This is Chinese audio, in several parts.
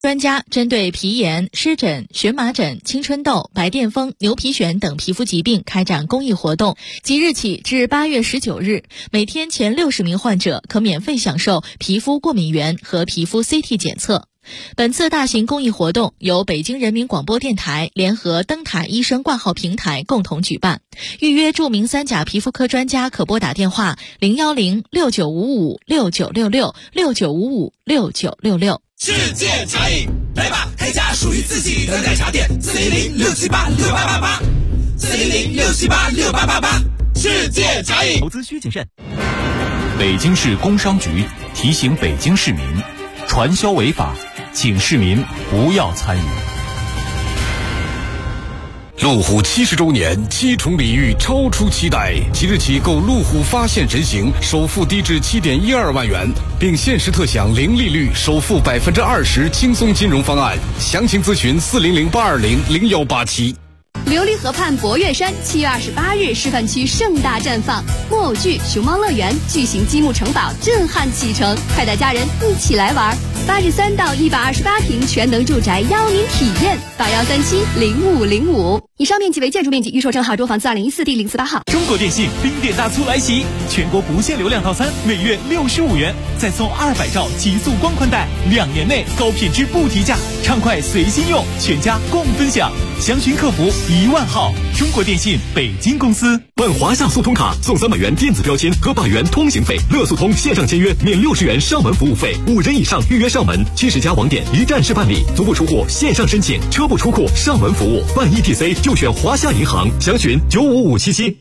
专家针对皮炎、湿疹、荨麻疹、青春痘、白癜风、牛皮癣等皮肤疾病开展公益活动，即日起至8月19日，每天前60名患者可免费享受皮肤过敏原和皮肤 CT 检测。本次大型公益活动由北京人民广播电台联合灯塔医生挂号平台共同举办。预约著名3甲皮肤科专家可拨打电话010-6955-6966 世界茶饮，来吧，开家属于自己的奶茶店，400-678-6888，400-678-6888，世界茶饮。 投资需谨慎。北京市工商局提醒北京市民，传销违法，请市民不要参与。 路虎70周年7重礼遇超出期待，即日起购路虎发现神行，首付低至7.12万元，并限时特享零利率，首付20%轻松金融方案。详情咨询400-820-0187。 琉璃河畔博岳山7月28日示范区盛大绽放，木偶剧、熊猫乐园、巨型积木城堡震撼启程，快带家人一起来玩。83到128平全能住宅邀您体验，81370505。以上面积为建筑面积，预售证号周房自2014第048号。 中国电信冰店大促来袭，全国不限流量套餐每月65元，再送200兆极速光宽带，2年内高品质不提价，畅快随心用，全家共分享。详询客服1万号。中国电信北京公司。 办华夏速通卡送300元电子标签和100元通行费，乐速通线上签约免60元上门服务费，5人以上预约上门，70家网点一站式办理，足不出户线上申请，车不出库上门服务，办 ETC 就选华夏银行，详询95577。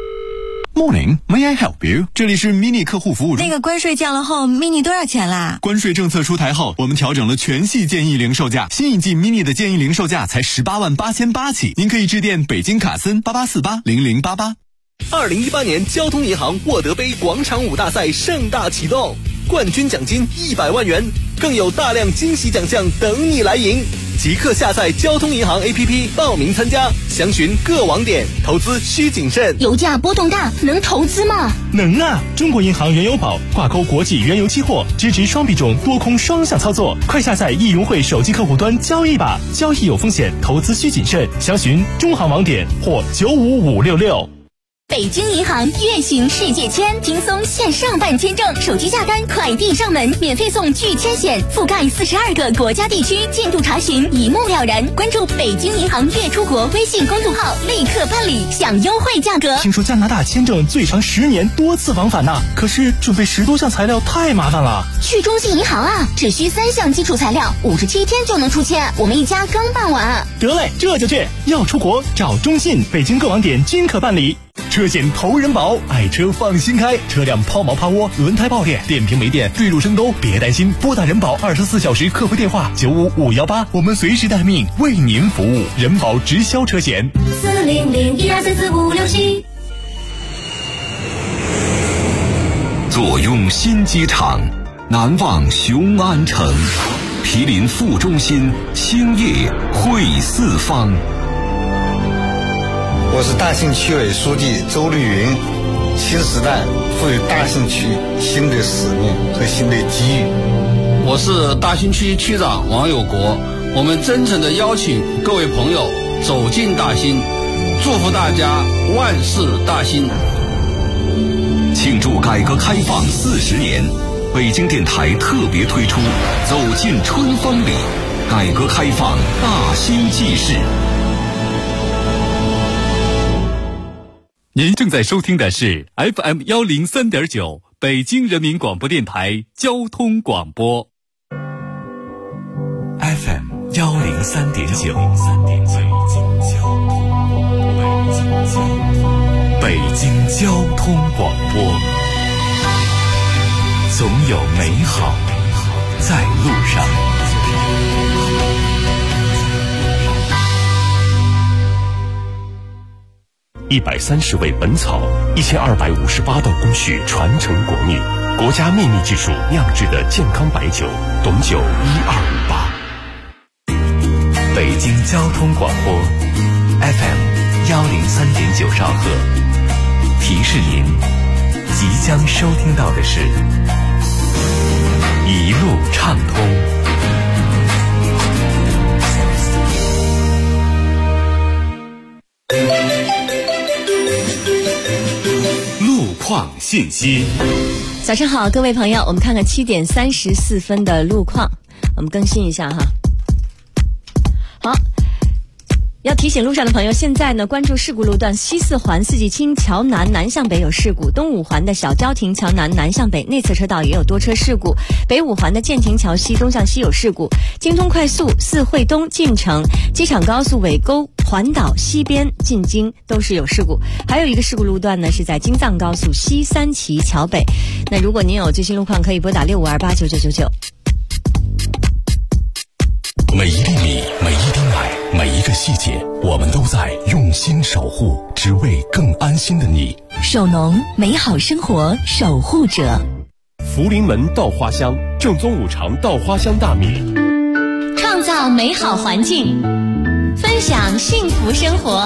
Morning, may I help you？ 这里是 mini 客户服务中。 那个关税降了后 mini 多少钱啦？ 关税政策出台后，我们调整了全系建议零售价，新一季 mini 的建议零售价才18.888起，您可以致电北京卡森88480088。 2018年交通银行沃德杯广场舞大赛盛大启动，冠军奖金100万元，更有大量惊喜奖项等你来赢。即刻下载交通银行 APP 报名参加，详询各网点。投资需谨慎。 油价波动大，能投资吗？ 能啊！中国银行原油宝挂钩国际原油期货，支持双币种多空双向操作。快下载易融汇手机客户端交易吧，交易有风险，投资需谨慎。详询中行网点或95566。 北京银行月行世界签，轻松线上办签证，手机下单，快递上门，免费送拒签险，覆盖42个国家地区，进度查询一目了然。关注北京银行月出国微信公众号，立刻办理，享优惠价格。 听说加拿大签证最长10年，多次往返呢，可是准备10多项材料太麻烦了。 去中信银行啊，只需3项基础材料，57天就能出签，我们一家刚办完。 得嘞，这就去。要出国找中信，北京各网点均可办理。车险投人保，爱车放心开，车辆抛锚趴窝、轮胎爆裂、电瓶没电、坠入深沟，别担心，拨打人保24小时客服电话95518，我们随时待命，为您服务。人保直销车险 40012344567。 坐拥新机场，难忘雄安城，毗邻副中心，兴业汇四方。 我是大兴区委书记周绿云。新时代赋予大兴区新的使命和新的机遇。 我是大兴区区长王有国，我们真诚地邀请各位朋友走进大兴，祝福大家万事大兴。 庆祝改革开放40年，北京电台特别推出走进春风里，改革开放大兴纪事。 您正在收听的是 FM 103.9北京人民广播电台交通广播。 FM 103.9北京交通广播，总有美好在路上。130味本草，1258道工序传承国秘，国家秘密技术酿制的健康白酒，董酒1258。北京交通广播 FM 103.9兆赫，提示您即将收听到的是一路畅通。 信息。 早上好，各位朋友，我们看看7点34分的路况，我们更新一下哈。好，要提醒路上的朋友，现在呢关注事故路段西四环四季青桥南南向北有事故，东五环的小郊亭桥南南向北内侧车道也有多车事故，北五环的建亭桥西东向西有事故，京通快速四惠东进城机场高速尾沟环岛西边进京都是有事故，还有一个事故路段呢是在京藏高速西三旗桥北。那如果您有最新路况，可以拨打65289999。 每一粒米，每一滴奶，每一个细节，我们都在用心守护，只为更安心的你。 首农，美好生活守护者。 福临门稻花香，正宗五常稻花香大米， 创造美好环境，分享幸福生活。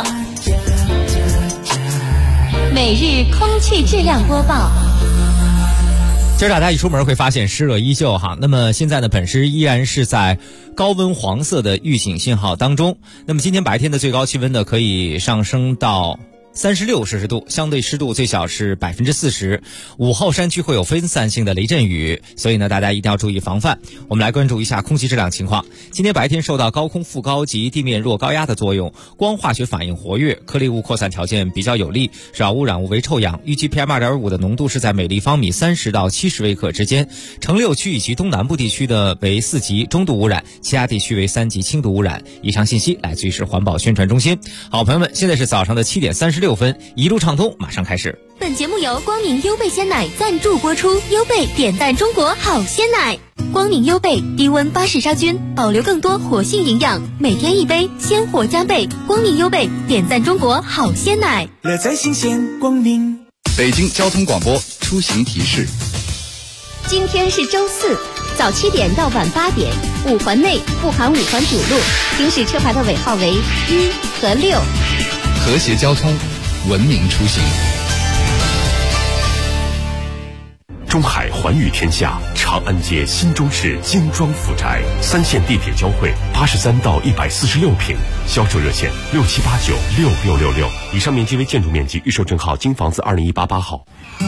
每日空气质量播报。 今儿大家一出门会发现湿热依旧哈，那么现在呢，本市依然是在高温黄色的预警信号当中。那么今天白天的最高气温呢，可以上升到36摄氏度，相对湿度最小是40%。午后山区会有分散性的雷阵雨，所以呢，大家一定要注意防范。我们来关注一下空气质量情况。今天白天受到高空副高及地面弱高压的作用，光化学反应活跃，颗粒物扩散条件比较有利，少污染物为臭氧。预计 PM2.5 的浓度是在每立方米30到70微克之间。城6区以及东南部地区的为4级中度污染，其他地区为3级轻度污染。以上信息来自于市环保宣传中心。好，朋友们，现在是早上的7点36分，一路畅通马上开始。 本节目由光明优贝鲜奶赞助播出，优贝点赞中国好鲜奶。光明优贝低温巴氏杀菌，保留更多活性营养，每天一杯，鲜活加倍。光明优贝点赞中国好鲜奶， 乐在新鲜光明。 北京交通广播出行提示： 今天是周四，早7点到晚8点，5环内不含5环主路，行驶车牌的尾号为1和6。 和谐交通，文明出行。 中海环宇天下长安街新中市精装府宅，3线地铁交汇，83到146平，销售热线67896666，以上面积为建筑面积，预售证号京房子20188号。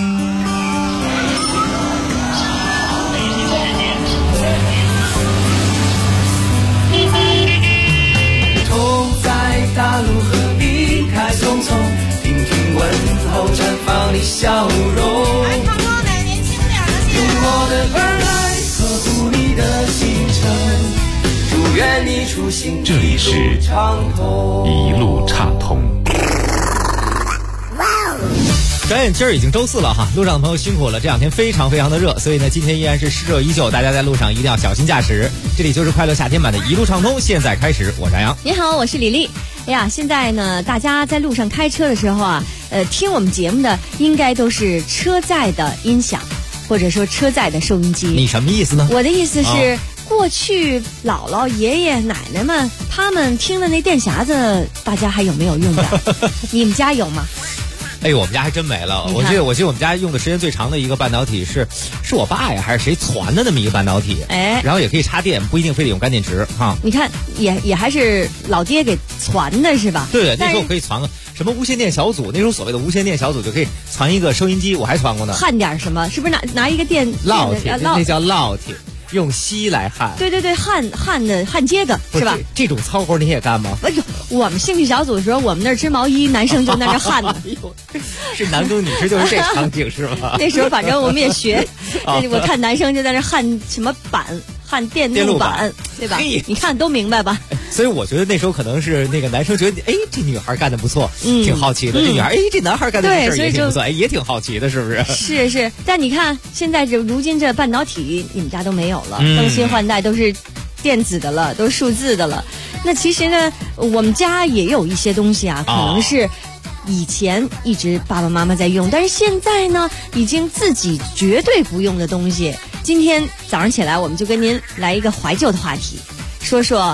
头在大陆和离开匆匆，听听问候绽放你笑容。用我的耳来呵护你的行程，祝愿你出行这里是一路畅通。 转眼今儿已经周4了哈，路上的朋友辛苦了，这2天非常非常的热，所以呢今天依然是湿热依旧，大家在路上一定要小心驾驶。这里就是快乐夏天版的一路畅通，现在开始，我是杨洋。 你好，我是李丽。哎呀，现在呢大家在路上开车的时候啊，听我们节目的应该都是车载的音响，或者说车载的收音机。 你什么意思呢？ 我的意思是，过去姥姥、爷爷、奶奶们他们听的那电匣子，大家还有没有用的？你们家有吗？ 哎，我们家还真没了。我记得我们家用的时间最长的一个半导体是我爸呀还是谁传的那么一个半导体，哎，然后也可以插电，不一定非得用干电池哈。 你看，也还是老爹给传的是吧？ 对，那时候可以传个什么无线电小组，那时候所谓的无线电小组就可以传一个收音机，我还传过呢。 焊点什么？是不是拿一个电烙铁？那叫烙铁。用锡来焊， 对，焊接的是吧？ 这种糙活你也干吗？ 不是，我们兴趣小组的时候，我们那儿织毛衣，男生就在那焊呢。 是男耕女织，就是这场景是吗？ 那时候反正我们也学，我看男生就在那焊什么板。焊电路板，对吧？你看都明白吧？ 所以我觉得那时候可能是那个男生觉得，哎，这女孩干得不错，挺好奇的。这女孩，哎，这男孩干的这事也挺不错，哎，也挺好奇的，是不是？ 是。但你看现在如今这半导体，你们家都没有了，更新换代都是电子的了，都是数字的了。那其实呢，我们家也有一些东西啊，可能是以前一直爸爸妈妈在用，但是现在呢，已经自己绝对不用的东西。今天早上起来，我们就跟您来一个怀旧的话题，说说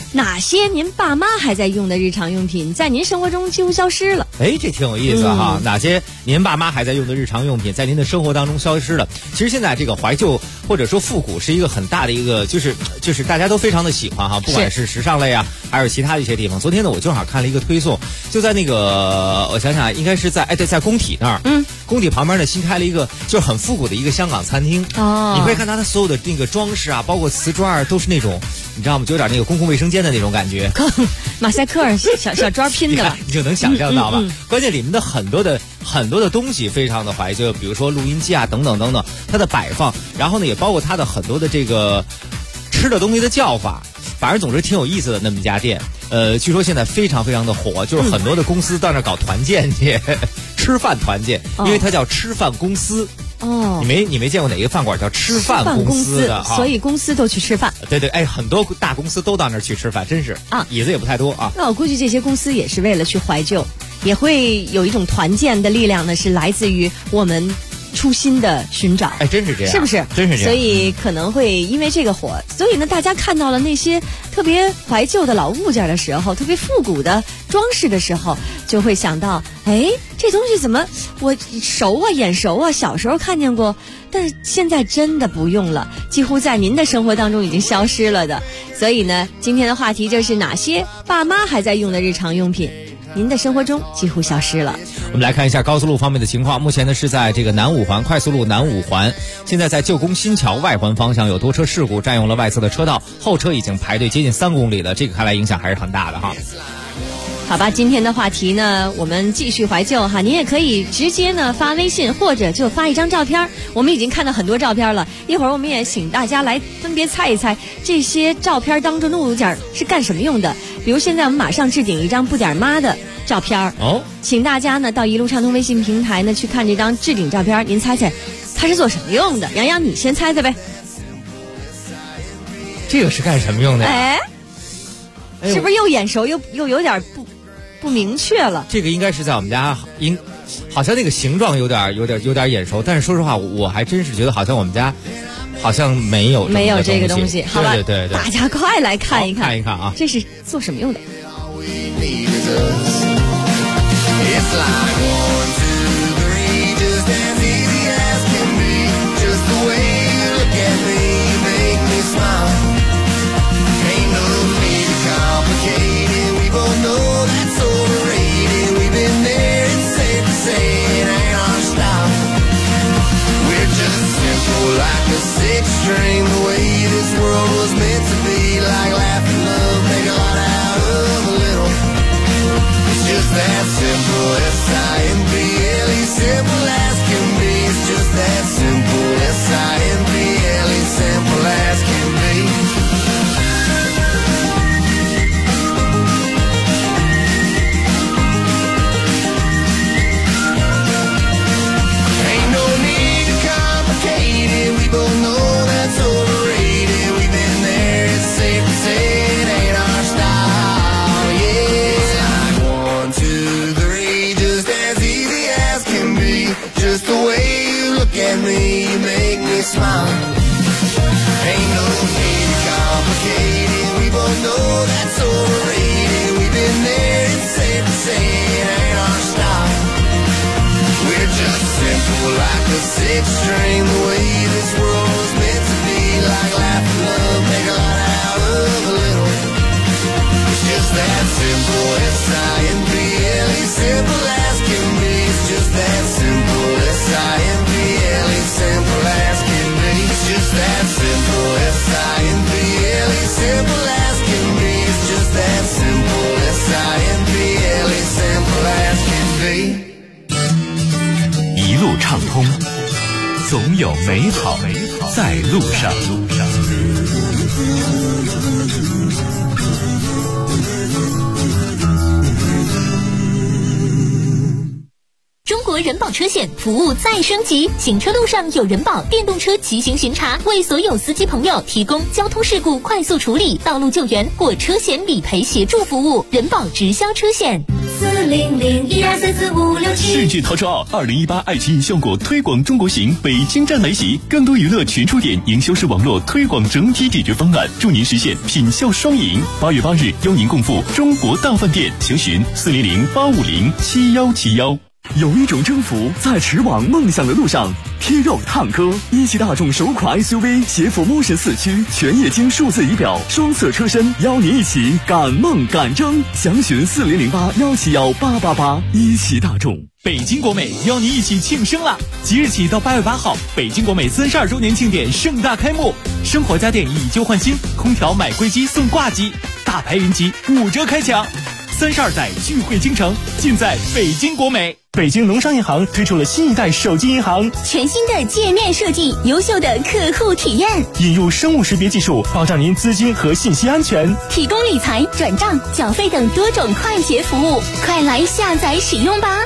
哪些您爸妈还在用的日常用品，在您生活中几乎消失了？ 哎，这挺有意思哈。哪些您爸妈还在用的日常用品，在您的生活当中消失了？其实现在这个怀旧或者说复古是一个很大的一个，就是大家都非常的喜欢哈，不管是时尚类啊，还是其他的一些地方。昨天呢，我正好看了一个推送，就在那个我想想，应该是在在工体那儿，工体旁边呢新开了一个就是很复古的一个香港餐厅。哦，你可以看它所有的那个装饰啊，包括瓷砖啊，都是那种你知道吗？就有点那个公共卫生间的那种感觉， 马赛克小砖拼的吧， 你就能想象到吧。关键里面的很多的东西非常的怀旧，比如说录音机啊等等等等，它的摆放，然后呢也包括它的很多的这个吃的东西的叫法，反正总之挺有意思的那么一家店。据说现在非常非常的火，就是很多的公司到那搞团建去，吃饭团建，因为它叫吃饭公司。哦，你没见过哪个饭馆叫吃饭公司的所以公司都去吃饭。 对对，哎，很多大公司都到那儿去吃饭，真是啊，椅子也不太多啊。 那我估计这些公司也是为了去怀旧，也会有一种团建的力量呢，是来自于我们初心的寻找。 哎，真是这样， 是不是？ 真是这样。 所以可能会因为这个火，所以呢，大家看到了那些特别怀旧的老物件的时候，特别复古的装饰的时候，就会想到，哎，这东西怎么我熟啊，眼熟啊，小时候看见过，但是现在真的不用了，几乎在您的生活当中已经消失了的。所以呢，今天的话题就是哪些爸妈还在用的日常用品，您的生活中几乎消失了。 我们来看一下高速路方面的情况。目前呢是在这个南五环快速路南五环，现在在旧宫新桥外环方向有多车事故，占用了外侧的车道，后车已经排队接近3公里了，这个看来影响还是很大的哈。 好吧，今天的话题呢，我们继续怀旧哈。您也可以直接呢发微信，或者就发一张照片。我们已经看到很多照片了，一会儿我们也请大家来分别猜一猜这些照片当中的物件是干什么用的。比如现在我们马上置顶一张不点妈的照片哦，请大家呢到一路畅通微信平台呢去看这张置顶照片，您猜猜它是做什么用的？洋洋，你先猜猜呗。 这个是干什么用的呀？ 哎，是不是又眼熟又有点不明确了？ 这个应该是在我们家好像那个形状有点眼熟，但是说实话，我还真是觉得好像我们家好像没有这个东西。好吧， 对， 大家快来看一看啊， 这是做什么用的？ String the way this world was meant to be, like laugh and love, make a lot out of a little. It's just that simple, S-I-M-P-L-E, simple as can be. It's just that simple, S-I-M-P-L-E, simple as can be. Ain't no need to complicate it, we both know overrated. We've been there, it's safe to say it ain't our style. Yeah, it's like 1, 2, 3, just as easy as can be. Just the way you look at me, you make me smile. Ain't no need to complicate it, we both know that's overrated. We've been there, it's safe to say it ain't our style. We're just simple like a 6-string, the way this world was meant to be, like laugh and love, make a lot out of a little. It's just that simple, S-I-M-P-L-E, simple as can be. It's just that simple, S-I-M-P-L-E, simple as can be. It's just that simple, S-I-M-P-L-E, simple as can be. It's just that simple, S-I-M-P-L-E, simple as can be. 一路畅通，总有美好在路上。 中国人保车险服务再升级，行车路上有人保电动车骑行巡查，为所有司机朋友提供交通事故快速处理、道路救援或车险理赔协助服务。人保直销车险 400-1234-567。 世纪陶车奥2018爱奇艺效果推广中国行北京站来袭，更多娱乐全触点营销式网络推广整体解决方案，助您实现品效双赢。8月8日，邀您共赴中国大饭店，详询400-850-7171。 有一种征服在驰往梦想的路上。贴肉探歌，一汽大众首款 SUV 携辅 Motion 4驱，全液晶数字仪表，双色车身，邀您一起赶梦赶征。详询400-8171888。一汽大众。 北京国美邀您一起庆生啦！即日起到8月8号，北京国美32周年庆典盛大开幕，生活家电以旧换新，空调买归机送挂机，大牌云集5折开抢。32载聚会京城，尽在北京国美。北京农商银行推出了新一代手机银行， 全新的界面设计，优秀的客户体验， 引入生物识别技术，保障您资金和信息安全， 提供理财、转账、缴费等多种快捷服务，快来下载使用吧。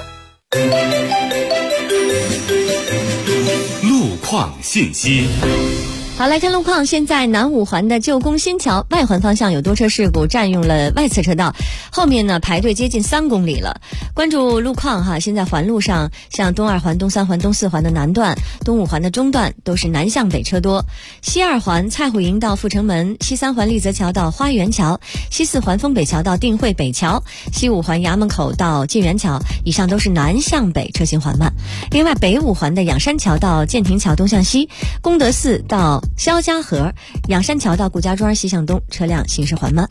路况信息。 好，来看路况。现在南五环的旧宫新桥外环方向有多车事故，占用了外侧车道，后面呢排队接近3公里了。关注路况哈，现在环路上像东2环、东3环、东4环的南段、东5环的中段都是南向北车多。西2环蔡虎营到阜成门，西3环丽泽桥到花园桥，西4环丰北桥到定慧北桥，西5环衙门口到晋源桥，以上都是南向北车行缓慢。另外北5环的仰山桥到建亭桥东向西，功德寺到肖家河，仰山桥到顾家庄西向东，车辆行驶缓慢。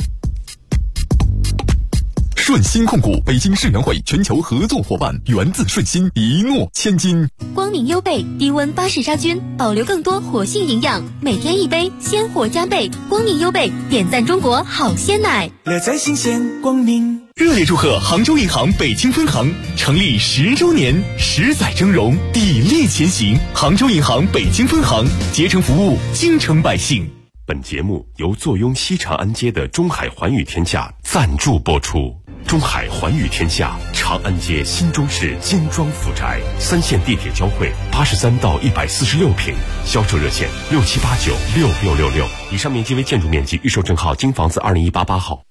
顺鑫控股北京世园会全球合作伙伴，源自顺鑫，一诺千金。 光明优贝低温巴氏杀菌，保留更多活性营养，每天一杯，鲜活加倍。光明优贝点赞中国好鲜奶， 乐在新鲜光明。热烈祝贺杭州银行北京分行成立10周年，10载峥嵘，砥砺前行。杭州银行北京分行竭诚服务京城百姓。 本节目由坐拥西长安街的中海环宇天下赞助播出。中海环宇天下，长安街新中式精装复宅，3线地铁交汇，83到146平，销售热线67896666。以上面积为建筑面积，预售证号京房子20188号。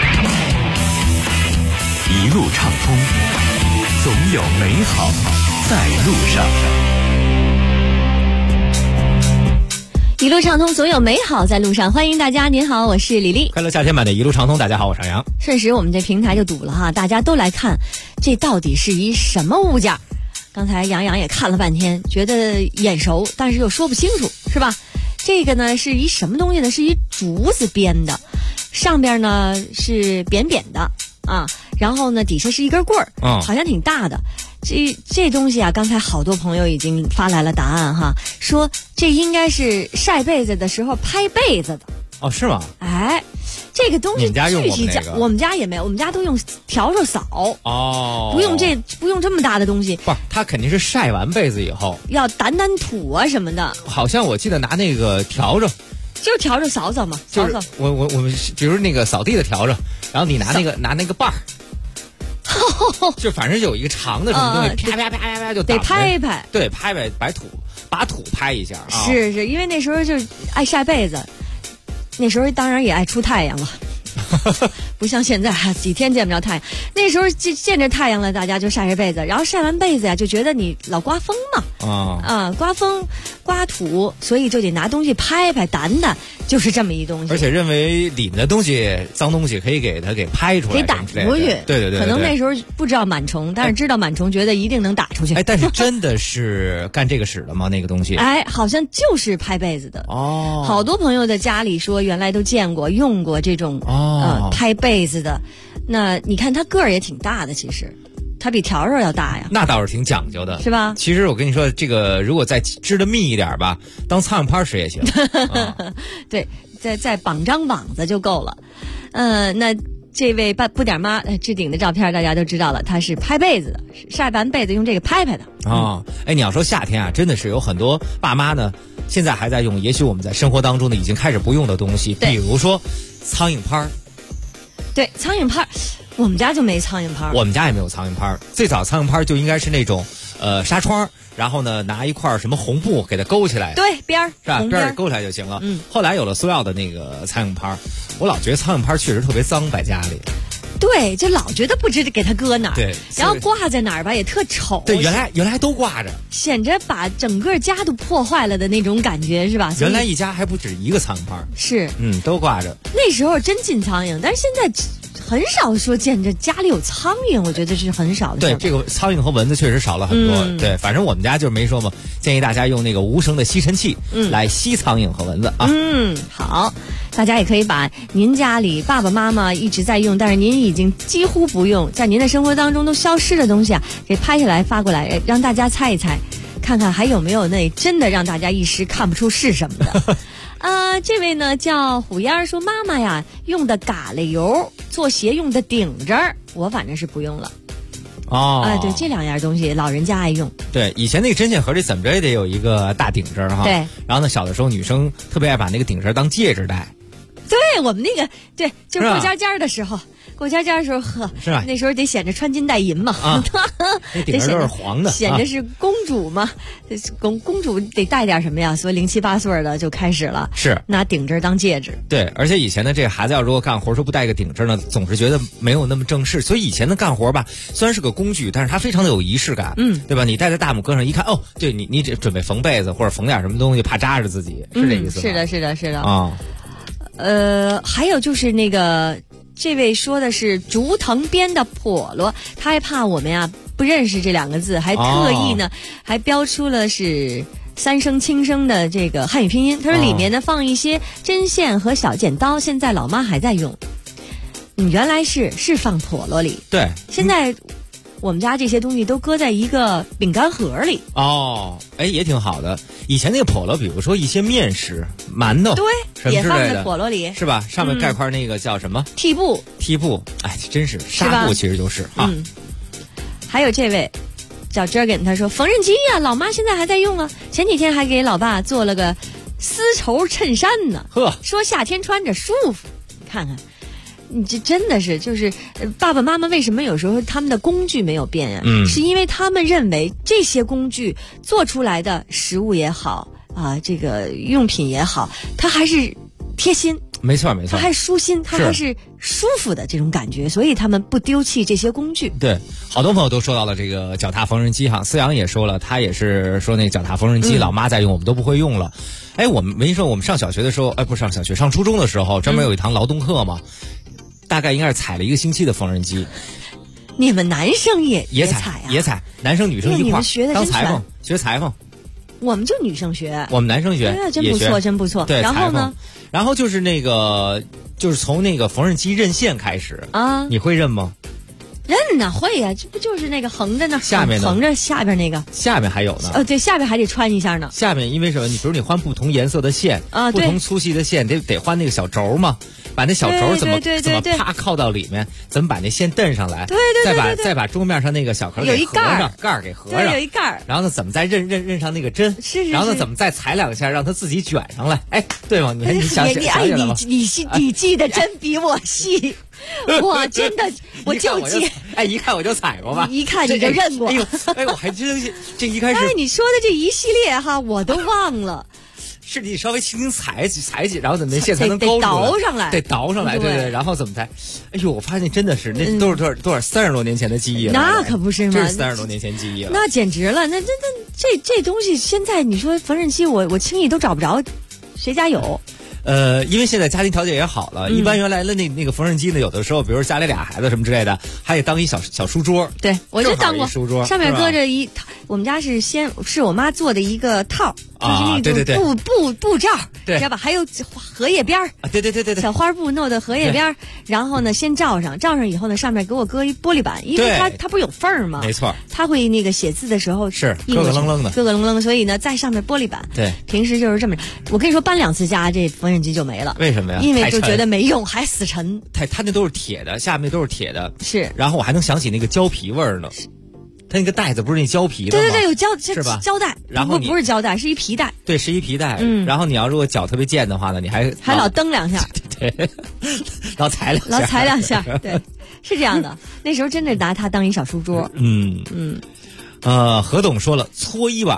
一路畅通，总有美好在路上。 一路畅通，总有美好在路上。欢迎大家，您好，我是李丽。 快乐夏天版的一路畅通，大家好，我是杨洋。 瞬时我们这平台就堵了哈，大家都来看，这到底是一什么物件？刚才杨洋也看了半天，觉得眼熟，但是又说不清楚，是吧？这个呢是一什么东西呢？是一竹子编的，上边呢是扁扁的啊，然后呢底下是一根棍儿，好像挺大的。这东西啊，刚才好多朋友已经发来了答案哈，说这应该是晒被子的时候拍被子的。 哦，是吗？ 哎，这个东西具体讲，我们家也没有，我们家都用笤帚扫。 哦， 不用这么大的东西。 不是，它肯定是晒完被子以后要掸土啊什么的。 好像我记得拿那个笤帚， 就是笤帚扫扫嘛，扫扫。 我们比如那个扫地的笤帚，然后你拿那个把儿。就反正有一个长的什么东西，啪啪啪啪啪就得拍一拍， 对，拍拍把土拍一下啊。 是，因为那时候就爱晒被子，那时候当然也爱出太阳了。不像现在几天见不着太阳，那时候见着太阳了，大家就晒被子，然后晒完被子呀，就觉得你老刮风嘛，刮风刮土，所以就得拿东西拍拍掸掸，就是这么一东西。 而且认为里面的东西脏东西可以给它给拍出来， 给打出去。 对， 可能那时候不知道螨虫，但是知道螨虫，觉得一定能打出去。 哎，但是真的是干这个使的吗？那个东西？ 哎，好像就是拍被子的哦。好多朋友的家里说原来都见过用过这种拍被子的。那你看它个儿也挺大的，其实它比笤帚要大呀。 那倒是挺讲究的， 是吧？ 其实我跟你说，这个如果再织的密一点吧，当苍蝇拍使也行。 对，再绑张网子就够了。那这位不点妈置顶的照片大家都知道了，她是拍被子的，晒完被子用这个拍拍的啊。哎，你要说夏天啊，真的是有很多爸妈呢，现在还在用，也许我们在生活当中呢已经开始不用的东西，比如说苍蝇拍。 对，苍蝇拍，我们家就没苍蝇拍。 我们家也没有苍蝇拍。最早苍蝇拍就应该是那种纱窗，然后呢拿一块什么红布给它勾起来， 对，边儿是吧？边儿勾起来就行了。后来有了塑料的那个苍蝇拍，我老觉得苍蝇拍确实特别脏，摆家里。 对，就老觉得不知给它搁哪儿， 对， 然后挂在哪儿吧也特丑。 对，原来都挂着， 显着把整个家都破坏了的那种感觉，是吧？ 原来一家还不止一个苍蝇拍， 是， 都挂着。 那时候真进苍蝇，但是现在很少说见着家里有苍蝇，我觉得是很少的。 对，这个苍蝇和蚊子确实少了很多。对，反正我们家就是没说嘛，建议大家用那个无声的吸尘器来吸苍蝇和蚊子啊。 好，大家也可以把您家里爸爸妈妈一直在用，但是您已经几乎不用，在您的生活当中都消失的东西啊，给拍下来发过来，让大家猜一猜，看看还有没有那真的让大家一时看不出是什么的。这位呢叫虎烟说，妈妈呀用的嘎啦油做鞋用的顶针，我反正是不用了。对，这两样东西老人家爱用。 对，以前那个针线盒里怎么着也得有一个大顶针哈。 对。 然后呢，小的时候女生特别爱把那个顶针当戒指戴。 对，我们那个对，就过家家的时候。过家家的时候喝， 是吧？ 那时候得显着穿金戴银嘛， 那顶上都是黄的， 显着是公主嘛。公主得戴点什么呀？所以6、7、8岁的就开始了， 是拿顶针当戒指。 对，而且以前的这个孩子要如果干活说不带个顶针呢，总是觉得没有那么正式。所以以前的干活吧，虽然是个工具，但是它非常的有仪式感，对吧？你戴在大拇哥上一看，哦，对你准备缝被子或者缝点什么东西，怕扎着自己，是这意思吗？ 是的啊。还有就是那个。这位说的是竹藤编的笸箩，他还怕我们呀不认识这两个字，还特意呢还标出了是3声轻声的这个汉语拼音。他说里面呢放一些针线和小剪刀，现在老妈还在用。原来是放笸箩里， 对， 现在我们家这些东西都搁在一个饼干盒里。 也挺好的。以前那个笸箩，比如说一些面食、馒头， 对，也放在笸箩里， 是吧？上面盖块那个叫什么？ 屉布。 真是纱布，其实就是啊。 还有这位叫 Jurgen， 他说缝纫机呀，老妈现在还在用啊。前几天还给老爸做了个丝绸衬衫呢，说夏天穿着舒服。你看看。你这真的是就是爸爸妈妈为什么有时候他们的工具没有变呀？是因为他们认为这些工具做出来的食物也好这个用品也好，它还是贴心。 没错， 它还舒心，它还是舒服的这种感觉，所以他们不丢弃这些工具。 对，好多朋友都说到了这个脚踏缝纫机哈，思阳也说了，他也是说那脚踏缝纫机老妈在用，我们都不会用了。我们没说我们上小学的时候，不是上小学，上初中的时候专门有一堂劳动课嘛。大概应该是踩了1个星期的缝纫机。 你们男生也踩啊？ 也踩，男生女生一块儿当裁缝，学裁缝。 我们就女生学， 我们男生学， 真不错，真不错。 对， 然后呢？ 然后就是那个，就是从那个缝纫机认线开始啊，你会认吗？ 认呐，会呀，这不就是那个横着那下面横着下边那个， 下面还有呢。 对，下边还得穿一下呢。 下面因为什么？你比如你换不同颜色的线啊，不同粗细的线，得换那个小轴嘛。把那小轴怎么啪靠到里面，怎么把那线蹬上来？ 对， 再把桌面上那个小壳有一盖儿给合上， 有一盖儿。 然后呢，怎么再认上那个针？ 是。 然后呢，怎么再踩2下让它自己卷上来？对吗？你想起来了吗？ 你记得真比我细。我真的，我就记， 一看我就踩过吧， 一看你就认过。 我还真这一开始， 你说的这一系列哈，我都忘了。 是你稍微轻轻踩几，然后怎么那线才能勾出来？得倒上来，对，然后怎么才？我发现真的是那都是多少30多年前的记忆了。 那可不是吗？ 这是30多年前记忆了。 那简直了，那这东西现在你说缝纫机，我轻易都找不着，谁家有？ 因为现在家庭条件也好了，一般原来的那个缝纫机呢，有的时候，比如家里俩孩子什么之类的，还得当一小书桌。 对，我就当过书桌， 上面搁着我们家是我妈做的一个套。就是那种布罩，知道吧？还有荷叶边儿， 对， 小花布弄的荷叶边儿，然后呢，先罩上以后呢，上面给我搁一玻璃板，因为它不是有缝儿吗？ 没错， 它会那个写字的时候是咯咯楞楞的，所以呢，在上面玻璃板。 对， 平时就是这么，我跟你说，搬2次家，这缝纫机就没了。 为什么呀？ 因为就觉得没用，还死沉。 它那都是铁的，下面都是铁的。 是， 然后我还能想起那个胶皮味儿呢。它那个袋子不是那胶皮的吗？ 对，有是吧？ 胶带， 然后不是胶带，是一皮带。 对，是一皮带。然后你要如果脚特别贱的话呢，你还老蹬2下， 对，老踩2 下，对，是这样的。那时候真的拿它当一小书桌。 何董说了，搓衣板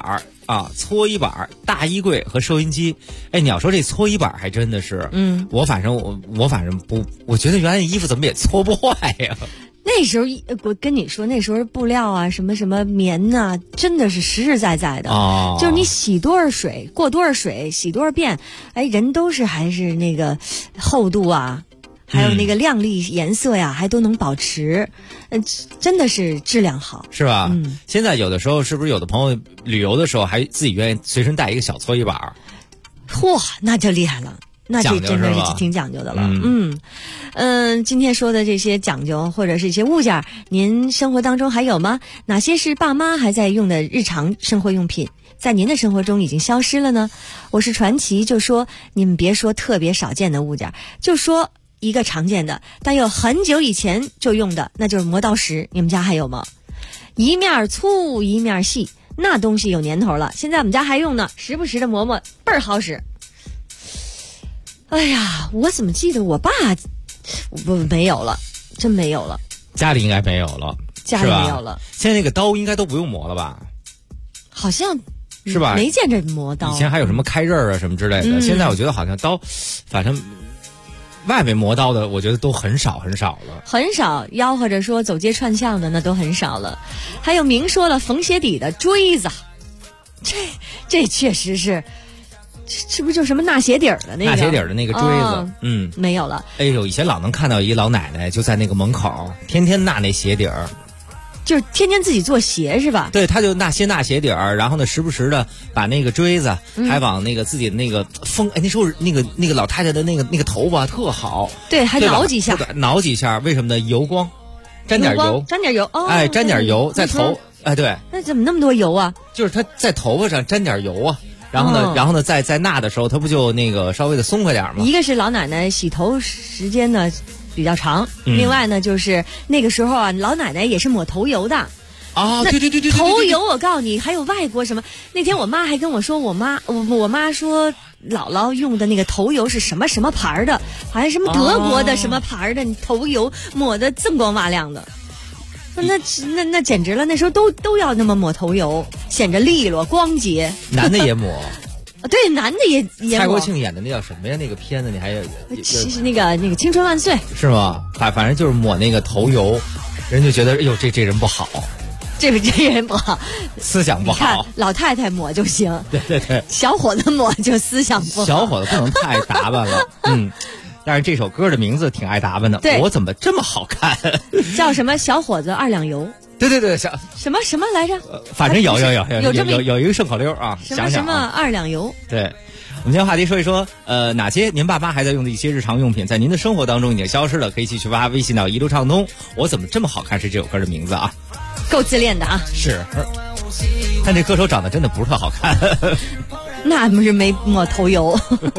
啊，搓衣板、大衣柜和收音机。哎，你要说这搓衣板还真的是，我反正不，我觉得原来衣服怎么也搓不坏呀。 那时候我跟你说，那时候布料啊，什么什么棉呐、真的是实实在在的。哦，就是你洗多少水，过多少水，洗多少遍，哎，人都是还是那个厚度啊，还有那个亮丽颜色呀，还都能保持，真的是质量好， 是吧？现在有的时候是不是有的朋友旅游的时候还自己愿意随身带一个小搓衣板？ 嚯，那就厉害了。那这真的是挺讲究的了。今天说的这些讲究或者是一些物件，您生活当中还有吗？哪些是爸妈还在用的日常生活用品，在您的生活中已经消失了呢？我是传奇，就说你们别说特别少见的物件，就说一个常见的，但又很久以前就用的，那就是磨刀石。你们家还有吗？一面粗一面细，那东西有年头了，现在我们家还用呢，时不时的磨磨，倍儿好使。哎呀，我怎么记得我爸没有了，真没有了。 家里应该没有了， 家里没有了。 现在那个刀应该都不用磨了吧？ 好像是吧？ 没见着磨刀。 以前还有什么开刃啊什么之类的，现在我觉得好像刀，反正外面磨刀的，我觉得都很少很少了， 很少。吆喝着说走街串巷的那都很少了。还有明说了缝鞋底的锥子，这确实是。是不是就什么纳鞋底儿的那个？ 纳鞋底儿的那个锥子， 没有了。 哎呦，以前老能看到一老奶奶就在那个门口，天天纳那鞋底儿， 就是天天自己做鞋是吧？ 对，他就先纳鞋底儿，然后呢，时不时的把那个锥子还往那个自己的那个风，哎，那时候那个老太太的那个头发特好， 对，还挠几下， 挠几下，为什么呢？油光，沾点油， 哦， 哎，沾点油在头，哎，对， 那怎么那么多油啊？ 就是他在头发上沾点油啊。然后呢，在纳的时候，它不就那个稍微的松快点吗？ 一个是老奶奶洗头时间呢比较长，另外呢就是那个时候啊，老奶奶也是抹头油的。 啊，对， 头油我告诉你，还有外国什么？那天我妈还跟我说，我妈说姥姥用的那个头油是什么什么牌的，好像什么德国的什么牌的，你头油抹得锃光瓦亮的。那简直了！那时候都要那么抹头油，显着利落光洁。 男的也抹， 对，男的也抹。 蔡国庆演的那叫什么呀？那个片子你还有？ 其实那个青春万岁是吗？反正就是抹那个头油，人就觉得哎呦这人不好， 这人不好， 思想不好。 老太太抹就行， 对， 小伙子抹就思想不好。 小伙子不能太打扮了，但是这首歌的名字挺爱打扮的，我怎么这么好看？ 叫什么？小伙子2两油。 对， 什么来着？ 反正有一个顺口溜啊，想什么2两油？ 对，我们今天话题说一说，哪些您爸妈还在用的一些日常用品，在您的生活当中已经消失了，可以继续发微信到一路畅通。我怎么这么好看？是这首歌的名字啊， 够自恋的啊。 是，但这歌手长得真的不是特好看， 那不是没抹头油。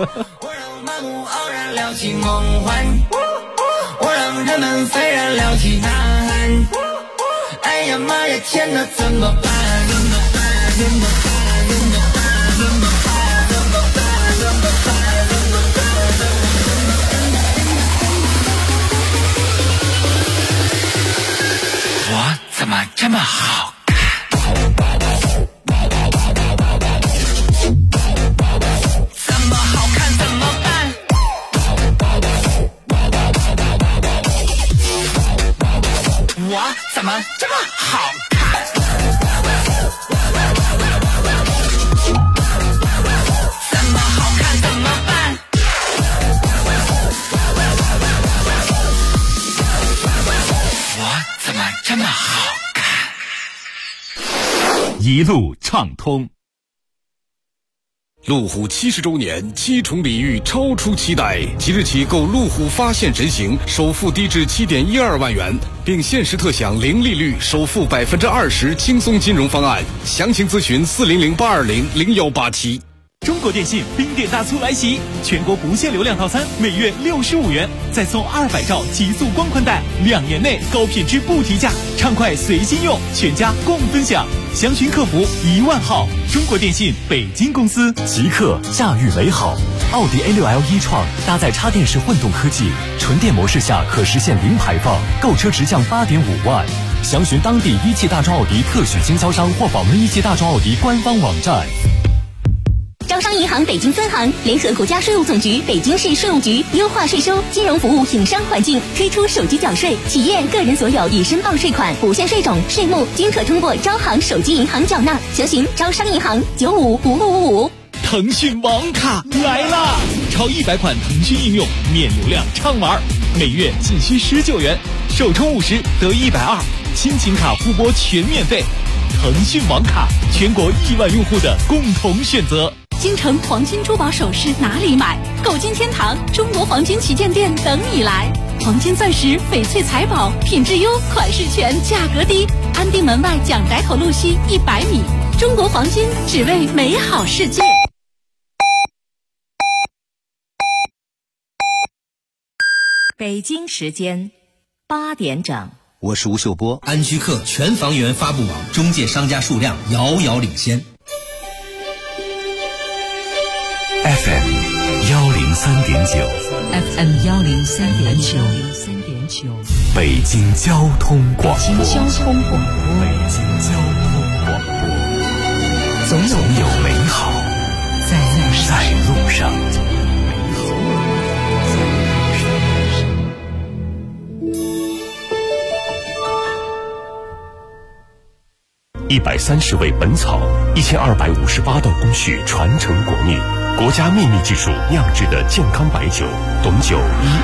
聊起梦幻，我让人们飞然聊起呐喊。哎呀妈呀，天哪，怎么办？我怎么这么好看？怎么好看？怎么办？我怎么这么好看？怎么好看怎么办？我怎么这么好看？ 一路畅通。 路虎70周年7重礼遇超出期待，即日起购路虎发现神行，首付低至7.12万元，并限时特享零利率，首付20%轻松金融方案。详情咨询400-820-0187。 中国电信冰点大促来袭，全国不限流量套餐每月65元，再送200兆极速光宽带，2年内高品质不提价，畅快随心用，全家共分享。详询客服1万号。中国电信北京公司。 极客驾驭美好，奥迪A6L e-tron搭载插电式混动科技，纯电模式下可实现零排放，购车直降8.5万。 详询当地一汽大众奥迪特许经销商或访问一汽大众奥迪官方网站。 招商银行北京分行联合国家税务总局、北京市税务局优化税收、金融服务营商环境，推出手机缴税、企业个人所有已申报税款、补现税种、税目均可通过招行手机银行缴纳。详询招商银行955555。 腾讯网卡来啦！超100款腾讯应用，免流量畅玩，每月仅需19元，首充50得120，亲情卡互拨全免费。腾讯网卡，全国1万用户的共同选择。 京城黄金珠宝首饰哪里买？购金天堂中国黄金旗舰店等你来。黄金钻石、翡翠财宝，品质优，款式全，价格低。安定门外蒋宅口路西100米。中国黄金，只为美好世界。 北京时间8点整。 我是吴秀波。安居客全房源发布网中介商家数量遥遥领先。 FM 103.9 FM 103.9 北京交通广播。 北京交通广播，总有美好在路上。 130味本草，1258道工序传承国秘，国家秘密技术酿制的健康白酒，董酒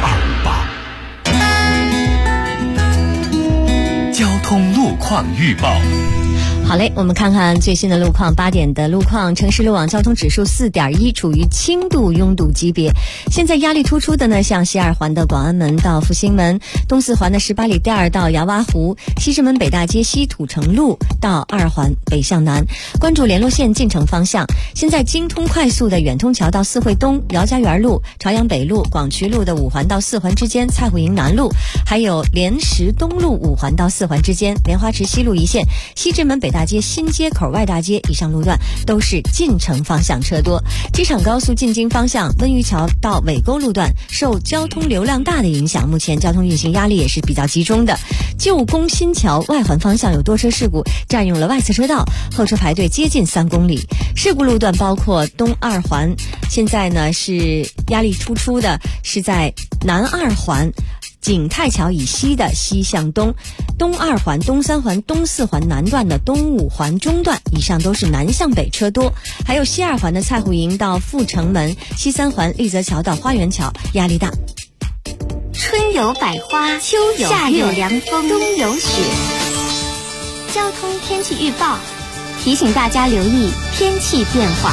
1258。 交通路况预报。 好嘞，我们看看最新的路况。8点的路况，城市路网交通指数4.1，处于轻度拥堵级别。现在压力突出的呢，像西2环的广安门到复兴门，东4环的18里店到牙洼湖，西直门北大街西土城路到2环北向南。关注联络线进城方向。现在京通快速的远通桥到四惠东、姚家园路、朝阳北路、广渠路的5环到4环之间，蔡虎营南路，还有莲石东路5环到4环之间，莲花池西路一线，西直门北大街新街口外大街以上路段都是进城方向车多。机场高速进京方向温榆桥到尾沟路段受交通流量大的影响，目前交通运行压力也是比较集中的。旧宫新桥外环方向有多车事故，占用了外侧车道，后车排队接近3公里。事故路段包括东2环，现在呢是压力突出的是在南2环景泰桥以西的西向东，东2环、东3环、东4环南段的东5环中段，以上都是南向北车多。还有西2环的蔡虎营到阜成门，西3环立泽桥到花园桥压力大。 春有百花，秋有夏有凉风，冬有雪。交通天气预报提醒大家留意天气变化。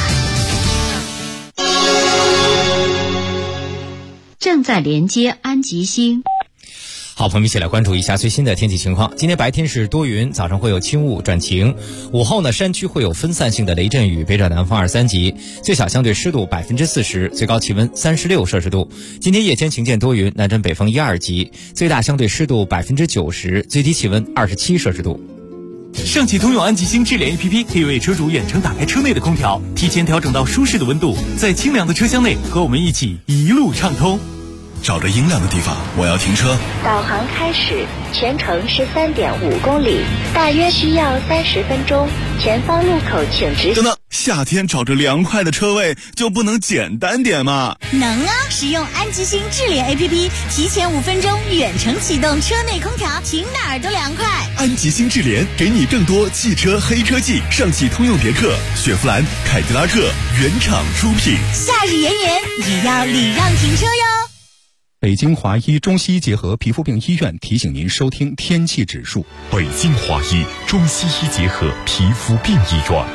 正在连接安吉星。 好，朋友们一起来关注一下最新的天气情况。今天白天是多云，早上会有轻雾转晴，午后呢山区会有分散性的雷阵雨，北转南风2、3级，最小相对湿度40%，最高气温36摄氏度。今天夜间晴间多云，南转北风1、2级，最大相对湿度90%，最低气温27摄氏度。 上汽通用安吉星智联 APP 可以为车主远程打开车内的空调，提前调整到舒适的温度，在清凉的车厢内和我们一起一路畅通。 找着阴凉的地方，我要停车。 导航开始，全程是3.5公里，大约需要30分钟。前方路口请直行。 等等，夏天找着凉快的车位就不能简单点吗？ 能啊！使用安吉星智联 APP， 提前5分钟远程启动车内空调，停哪儿都凉快。 安吉星智联给你更多汽车黑科技，上汽通用别克、雪佛兰、凯迪拉克原厂出品。 夏日炎炎，也要礼让停车哟。 北京华医中西医结合皮肤病医院提醒您收听天气指数。 北京华医中西医结合皮肤病医院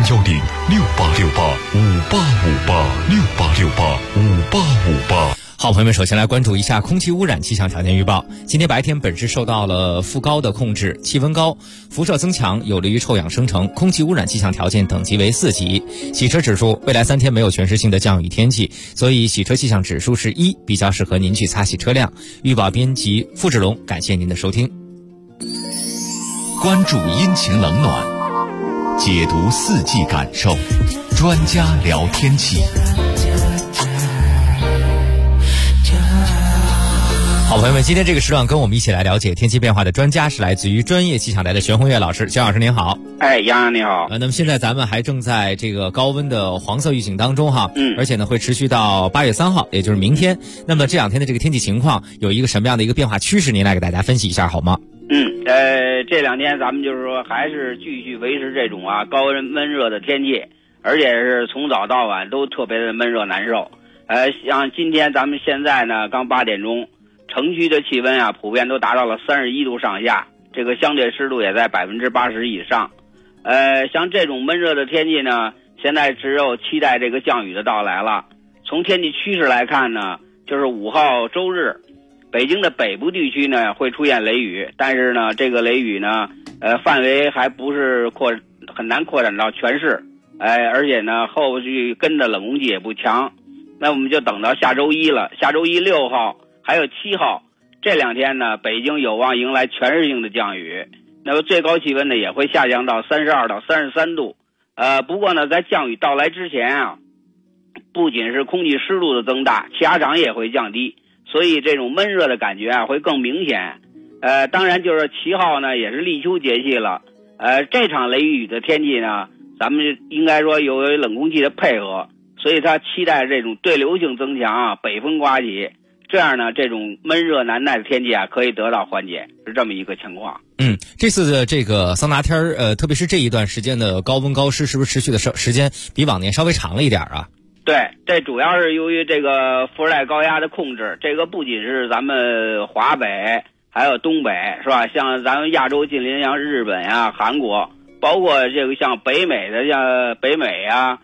，0868585858，68585858。 好，朋友们，首先来关注一下空气污染气象条件预报。今天白天本市受到了副高的控制，气温高，辐射增强，有利于臭氧生成，空气污染气象条件等级为4级。洗车指数，未来3天没有全市性的降雨天气，所以洗车气象指数是1，比较适合您去擦洗车辆。预报编辑付志龙，感谢您的收听。 关注阴晴冷暖，解读4季感受，专家聊天气。 好朋友们，今天这个时段跟我们一起来了解天气变化的专家是来自于专业气象台的玄宏岳老师。玄老师您好。 杨洋你好。 那么现在咱们还正在这个高温的黄色预警当中哈，而且呢会持续到8月3号，也就是明天。那么这两天的这个天气情况有一个什么样的一个变化趋势，您来给大家分析一下好吗？ 这两天咱们就是说还是继续维持这种高温闷热的天气，而且是从早到晚都特别的闷热难受。像今天咱们现在呢刚8点钟，城区的气温普遍都达到了31度上下，这个相对湿度也在80%以上。像这种闷热的天气呢，现在只有期待这个降雨的到来了。从天气趋势来看呢，就是5号周日，北京的北部地区呢会出现雷雨，但是呢这个雷雨呢范围还不是很难扩展到全市，而且呢后续跟的冷空气也不强。那我们就等到下周一了，下周一6号还有7号这两天呢，北京有望迎来全市性的降雨，那么最高气温呢也会下降到32到33度。不过呢在降雨到来之前不仅是空气湿度的增大，气压场也会降低，所以这种闷热的感觉会更明显。当然就是7号呢也是立秋节气了，这场雷雨的天气呢，咱们应该说由于冷空气的配合，所以它期待这种对流性增强，北风刮起，这样呢这种闷热难耐的天气可以得到缓解，是这么一个情况。 这次的这个桑拿天特别是这一段时间的高温高湿，是不是持续的时间比往年稍微长了一点啊？ 对，这主要是由于这个副热带高压的控制，这个不仅是咱们华北还有东北是吧，像咱们亚洲近邻像日本韩国，包括这个像北美的像北美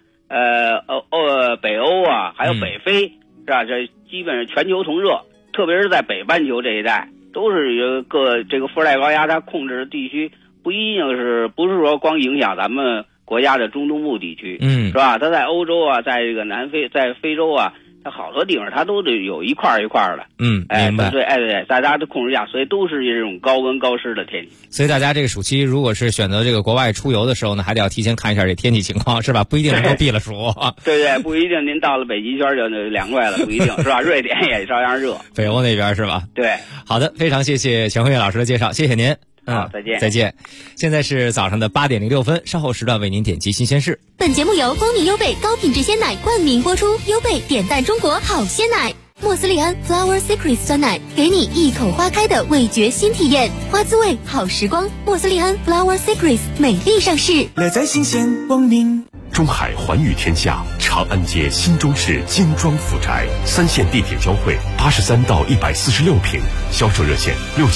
北欧还有北非是吧，这基本上全球同热，特别是在北半球这一带都是有这个副热带高压它控制的地区，不是说光影响咱们国家的中东部地区，是吧？它在欧洲在这个南非，在非洲它好多地方它都得有一块一块的。 明白。 对，大家的控制下，所以都是这种高温高湿的天气。 所以大家这个暑期如果是选择这个国外出游的时候呢，还得要提前看一下这天气情况，是吧？不一定能够避了暑。 对，不一定您到了北极圈就凉快了，不一定是吧？瑞典也照样热。 北欧那边是吧？ 对。 好的，非常谢谢玄宏岳老师的介绍，谢谢您。 好，再见。 再见。现在是早上的8点06分，稍后时段为您点击新鲜事。 本节目由光明优贝高品质鲜奶冠名播出，优贝点赞中国好鲜奶。莫斯利安 Flower Secrets 酸奶，给你一口花开的味觉新体验，花滋味好时光。莫斯利安 Flower Secrets 美丽上市， 乐在新鲜光明。 中海环宇天下长安街新中式精装府宅，3线地铁交汇，83到146平，销售热线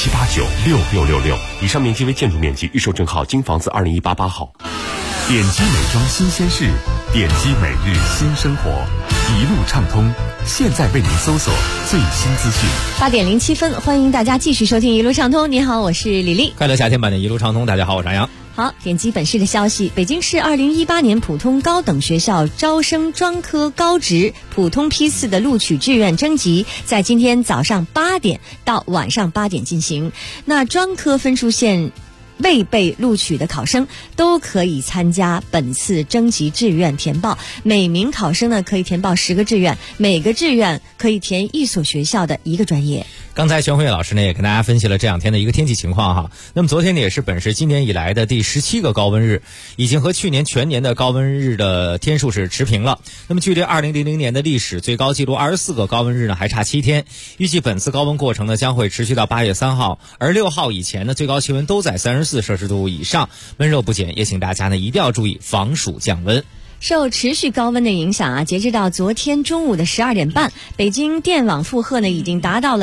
67896666。以上面积为建筑面积，预售证号京房子20188号。 点击美妆新鲜事，点击每日新生活，一路畅通。现在为您搜索最新资讯。 8点07分，欢迎大家继续收听一路畅通。你好，我是李丽。 快乐夏天版的一路畅通，大家好，我是张扬。 好，点击本市的消息，北京市2018年普通高等学校招生专科高职普通批次的录取志愿征集，在今天早上8点到晚上8点进行。那专科分数线未被录取的考生都可以参加本次征集志愿填报，每名考生呢可以填报10个志愿，每个志愿可以填一所学校的一个专业。 刚才玄辉老师呢也跟大家分析了这两天的一个天气情况哈。那么昨天呢也是本市今年以来的第17个高温日，已经和去年全年的高温日的天数是持平了。那么距离2000年的历史最高纪录24个高温日呢还差7天。预计本次高温过程呢将会持续到8月3号，而6号以前呢最高气温都在34摄氏度以上，闷热不减，也请大家呢一定要注意防暑降温。 受持续高温的影响截止到昨天中午的12点半，北京电网负荷呢已经达到了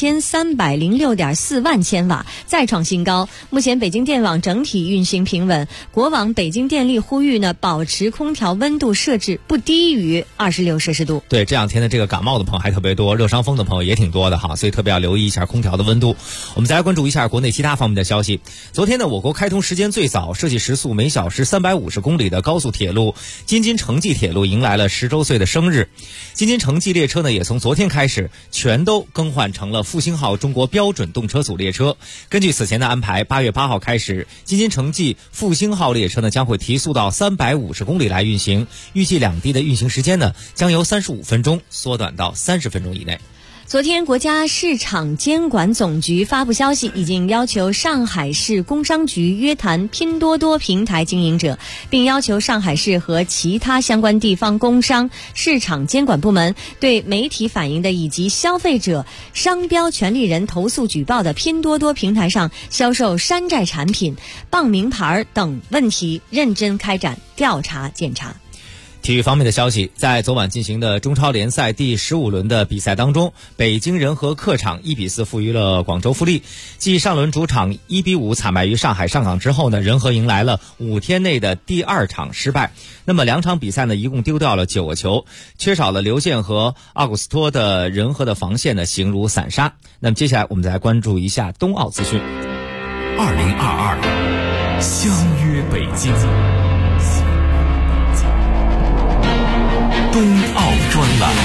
2306.4万千瓦，再创新高。目前北京电网整体运行平稳，国网北京电力呼吁呢保持空调温度设置不低于26摄氏度。 对，这两天的这个感冒的朋友还特别多，热伤风的朋友也挺多的哈，所以特别要留意一下空调的温度。我们再来关注一下国内其他方面的消息。昨天呢，我国开通时间最早、设计时速每小时350公里的高速铁路京津城际铁路迎来了10周岁的生日。京津城际列车呢，也从昨天开始全都更换成了复兴号中国标准动车组列车。根据此前的安排，8月8号开始，京津城际复兴号列车呢将会提速到350公里来运行，预计两地的运行时间呢将由35分钟缩短到30分钟以内。 昨天，国家市场监管总局发布消息，已经要求上海市工商局约谈拼多多平台经营者，并要求上海市和其他相关地方工商市场监管部门对媒体反映的以及消费者商标权利人投诉举报的拼多多平台上销售山寨产品、傍名牌等问题认真开展调查检查。 体育方面的消息，在昨晚进行的中超联赛第15轮的比赛当中，北京人和客场1比4负于了广州富力。继上轮主场1比5惨败于上海上港之后呢，人和迎来了5天内的第2场失败。那么2场比赛呢，一共丢掉了9个球，缺少了刘健和奥古斯托的人和的防线呢，形如散沙。那么接下来我们再来关注一下冬奥资讯。 2022相约北京。冬奥专栏。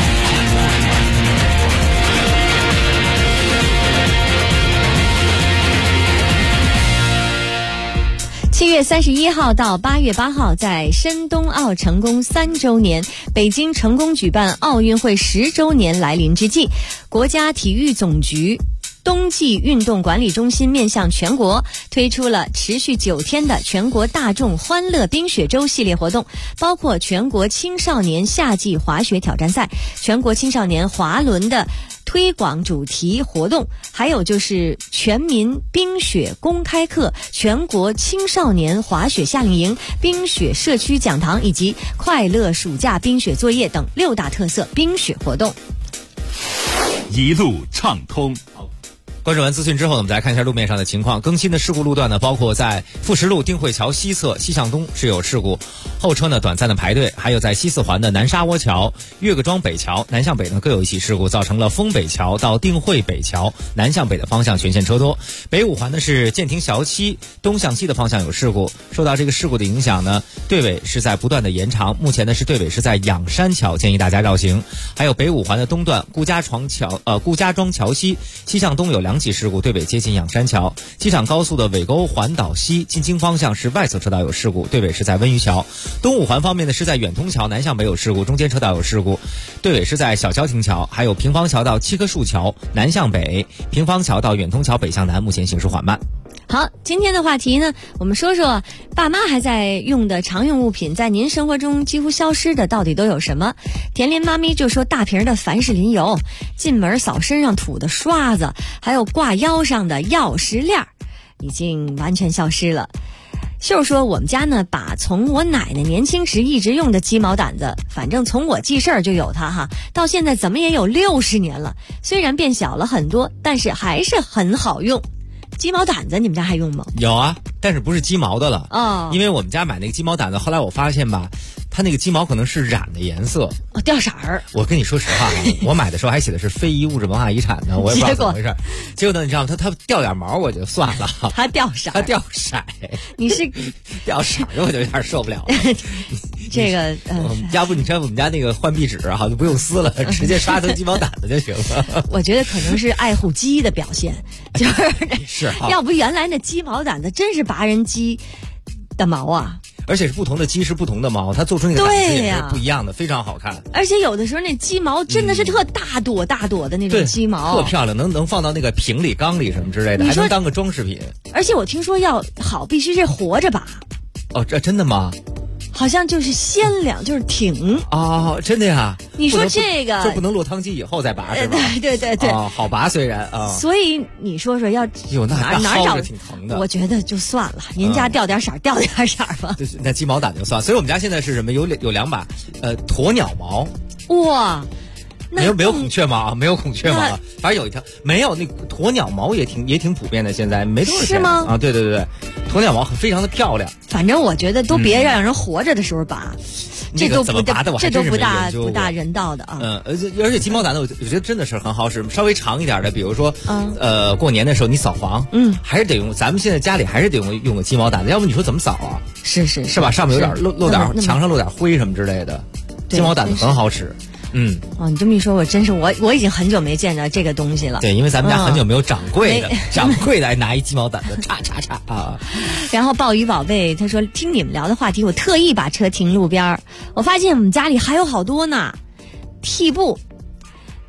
7月31号到8月8号，在申冬奥成功3周年，北京成功举办奥运会10周年来临之际，国家体育总局冬季运动管理中心面向全国推出了持续9天的全国大众欢乐冰雪周系列活动，包括全国青少年夏季滑雪挑战赛、全国青少年滑轮的推广主题活动，还有就是全民冰雪公开课、全国青少年滑雪夏令营、冰雪社区讲堂以及快乐暑假冰雪作业等6大特色冰雪活动。 一路畅通。 关注完资讯之后呢，我们再来看一下路面上的情况。更新的事故路段呢，包括在富石路丁慧桥西侧西向东是有事故，后车呢短暂的排队；还有在西四环的南沙窝桥、岳各庄北桥南向北呢各有一起事故，造成了丰北桥到定慧北桥南向北的方向全线车多。北五环呢是建亭桥西东向西的方向有事故，受到这个事故的影响呢，队尾是在不断的延长，目前呢是队尾是在仰山桥，建议大家绕行。还有北五环的东段顾家庄桥西西向东有2起事故，队尾接近仰山桥。机场高速的尾沟环岛西进京方向是外侧车道有事故，队尾是在温榆桥。东五环方面呢是在远通桥南向北有事故，中间车道有事故，队尾是在小桥亭桥。还有平房桥到七棵树桥南向北，平房桥到远通桥北向南，目前行驶缓慢。 好，今天的话题呢，我们说说爸妈还在用的常用物品，在您生活中几乎消失的到底都有什么？田林妈咪就说大瓶的凡士林油，进门扫身上吐的刷子，还有挂腰上的钥匙链，已经完全消失了。秀说我们家呢，把从我奶奶年轻时一直用的鸡毛掸子，反正从我记事儿就有它哈，到现在怎么也有60年了，虽然变小了很多，但是还是很好用。鸡毛掸子你们家还用吗？ 有啊，但是不是鸡毛的了哦， 因为我们家买那个鸡毛掸子，后来我发现吧，它那个鸡毛可能是染的颜色哦，掉色儿。 我跟你说实话我买的时候还写的是非遗物质文化遗产呢，我也不知道怎么回事。结果呢，你知道吗？它掉点毛我就算了， 它掉色，你是掉色我就有点受不了了。 这个要不你看我们家那个换壁纸哈，就不用撕了，直接刷成鸡毛掸子就行了。 我觉得可能是爱护鸡的表现，就是要不原来那鸡毛掸子真是拔人鸡的毛啊。 而且是不同的鸡是不同的毛，它做出那个掸子也是不一样的，非常好看。 而且有的时候那鸡毛真的是特大朵大朵的那种鸡毛， 特漂亮，能放到那个瓶里、缸里什么之类的，还能当个装饰品。 而且我听说要好必须是活着拔。 哦，这真的吗？ 好像就是鲜亮，就是挺哦，真的呀？ 你说这个就不能落汤鸡以后再拔是吧？ 对哦，好拔虽然啊。 所以你说要哪找挺疼的？ 我觉得就算了，您家掉点色掉点色吧。 那鸡毛掸就算。所以我们家现在是什么？有2把鸵鸟毛。 哇！ 没有孔雀毛，没有孔雀毛，反正有一条没有那鸵鸟毛也挺普遍的，现在没多少钱。 是吗？ 啊，对，鸵鸟毛非常的漂亮。 反正我觉得都别让人活着的时候拔，这都不大人道的啊。 而且鸡毛掸子我觉得真的是很好使，稍微长一点的，比如说过年的时候你扫房，还是得用，咱们现在家里还是得用个鸡毛掸子，要不你说怎么扫啊？ 是吧？上面有点漏点，墙上漏点灰什么之类的，鸡毛掸子很好使。 你这么一说，我已经很久没见着这个东西了。 对，因为咱们家很久没有掌柜的，掌柜的拿一鸡毛掸子叉啊。 然后鲍鱼宝贝他说，听你们聊的话题，我特意把车停路边，我发现我们家里还有好多呢。屉布，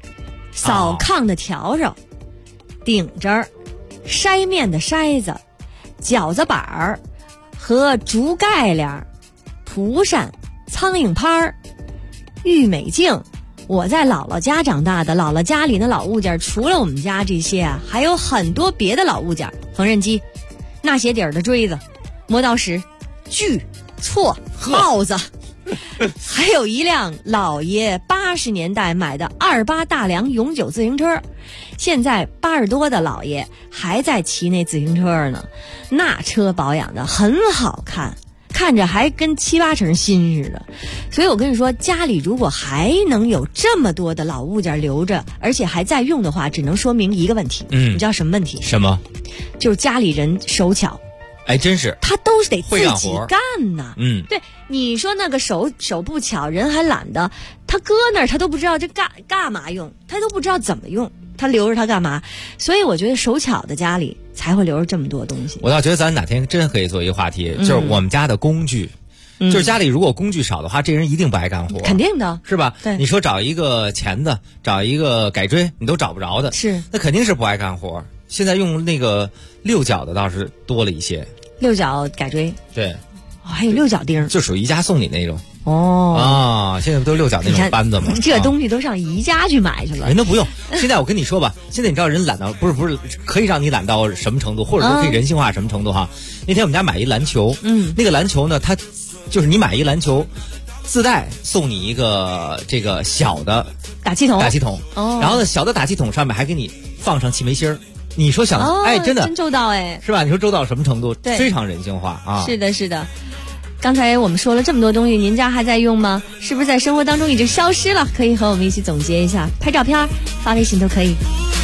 扫炕的笤帚、顶针、筛面的筛子、饺子板儿和竹盖帘、蒲扇、苍蝇拍儿、玉美镜。我在姥姥家长大的，姥姥家里的老物件除了我们家这些啊，还有很多别的老物件，缝纫机、纳鞋底儿的锥子、磨刀石、锯、锉、刨子，还有一辆老爷80年代买的28大梁永久自行车，现在80多的老爷还在骑那自行车呢，那车保养的很好看，看着还跟7、8成新似的。所以我跟你说，家里如果还能有这么多的老物件留着，而且还在用的话，只能说明一个问题。你知道什么问题？ 什么？ 就是家里人手巧。 哎，真是， 他都是得自己干呐。对，你说那个手不巧，人还懒得，他搁那儿他都不知道这干嘛用，他都不知道怎么用，他留着他干嘛？所以我觉得手巧的家里才会留着这么多东西。 我倒觉得咱哪天真可以做一个话题，就是我们家的工具。就是家里如果工具少的话，这人一定不爱干活。 肯定的， 是吧？ 对， 你说找一个钳子，找一个改锥，你都找不着的。 是， 那肯定是不爱干活。现在用那个6角的倒是多了一些。 6角改锥， 对， 还有6角钉， 就属于宜家送你那种。现在不都6角那种扳子吗？ 这东西都上宜家去买去了。 人都不用。现在我跟你说吧，现在你知道人懒到不是可以让你懒到什么程度，或者说可以人性化什么程度哈？那天我们家买一篮球，那个篮球呢，它就是你买一篮球，自带送你一个这个小的打气筒， 然后呢，小的打气筒上面还给你放上气煤芯儿。你说真的真周到哎， 是吧？你说周到什么程度？ 对， 非常人性化啊！ 是的，是的。刚才我们说了这么多东西，您家还在用吗？是不是在生活当中已经消失了？可以和我们一起总结一下，拍照片、发微信都可以。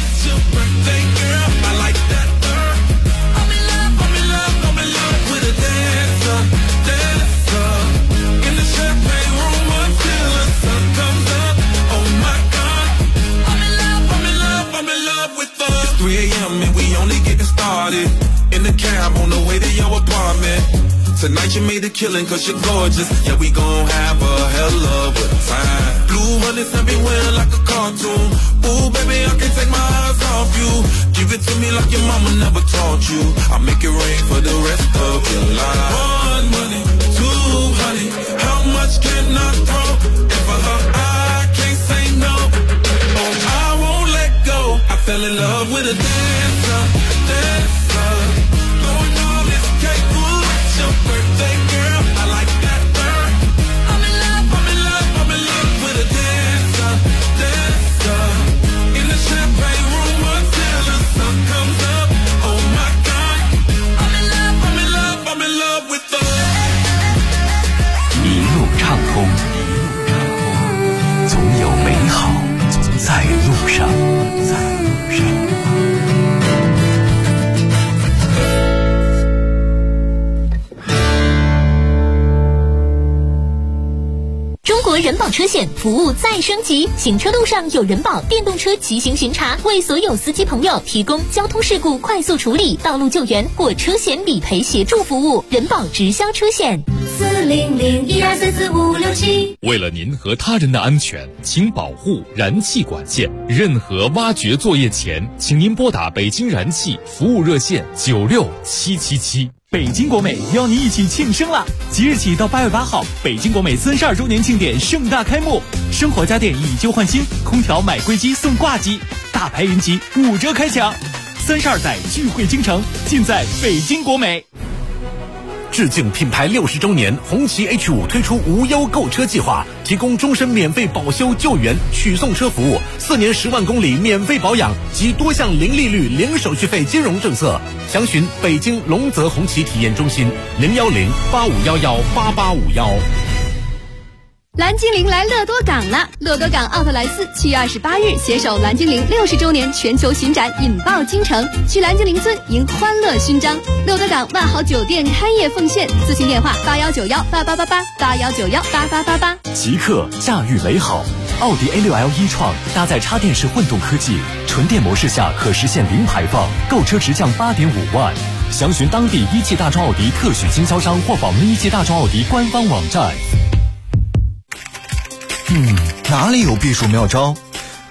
Tonight you made a killing cause you're gorgeous. Yeah, we gon' have a hell of a time. Blue honey's everywhere like a cartoon. Ooh, baby, I can't take my eyes off you. Give it to me like your mama never taught you. I'll make it rain for the rest of your life. One money, two honey. How much can I throw? And for her, I can't say no. Oh, I won't let go. I fell in love with a dancer, dancer. Blowing all this cake, ooh, it's your birthday, girl. I like that, girl. I'm in love with a dancer, dancer. In the champagne room until the sun comes up. Oh my God. I'm in love with the. 一路畅通，总有美好在路上。 中国人保车险服务再升级，行车路上有人保电动车骑行巡查，为所有司机朋友提供交通事故快速处理、道路救援或车险理赔协助服务。人保直销车险40012344567。 为了您和他人的安全，请保护燃气管线。任何挖掘作业前，请您拨打北京燃气服务热线96777。 北京国美邀您一起庆生了！即日起到8月8号，北京国美32周年庆典盛大开幕，生活家电以旧换新，空调买贵机送挂机，大牌云集5折开抢，32载聚会京城，尽在北京国美。致敬品牌60周年，红旗 H5 推出无忧购车计划，提供终身免费保修救援取送车服务，4年10万公里免费保养及多项零利率零手续费金融政策。详询北京龙泽红旗体验中心01085118851。 蓝精灵来乐多港了！乐多港奥特莱斯7月28日携手蓝精灵60周年全球巡展，引爆京城，去蓝精灵村迎欢乐勋章。乐多港万豪酒店开业奉献，咨询电话8191888881918888。 极客驾驭美好，奥迪 A6L e-tron搭载插电式混动科技，纯电模式下可实现零排放，购车直降8.5万。详询当地一汽大众奥迪特许经销商或访问一汽大众奥迪官方网站。 哪里有避暑妙招？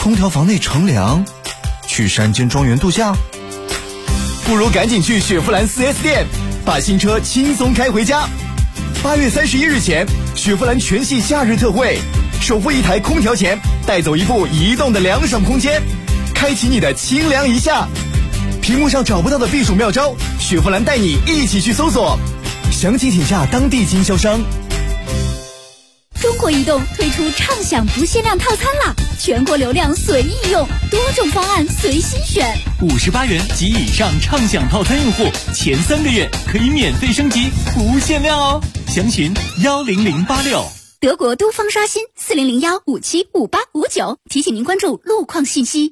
空调房内乘凉，去山间庄园度假， 不如赶紧去雪佛兰 4S 店，把新车轻松开回家。8月31日前，雪佛兰全系夏日特惠，首付一台空调钱，带走一部移动的凉爽空间，开启你的清凉一夏。屏幕上找不到的避暑妙招，雪佛兰带你一起去搜索，详情请下当地经销商。 中国移动推出畅享不限量套餐啦，全国流量随意用，多种方案随心选。 58元及以上畅享套餐用户，前3个月可以免费升级，不限量哦。详询10086。 德国都方刷新401575859，提醒您关注路况信息。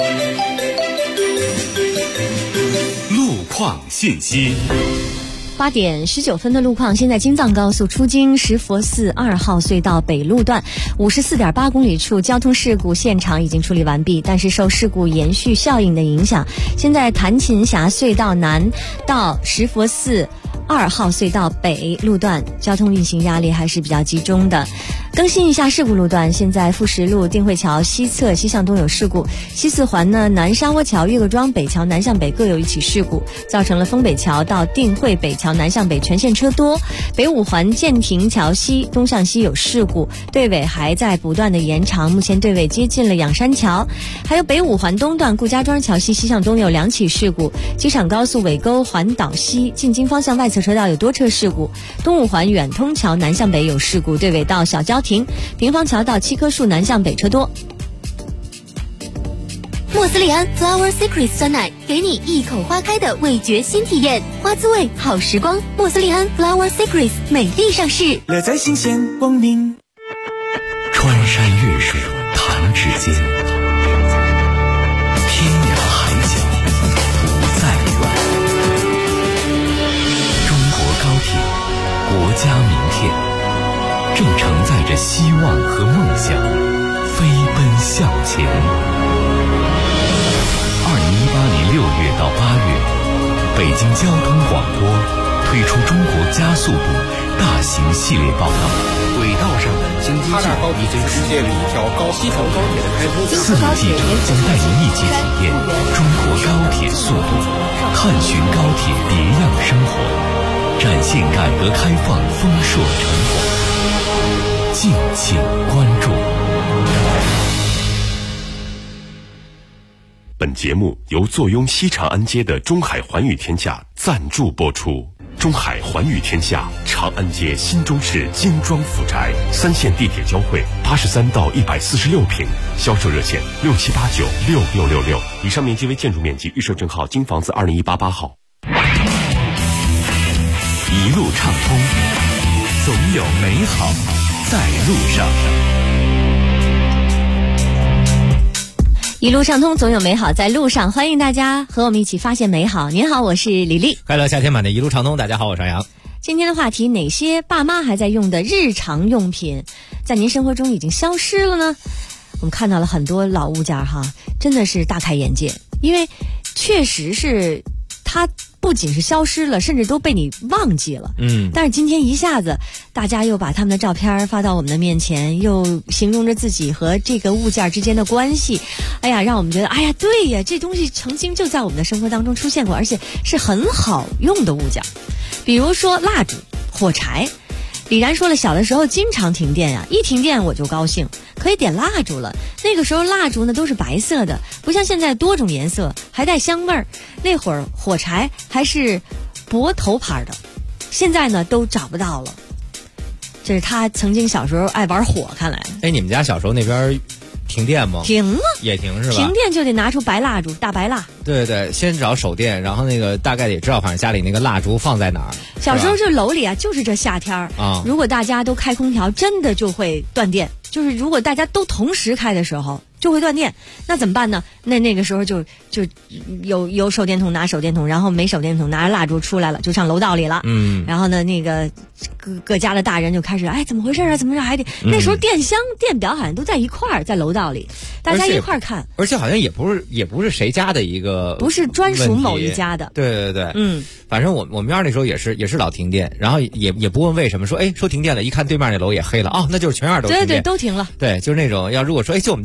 路况信息。 8点19分的路况，现在京藏高速出京石佛寺2号隧道北路段54.8公里处交通事故现场已经处理完毕，但是受事故延续效应的影响，现在弹琴峡隧道南到石佛寺2号隧道北路段交通运行压力还是比较集中的。更新一下事故路段，现在富石路定慧桥西侧西向东有事故，西四环呢南沙窝桥岳各庄北桥南向北各有一起事故，造成了丰北桥到定慧北桥南向北全线车多。北五环建亭桥西东向西有事故，队尾还在不断的延长，目前队尾接近了仰山桥。还有北五环东段顾家庄桥西西向东有2起事故，机场高速尾沟环岛西进京方向外侧车道有多车事故，东五环远通桥南向北有事故，队尾到小交亭，平房桥到7棵树南向北车多。 莫斯利安 Flower Secrets 酸奶，给你一口花开的味觉新体验，花滋味好时光。莫斯利安 Flower Secrets 美丽上市， 乐在新鲜光明。 穿山越水弹指间，天涯海角不再远。中国高铁，国家名片，正承载着希望和梦想，飞奔向前。2018年6月到8月，北京交通广播推出中国加速度大型系列报道， 轨道上的经济性已经世界里一条西城高铁的开通。 4路记者将带您一起体验中国高铁速度，探寻高铁别样生活，展现改革开放丰硕成果。敬请关注。 本节目由坐拥西长安街的中海环宇天下赞助播出。中海环宇天下，长安街新中市精装府宅，3线地铁交汇，83到146平，销售热线67896666。以上面积为建筑面积，预售证号京房子20188号。 一路畅通，总有美好在路上。 一路畅通，总有美好在路上。欢迎大家和我们一起发现美好。您好，我是李丽。 快乐夏天版的一路畅通，大家好，我是杨。 今天的话题，哪些爸妈还在用的日常用品，在您生活中已经消失了呢？我们看到了很多老物件哈，真的是大开眼界，因为确实是它不仅是消失了，甚至都被你忘记了。但是今天一下子大家又把他们的照片发到我们的面前，又形容着自己和这个物件之间的关系，哎呀，让我们觉得哎呀，对呀，这东西曾经就在我们的生活当中出现过，而且是很好用的物件。比如说蜡烛、火柴。李然说了，小的时候经常停电呀，一停电我就高兴，可以点蜡烛了。那个时候蜡烛呢都是白色的，不像现在多种颜色，还带香味儿。那会儿火柴还是薄头牌的，现在呢都找不到了。这是他曾经小时候爱玩火，看来。 哎，你们家小时候那边停电吗？ 停了， 也停是吧？ 停电就得拿出白蜡烛，大白蜡。 对对，先找手电，然后那个大概也知道，反正家里那个蜡烛放在哪儿。 小时候就楼里啊，就是这夏天啊，如果大家都开空调，真的就会断电。就是如果大家都同时开的时候，就会断电，那怎么办呢？那个时候就有手电筒拿手电筒，然后没手电筒拿着蜡烛出来了，就上楼道里了。然后呢，那个各家的大人就开始，哎，怎么回事啊？怎么着还得？那时候电箱、电表好像都在一块儿，在楼道里，大家一块儿看。 而且好像也不是谁家的一个， 不是专属某一家的。 对对对，反正我们院那时候也是老停电，然后也不问为什么，说停电了，一看对面那楼也黑了，哦，那就是全院都停电。 对对，都停了。 对，就是那种如果说就我们家停电了。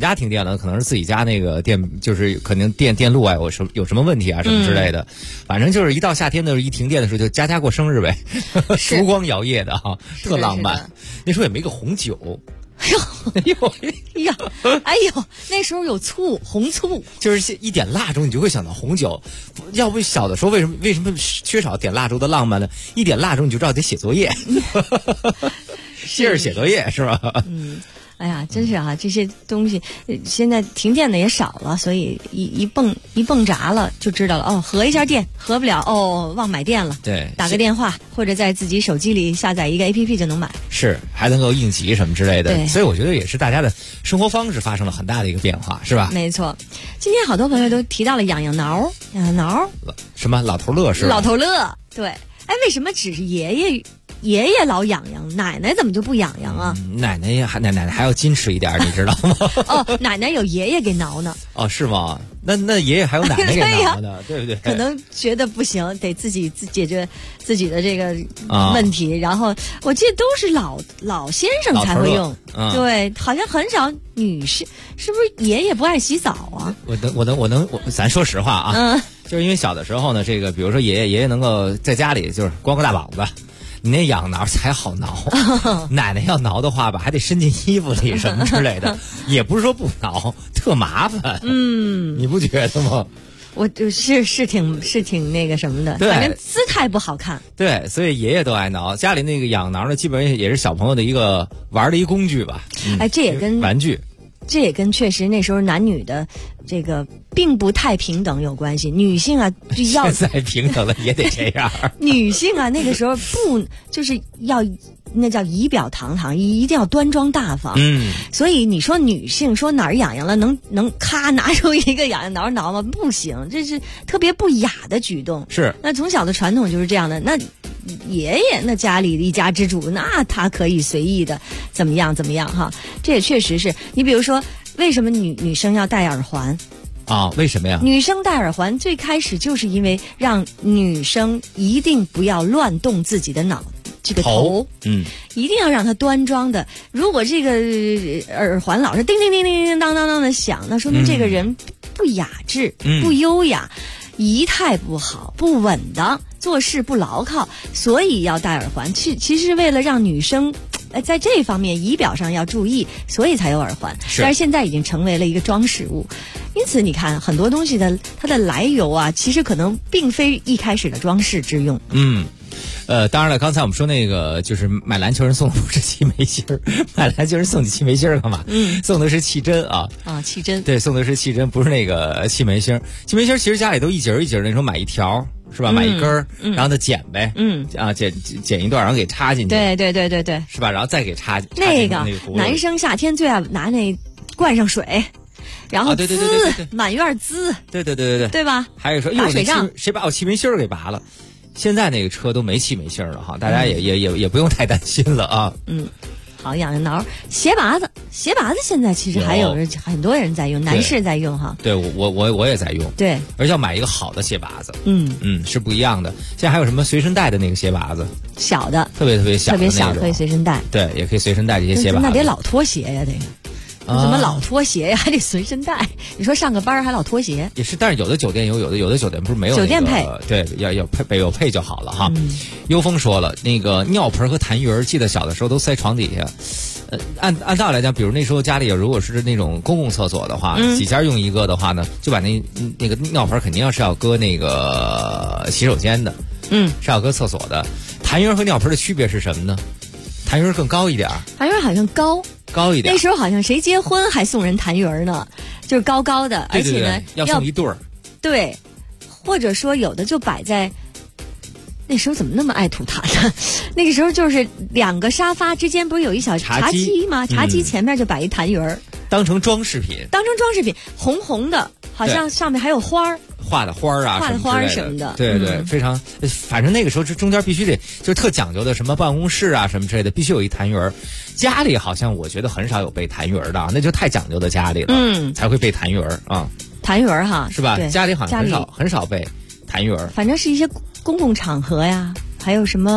呢，可能是自己家那个电，就是可能电路啊有什么问题啊什么之类的。反正就是一到夏天的一停电的时候，就家过生日呗，烛光摇曳的哈，特浪漫。那时候也没个红酒。 哎呀，那时候有醋，红醋， 就是一点蜡烛，你就会想到红酒。要不小的时候为什么缺少点蜡烛的浪漫呢？一点蜡烛你就知道得写作业，接着写作业是吧？ 哎呀，真是啊，这些东西现在停电的也少了，所以一蹦闸了就知道了。哦，合一下电，合不了，哦，忘买电了。 对， 打个电话或者在自己手机里下载一个 APP 就能买。 是，还能够应急什么之类的。对，所以我觉得也是大家的生活方式发生了很大的一个变化，是吧？ 没错。今天好多朋友都提到了痒痒挠， 什么老头乐是吧？ 老头乐，对。哎，为什么只是爷爷老痒痒，奶奶怎么就不痒痒啊？ 奶奶还要矜持一点，你知道吗？ 哦，奶奶有爷爷给挠呢。 哦，是吗？那爷爷还有奶奶给挠呢，对不对？ 可能觉得不行，得自己解决自己的这个问题。然后我记得都是老先生才会用，对，好像很少女士，是不是爷爷不爱洗澡啊？ 咱说实话啊，就是因为小的时候呢，这个比如说爷爷能够在家里就是光个大膀子。你那痒挠才好挠，奶奶要挠的话吧，还得伸进衣服里什么之类的，也不是说不挠，特麻烦。你不觉得吗？ 我就是挺那个什么的，反正姿态不好看。 对，所以爷爷都爱挠，家里那个痒挠呢，基本上也是小朋友的一个玩的一工具吧。 哎，这也跟玩具。 这也跟确实那时候男女的这个并不太平等有关系。女性啊，要现在平等了也得这样。 女性啊，那个时候不就是要那叫仪表堂堂，一定要端庄大方。所以你说女性说哪儿痒痒了，能咔拿出一个痒痒挠挠吗？不行，这是特别不雅的举动。 是。 那从小的传统就是这样的。那爷爷那家里的一家之主，那他可以随意的怎么样哈，这也确实是。你比如说，为什么女生要戴耳环啊？为什么呀？ 女生戴耳环最开始就是因为让女生一定不要乱动自己的头，一定要让它端庄的。如果这个耳环老是叮叮叮叮叮当当当的响，那说明这个人不雅致，不优雅。仪态不好，不稳当，做事不牢靠，所以要戴耳环。其实为了让女生在这方面仪表上要注意，所以才有耳环。但是现在已经成为了一个装饰物，因此你看很多东西它的来由啊，其实可能并非一开始的装饰之用。 当然了，刚才我们说那个就是买篮球人送的不是气眉芯儿，买篮球人送你气眉芯儿干嘛？送的是气针啊！ 气针。对， 送的是气针，不是那个气眉芯儿。气眉芯儿其实家里都一节一节那时候买一条是吧？买一根儿，然后再剪呗。剪一段，然后给插进去。 对， 是吧？然后再给插那个男生夏天最爱拿那灌上水。然后对， 满院滋。 对， 对吧？ 还有说， 打水仗， 谁把我气眉芯儿给拔了？现在那个车都没气眉芯了哈，大家也不用太担心了啊。 好，痒痒挠，鞋拔子现在其实还有很多人在用，男士在用哈。 对，我也在用。 对， 而且要买一个好的鞋拔子。是不一样的。现在还有什么随身带的那个鞋拔子？ 小的， 特别小， 特别小，可以随身带。 对，也可以随身带这些鞋拔子。 那得老拖鞋呀，这个。怎么老拖鞋呀？还得随身带？你说上个班还老拖鞋？ 也是，但是有的酒店有的酒店不是没有、酒店配？ 对，要配就好了哈。幽风说了，那个尿盆和痰盂，记得小的时候都塞床底下。按道理来讲，比如那时候家里如果是那种公共厕所的话，几家用一个的话呢，就把那个尿盆肯定是要搁那个洗手间的，是要搁厕所的。痰盂和尿盆的区别是什么呢？痰盂更高一点， 痰盂好像高一点。那时候好像谁结婚还送人痰盂呢，就是高高的，而且呢要送一对儿。 对，或者说有的就摆在。那时候怎么那么爱吐痰呢？那个时候就是两个沙发之间不是有一小茶几吗？茶几前面就摆一痰盂， 当成装饰品， 红红的，好像上面还有花儿。 画的花啊， 画的花什么的， 对，非常，反正那个时候这中间必须得就是特讲究的，什么办公室啊什么之类的，必须有一痰盂。家里好像我觉得很少有备痰盂的，那就太讲究的家里了，才会备痰盂啊。 痰盂哈， 是吧？家里好像很少备痰盂。 反正是一些公共场合呀，还有什么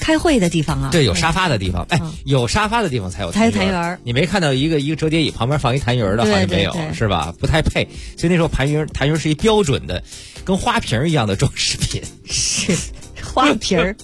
开会的地方啊。 对，有沙发的地方。有沙发的地方才有才有弹圆。 你没看到一个折叠椅旁边放一弹圆的，好像没有，是吧？不太配。所以那时候弹圆是一标准的，跟花瓶一样的装饰品。 是花瓶儿。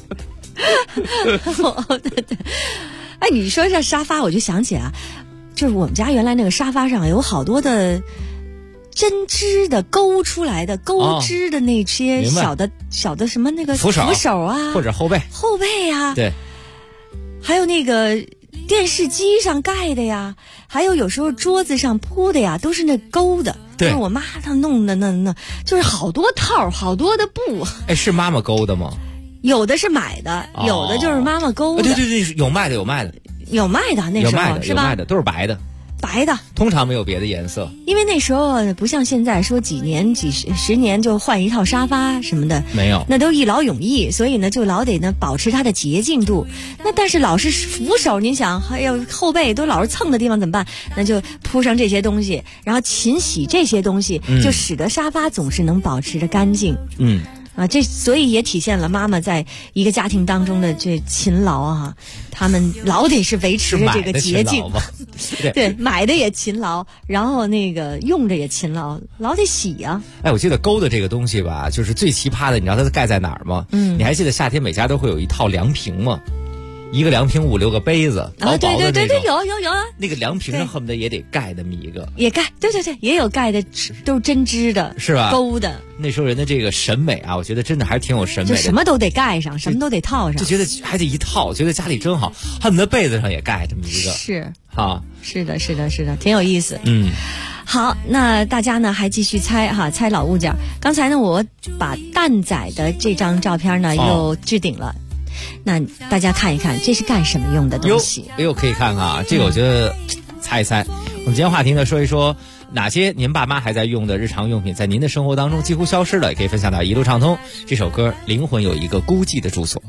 哎，你说这沙发，我就想起啊，就是我们家原来那个沙发上有好多的针织的勾出来的钩织的那些小的什么那个扶手啊， 或者后背啊， 对， 还有那个电视机上盖的呀，还有时候桌子上铺的呀，都是那勾的。 对， 就是我妈她弄的那就是好多套好多的布。 哎，是妈妈勾的吗？ 有的是买的，有的就是妈妈勾的。 对，有卖的， 那时候是吧？ 有卖的，都是白的，通常没有别的颜色。 因为那时候不像现在说几十年就换一套沙发什么的， 没有， 那都一劳永逸，所以呢就老得保持它的洁净度。那但是老是扶手，您想还有后背都老是蹭的地方怎么办？那就铺上这些东西，然后勤洗这些东西，就使得沙发总是能保持着干净。这所以也体现了妈妈在一个家庭当中的这勤劳啊，他们老得是维持着这个洁净。对，买的也勤劳，然后那个用着也勤劳，老得洗啊。 哎，我记得勾的这个东西吧，就是最奇葩的，你知道它盖在哪儿吗？你还记得夏天每家都会有一套凉亭吗？一个凉亭5、6个杯子，薄薄的那种。 对，有啊。 那个凉亭上恨不得也得盖那么一个。 也盖，对，也有盖的，都是针织的， 是吧？ 勾的。 那时候人的这个审美啊，我觉得真的还是挺有审美的。 就什么都得盖上，什么都得套上， 就觉得还得一套，觉得家里真好，恨不得被子上也盖这么一个。 是啊， 是的，挺有意思。好，那大家呢还继续猜老物件。刚才呢我把蛋仔的这张照片呢又置顶了。那大家看一看，这是干什么用的东西？ 可以看看啊，这个我觉得猜一猜。我们今天话题呢说一说哪些您爸妈还在用的日常用品，在您的生活当中几乎消失了，也可以分享到一路畅通。这首歌《灵魂有一个孤寂的住所》。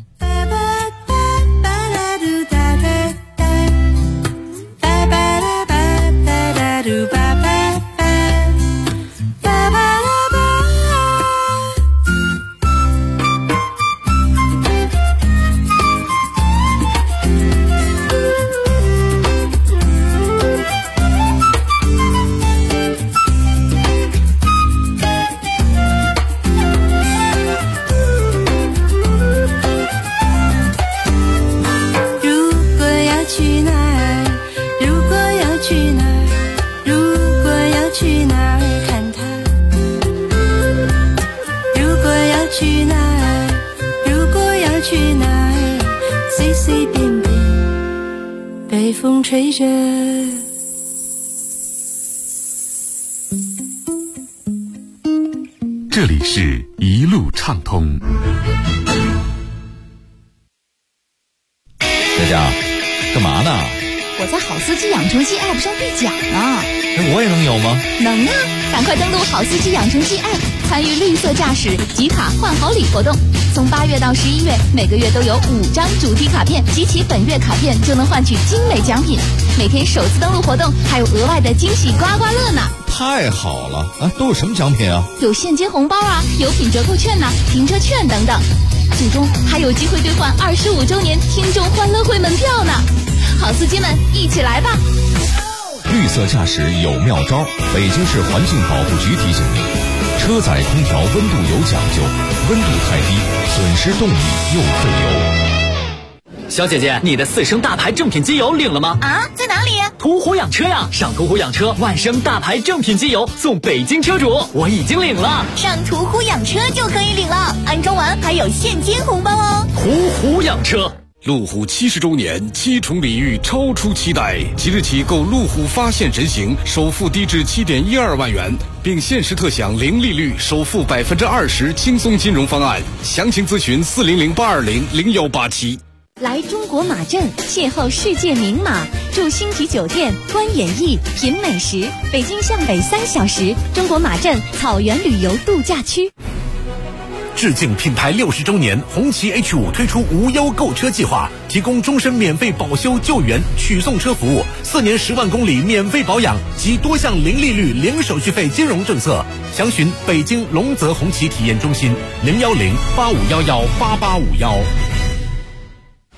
风吹着， 这里是一路畅通。 佳佳，干嘛呢？ 我在好司机养成记 App 上兑奖呢。 我也能有吗？ 能啊！赶快登录好司机养成记 App， 参与绿色驾驶集卡换好礼活动。从8月到11月，每个月都有5张主题卡片，集齐本月卡片就能换取精美奖品。每天首次登录活动还有额外的惊喜刮刮乐呢！ 太好了啊！都有什么奖品啊？ 有现金红包啊，有品折扣券停车券等等。最终还有机会兑换25周年听众欢乐会门票呢！好司机们，一起来吧！ 绿色驾驶有妙招，北京市环境保护局提醒您：车载空调温度有讲究，温度太低，损失动力又费油。 小姐姐，你的4升大牌正品机油领了吗？ 啊，在哪里？ 途虎养车呀！上途虎养车，万升大牌正品机油送北京车主，我已经领了。 上途虎养车就可以领了，安装完还有现金红包哦。 途虎养车。 路虎70周年7重礼遇超出期待，即日起购路虎发现神行，首付低至7.12万元，并限时特享零利率，首付20%轻松金融方案。详情咨询400-820-0187。 来中国马镇邂逅世界名马，住星级酒店，观演艺，品美食。北京向北3小时，中国马镇草原旅游度假区。 致敬品牌60周年，红旗 H5 推出无忧购车计划，提供终身免费保修救援、取送车服务，4年10万公里免费保养及多项零利率、零手续费金融政策。详询北京龙泽红旗体验中心，010-8511-8851。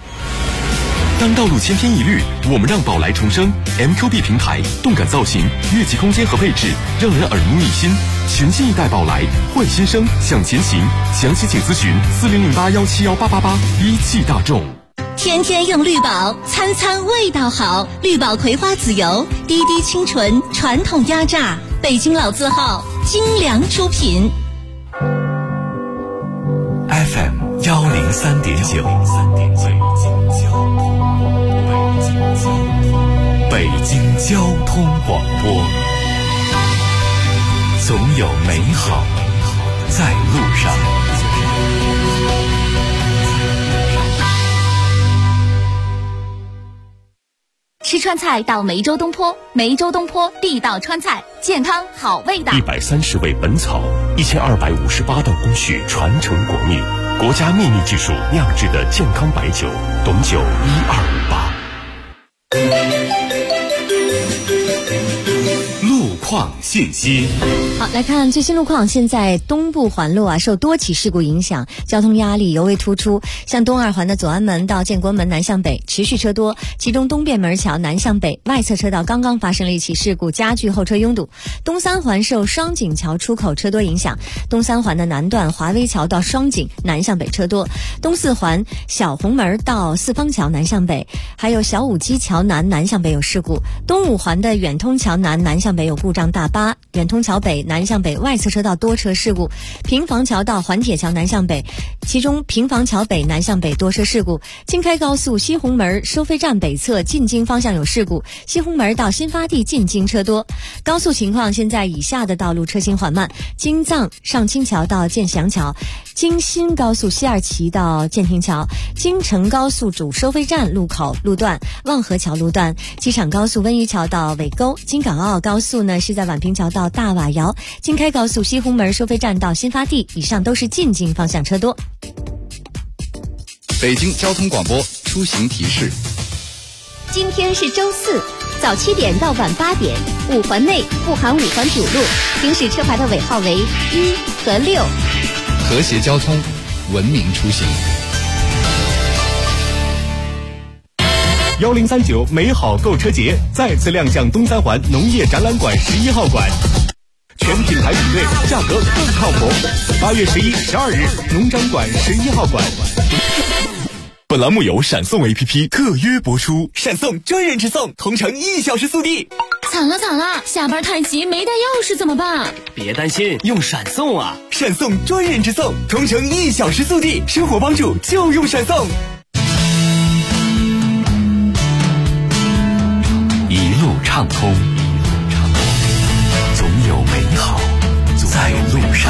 当道路千篇一律，我们让宝来重生。MQB 平台，动感造型，越级空间和配置，让人耳目一新。全新一代宝来，换新生，向前行。详细请咨询4008171888。一汽大众。 天天用绿宝，餐餐味道好。绿宝葵花籽油，滴滴清纯，传统压榨，北京老字号，精良出品。 FM 103.9，北京交通广播，总有美好在路上。 吃川菜到梅州东坡，梅州东坡地道川菜，健康好味道。 130味本草，1258道工序传承国秘，国家秘密技术酿制的健康白酒，董酒1258。 路况信息。 好，来看最新路况。现在东部环路受多起事故影响，交通压力尤为突出。像东二环的左安门到建国门南向北持续车多，其中东便门桥南向北外侧车道刚刚发生了一起事故，加剧后车拥堵。东三环受双井桥出口车多影响，东三环的南段华威桥到双井南向北车多。东四环小红门到四方桥南向北，还有小武基桥南向北有事故。东五环的远通桥南向北有故障大巴，远通桥北南向北外侧车道多车事故。平房桥到环铁桥南向北，其中平房桥北南向北多车事故。京开高速西红门收费站北侧进京方向有事故，西红门到新发地进京车多。高速情况，现在以下的道路车行缓慢：京藏上清桥到建祥桥，京新高速西二旗到建亭桥，京承高速主收费站路口路段，望河桥路段，机场高速温榆桥到尾沟，京港澳高速呢是在宛平桥到大瓦窑，京开高速西红门收费站到新发地，以上都是进京方向车多。 北京交通广播出行提示。 今天是周四，早7点到晚8点，5环内不含5环主路，行驶车牌的尾号为1和6。 和谐交通，文明出行。 1039美好购车节再次亮相东三环农业展览馆11号馆，全品牌比对，价格更靠谱。8月11、12日，农展馆11号馆。 本栏目由闪送 APP 特约播出，闪送专人直送，同城1小时速递。 惨了，下班太急没带钥匙怎么办？ 别担心，用闪送啊！ 闪送专人直送，同城1小时速递，生活帮助就用闪送。 一路畅通，总有美好在路上。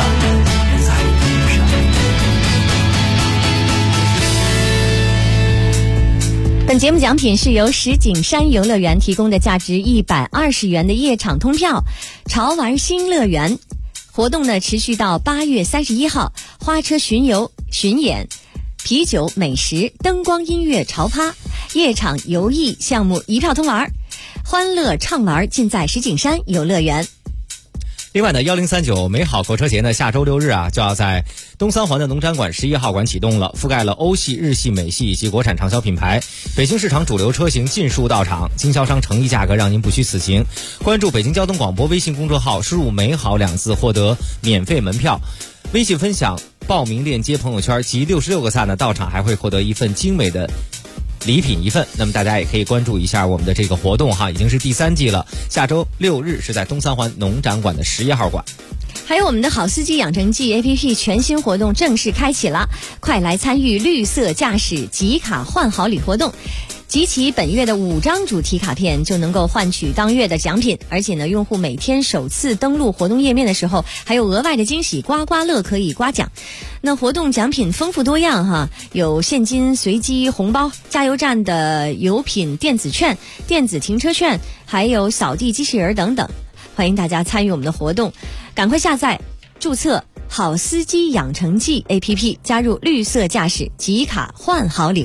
本节目奖品是由石景山游乐园提供的价值120元的夜场通票，潮玩新乐园活动呢持续到8月31号，花车巡游、巡演、啤酒、美食、灯光、音乐、潮趴、夜场游艺项目一票通玩，欢乐畅玩尽在石景山游乐园。 另外呢，1039美好购车节呢，下周6日就要在东三环的农展馆11号馆启动了，覆盖了欧系、日系、美系以及国产畅销品牌，北京市场主流车型尽数到场，经销商诚意价格让您不虚此行。关注北京交通广播微信公众号，输入美好2字获得免费门票，微信分享报名链接朋友圈及66个赞呢，到场还会获得一份精美的礼品一份。那么大家也可以关注一下我们的这个活动已经是第3季了，下周6日是在东三环农展馆的11号馆。 还有我们的好司机养成记 APP 全新活动正式开启了，快来参与绿色驾驶集卡换好礼活动，集齐本月的5张主题卡片就能够换取当月的奖品，而且呢，用户每天首次登录活动页面的时候还有额外的惊喜，刮刮乐可以刮奖。那活动奖品丰富多样有现金、随机红包、加油站的油品电子券、电子停车券，还有扫地机器人等等。欢迎大家参与我们的活动，赶快下载注册好司机养成记 APP， 加入绿色驾驶集卡换好礼活动。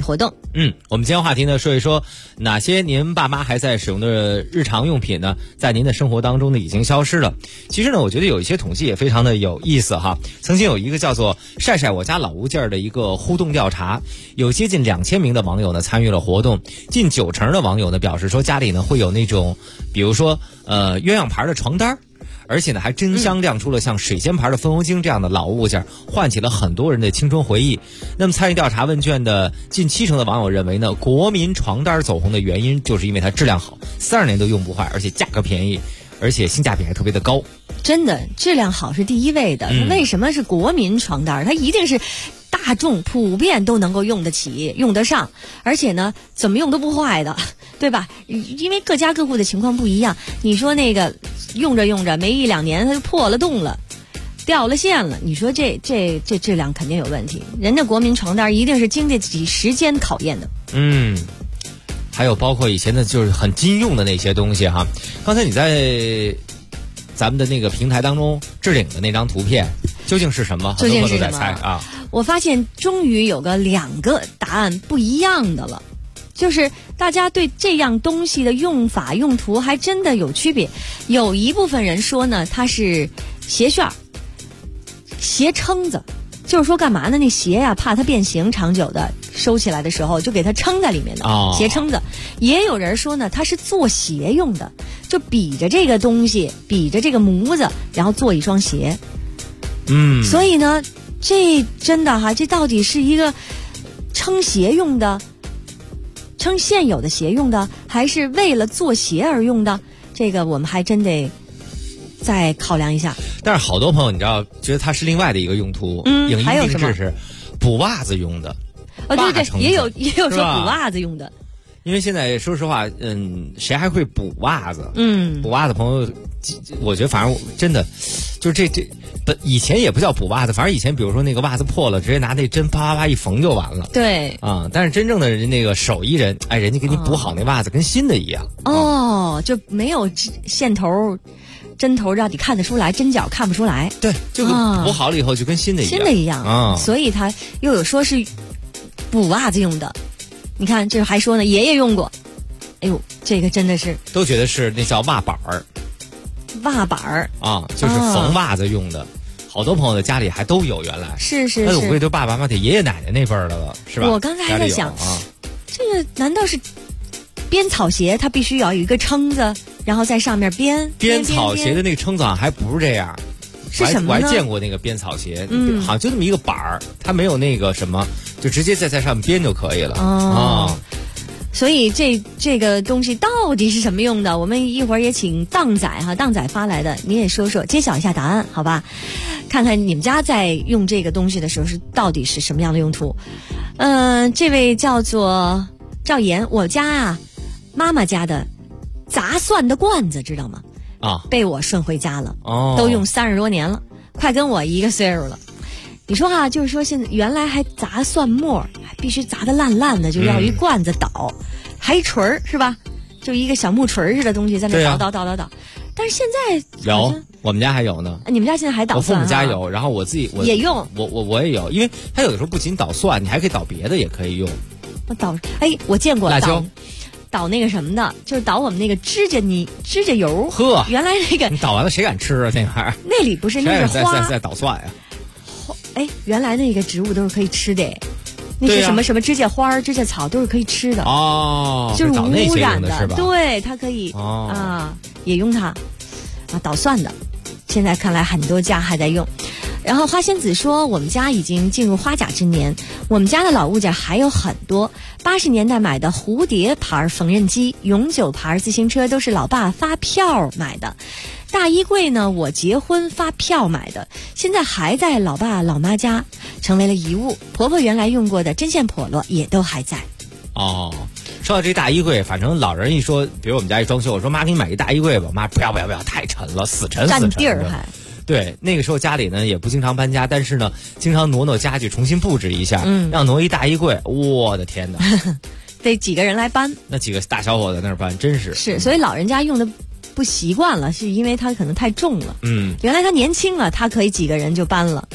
我们今天话题呢，说一说哪些您爸妈还在使用的日常用品呢，在您的生活当中呢已经消失了。其实呢，我觉得有一些统计也非常的有意思哈。曾经有一个叫做“晒晒我家老物件”的一个互动调查，有接近2000名的网友呢参与了活动，近90%的网友呢表示说家里呢会有那种，比如说鸳鸯牌的床单，而且呢还争相亮出了像水仙牌的风油精这样的老物件，唤起了很多人的青春回忆。那么参与调查问卷的近70%的网友认为呢，国民床单走红的原因就是因为它质量好，30年都用不坏，而且价格便宜，而且性价比还特别的高。 真的，质量好是第一位的。为什么是国民床单？它一定是大众普遍都能够用得起、用得上，而且呢怎么用都不坏的，对吧？因为各家各户的情况不一样。你说那个用着用着没1-2年它就破了洞了，掉了线了，你说这质量肯定有问题。人家国民床单一定是经得起时间考验的。 还有包括以前的就是很金用的那些东西哈。刚才你在咱们的那个平台当中置顶的那张图片究竟是什么？很多朋友都在猜啊。 我发现终于有个2个答案不一样的了，就是大家对这样东西的用法用途还真的有区别。有一部分人说呢，它是鞋楦、鞋撑子，就是说干嘛呢？那鞋呀，怕它变形，长久的收起来的时候就给它撑在里面的鞋撑子。也有人说呢，它是做鞋用的，就比着这个东西，比着这个模子，然后做一双鞋。所以呢，这真的哈，这到底是一个撑鞋用的，撑现有的鞋用的，还是为了做鞋而用的？这个我们还真得再考量一下。 但是好多朋友你知道，觉得它是另外的一个用途，影音定制是补袜子用的。 对，也有说补袜子用的。 因为现在说实话，谁还会补袜子？补袜子朋友，我觉得反正真的就是以前也不叫补袜子，反正以前比如说那个袜子破了，直接拿那针啪啪啪一缝就完了。 对但是真正的人那个手艺人，人家给你补好那袜子跟新的一样。 就没有线头、针头让你看得出来，针脚看不出来。 对，就补好了以后就跟新的一样。 所以他又有说是补袜子用的。你看这还说呢，爷爷用过。哎呦，这个真的是都觉得是那叫袜板儿。 袜板儿就是缝袜子用的。好多朋友的家里还都有，原来是。 那我估计都爸爸妈妈得爷爷奶奶那辈儿的了，是吧？ 我刚才还在想这个难道是编草鞋？它必须要有一个撑子，然后在上面编草鞋的那个撑子还不是这样。 是什么呢？ 我还见过那个编草鞋，好像就那么一个板儿，它没有那个什么，就直接在上面编就可以了。 所以这个东西到底是什么用的？我们一会儿也请当仔发来的，你也说说，揭晓一下答案，好吧？看看你们家在用这个东西的时候到底是什么样的用途。这位叫做赵岩，我家妈妈家的砸蒜的罐子知道吗？被我顺回家了。都用30多年了，快跟我一个岁数了。你说就是说现在原来还砸蒜末，还必须砸得烂烂的，就要一罐子倒，还一锤儿是吧？就一个小木锤似的东西在那倒。但是现在有，我们家还有呢。 你们家现在还捣蒜？ 我父母家有，然后我自己也用。 我也有，因为它有的时候不仅捣蒜，你还可以捣别的，也可以用。 我见过辣椒。 捣那个什么的，就是捣我们那个指甲油。 呵， 原来那个你捣完了谁敢吃啊？那玩意儿那里不是那是花在捣蒜呀？ 原来那个植物都是可以吃的，那些什么指甲花、指甲草都是可以吃的就是污染的，对，它可以也用它捣蒜的。现在看来很多家还在用。然后花仙子说，我们家已经进入花甲之年，我们家的老物件还有很多。80年代买的蝴蝶牌缝纫机、永久牌自行车都是老爸发票买的。大衣柜呢，我结婚发票买的，现在还在老爸老妈家，成为了遗物。婆婆原来用过的针线笸箩也都还在。 说到这大衣柜，反正老人一说，比如我们家一装修，我说妈给你买一大衣柜吧，妈不要，太沉了，死沉占地儿还。 对，那个时候家里呢也不经常搬家，但是呢经常挪家具，重新布置一下，让挪一大衣柜，我的天哪， 得几个人来搬， 那几个大小伙子在那儿搬，真是。 所以老人家用的不习惯了，是因为他可能太重了。原来他年轻了，他可以几个人就搬了。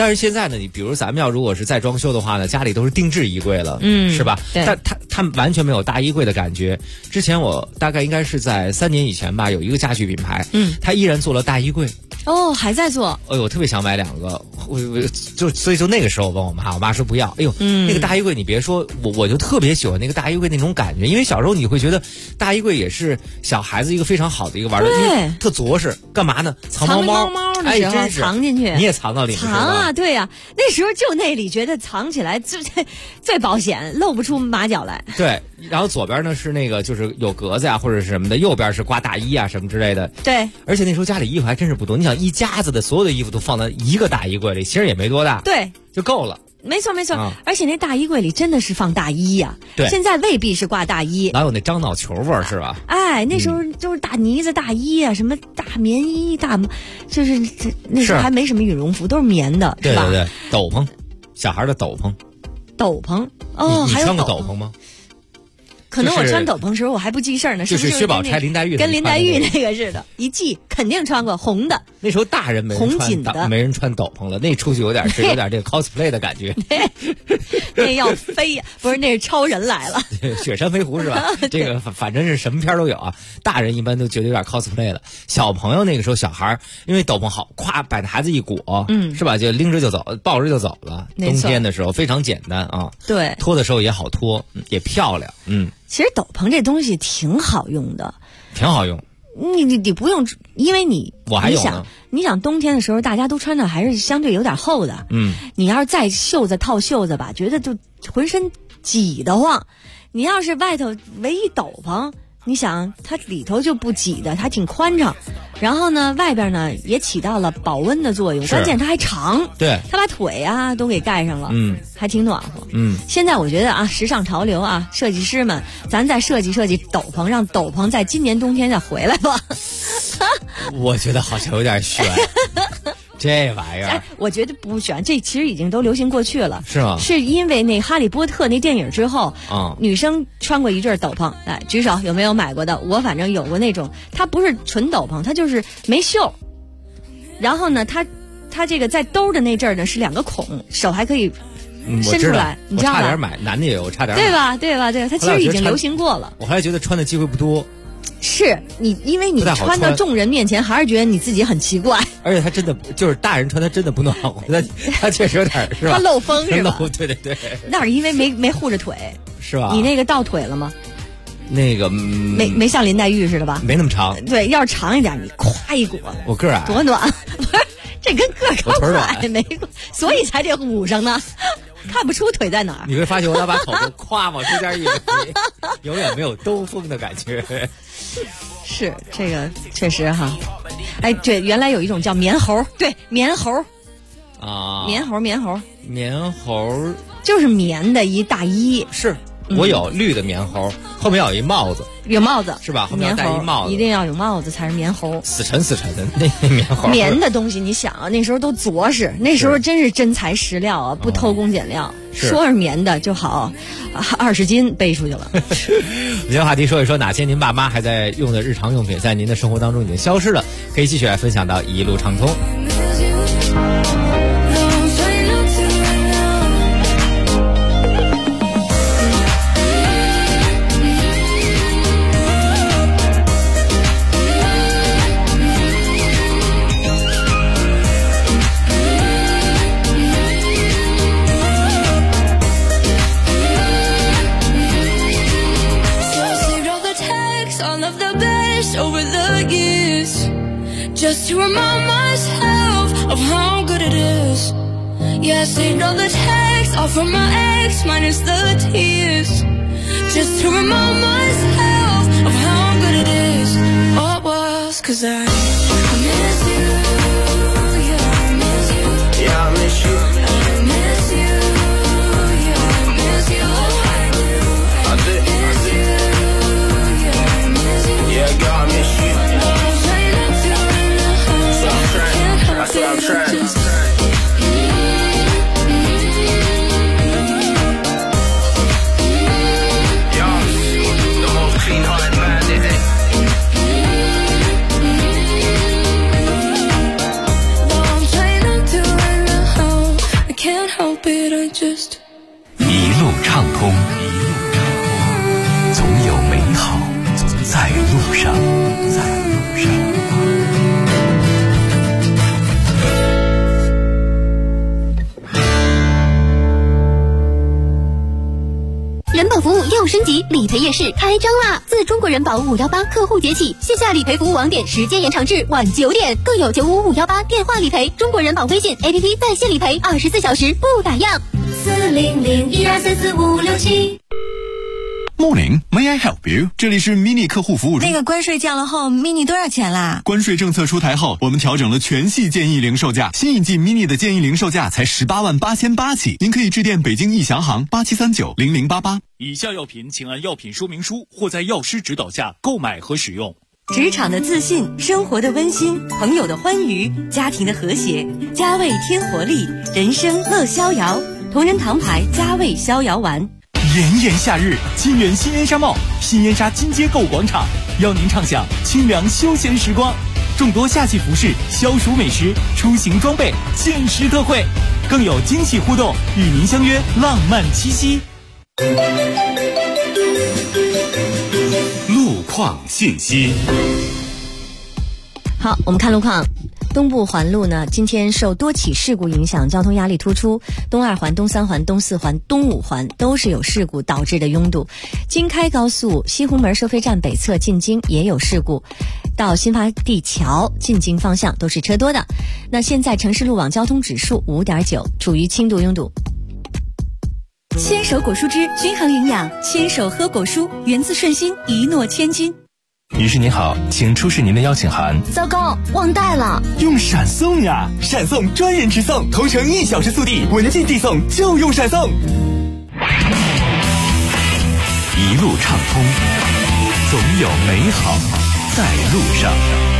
但是现在呢，你比如咱们如果是再装修的话呢，家里都是定制衣柜了，是吧？ 对。 但它完全没有大衣柜的感觉。之前我大概应该是在3年以前吧，有一个家具品牌，它依然做了大衣柜。 哦，还在做。 哎呦，我特别想买2个，所以就那个时候问我妈说不要。哎呦，那个大衣柜你别说，我就特别喜欢那个大衣柜那种感觉，因为小时候你会觉得大衣柜也是小孩子一个非常好的一个玩的， 对， 特着实。干嘛呢？藏猫的时候， 真是藏进去， 你也藏到里面。 藏啊，对呀，那时候就那里觉得藏起来最保险，露不出马脚来。 对，然后左边呢是那个就是有格子呀或者是什么的，右边是挂大衣啊什么之类的。 对， 而且那时候家里衣服还真是不多，你想一家子的所有的衣服都放在一个大衣柜里，其实也没多大， 对， 就够了。 没错，而且那大衣柜里真的是放大衣呀。 对， 现在未必是挂大衣， 哪有那樟脑球味儿是吧？ 哎，那时候就是大呢子大衣啊，什么大棉衣就是那时候还没什么羽绒服，都是棉的， 对是吧？ 对，斗篷，小孩的斗篷哦， 你还有穿过斗篷吗？ 可能我穿斗篷的时候我还不记事儿呢， 就是薛宝钗、林黛玉， 跟林黛玉那个似的，一记肯定穿过红的。 那时候大人红紧的， 没人穿斗篷了，那出去有点这个 cosplay 的感觉。 那要飞呀，不是那是超人来了， 雪山飞狐是吧？这个反正是什么片都有啊。大人一般都觉得有点 cosplay 了，小朋友那个时候小孩因为斗篷好，咵把孩子一裹，是吧？就拎着就走，抱着就走了。冬天的时候非常简单啊， 对， 脱的时候也好脱，也漂亮， 其实斗篷这东西挺好用的， 挺好用。 你不用，因为我还有呢。 你想冬天的时候，大家都穿的还是相对有点厚的，你要是再套袖子吧，觉得就浑身挤得慌。你要是外头围一斗篷，你想它里头就不挤的，它挺宽敞，然后呢外边呢也起到了保温的作用，关键它还长， 对， 它把腿啊都给盖上了，还挺暖和。现在我觉得啊，时尚潮流啊，设计师们，咱再设计斗篷，让斗篷在今年冬天再回来吧。 我觉得好像有点悬。这玩意儿， 我觉得不选，这其实已经都流行过去了， 是吗？ 是因为那《哈利波特》那电影之后，女生穿过一阵斗篷，来举手，有没有买过的？我反正有过那种，它不是纯斗篷，它就是没袖，然后呢，它这个在兜的那阵儿呢是2个孔，手还可以伸出来，你知道吧？ 我差点买，男的也有，我差点买， 对吧？它其实已经流行过了。 我后来觉得穿的机会不多。 是你，因为你穿到众人面前，还是觉得你自己很奇怪。 而且它真的就是大人穿，它真的不暖和，它确实有点是吧？ 它漏风是吧？ 对。 那是因为没护着腿， 是吧？ 你那个到腿了吗？ 那个没像林黛玉似的吧？ 没那么长。 对，要是长一点，你咵一裹。 我个儿矮， 多暖！不是，这跟个高矮没关，所以才得捂上呢。看不出腿在哪儿。 你会发现我要把头夸往中间一围，永远没有兜风的感觉。 是这个确实哈，哎，对，原来有一种叫棉猴，对，棉猴啊， 棉猴就是棉的一大衣， 是我有绿的棉猴，后面要有一帽子， 有帽子是吧？后面要戴一帽子， 一定要有帽子才是棉猴， 死沉的那棉猴。 棉的东西，你想啊，那时候都着实，那时候真是真材实料啊，不偷工减料。说是棉的就好，20斤背出去了。 今天话题说一说哪些您爸妈还在用的日常用品，在您的生活当中已经消失了，可以继续来分享到一路畅通。 Just to remind myself of how good it is. Yeah, I saved all the texts, all from my ex, minus the tears. Just to remind myself of how good it is. All it was, 'cause I miss you. Yeah, I miss you. Yeah, I miss you. I miss you. Yeah, I miss you. I do. I miss you. Yeah, I miss you. Yeah, girl, I miss you. That's what I'm trying. The most clean-hearted man, is it? Though I'm trying not to run the house. 畅通，总有美好在路上， 人保服务又升级，理赔夜市开张啦！自中国人保518客户节起，线下理赔服务网点时间延长至晚9点，更有95518电话理赔，中国人保微信 APP 在线理赔，24小时不打烊。40012344567。 Morning, may I help you？ 这里是 mini 客户服务中。 那个关税降了后 ，mini 多少钱啦？ 关税政策出台后，我们调整了全系建议零售价，新一季 mini 的建议零售价才188800起，您可以致电北京易祥行87390088。 以下药品请按药品说明书或在药师指导下购买和使用。 职场的自信，生活的温馨，朋友的欢愉，家庭的和谐，佳味添活力，人生乐逍遥。同仁堂牌佳味逍遥丸。 炎炎夏日，金源新烟纱帽、新烟纱金街购物广场邀您畅享清凉休闲时光，众多夏季服饰、消暑美食、出行装备限时特惠，更有惊喜互动，与您相约浪漫七夕。 路况信息。 好，我们看路况。东部环路呢，今天受多起事故影响，交通压力突出，东2环、东3环、东4环、东5环都是有事故导致的拥堵。京开高速西红门收费站北侧进京也有事故，到新发地桥进京方向都是车多的。那现在城市路网交通指数5.9，处于轻度拥堵。 牵手果蔬汁均衡营养，牵手喝果蔬，源自顺心，一诺千金。 女士您好，请出示您的邀请函。 糟糕，忘带了。 用闪送呀，闪送专人直送，同城1小时速递，文件递送就用闪送。 一路畅通，总有美好在路上。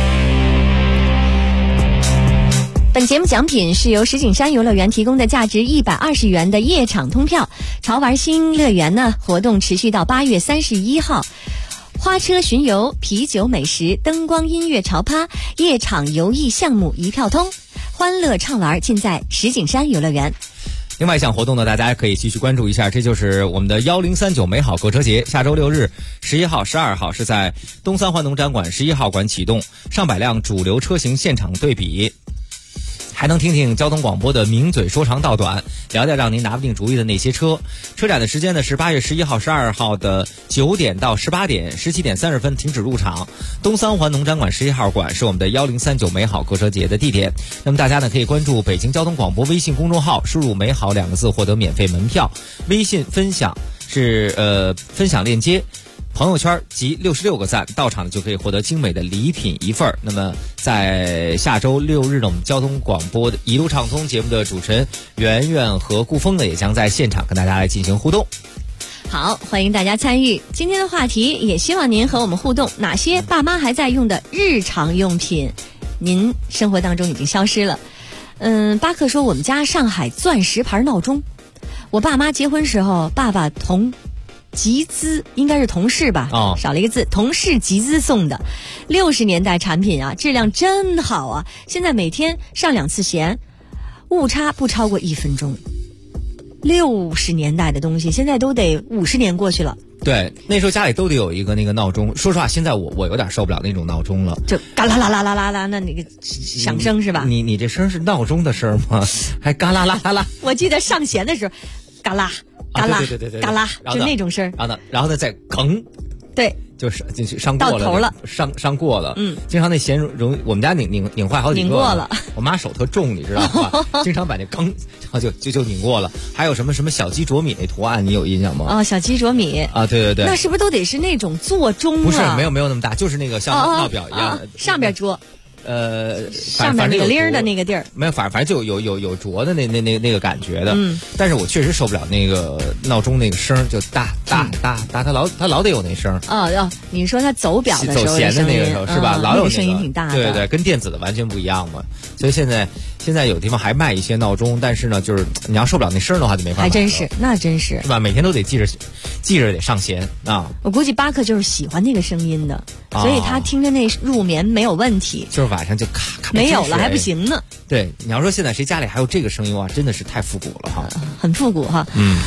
本节目奖品是由石景山游乐园提供的价值120元的夜场通票。潮玩新乐园呢，活动持续到8月31号。花车巡游、啤酒美食、灯光音乐潮趴、夜场游艺项目一票通，欢乐畅玩尽在石景山游乐园。 另外一项活动呢，大家可以继续关注一下，这就是我们的1039美好购车节，下周6日11号、12号是在东三环农展馆11号馆启动，上百辆主流车型现场对比。还能听听交通广播的名嘴说长道短，聊聊让您拿不定主意的那些车。车展的时间呢是8月11号、12号的9点到18点，17点30分停止入场。东三环农展馆11号馆是我们的1039美好购车节的地点。那么大家呢可以关注北京交通广播微信公众号，输入美好2个字获得免费门票。微信分享是分享链接。朋友圈及66个赞，到场就可以获得精美的礼品一份。那么在下周6日呢，我们交通广播的一路畅通节目的主持人圆圆和顾峰呢，也将在现场跟大家来进行互动。 好，欢迎大家参与今天的话题，也希望您和我们互动，哪些爸妈还在用的日常用品您生活当中已经消失了。巴克说我们家上海钻石牌闹钟，我爸妈结婚时候爸爸同集资，应该是同事吧，少了一个字，同事集资送的60年代产品啊，质量真好啊，现在每天上2次弦，误差不超过1分钟。60年代的东西现在都得50年过去了。 对，那时候家里都得有一个那个闹钟。说实话，现在我有点受不了那种闹钟了， 就嘎啦啦啦啦啦啦，那个响声是吧？ 你这声是闹钟的声吗？还嘎啦啦啦啦？ 我记得上弦的时候，嘎啦嘎啦， 对， 嘎啦，就那种声。 然后呢再吭， 对， 就是进去上过了， 到头了， 上过了。经常那弦容易，我们家拧坏好几个， 拧过了。 我妈手特重，你知道吗？经常把那钢，然后就拧过了。还有什么小鸡啄米那图案，你有印象吗？ 哦，小鸡啄米啊，对， 那是不是都得是那种座钟啊？ 不是，没有那么大，就是那个像闹表一样的， 上边捉。上面那个铃的那个地儿没有，反正就有啄的那个感觉的。但是我确实受不了那个闹钟那个声，就哒，它老得有那声。 你说它走表的时候， 走弦的那个时候是吧？老有声音挺大的。 对，跟电子的完全不一样嘛。所以现在有地方还卖一些闹钟，但是呢，就是你要受不了那声的话，就没法买了。 还真是，那真是吧？每天都得记着得上弦啊。 我估计巴克就是喜欢那个声音的，所以他听着那入眠没有问题。 就是晚上就咔咔没有了还不行呢。 对，你要说现在谁家里还有这个声音哇，真的是太复古了哈， 很复古哈。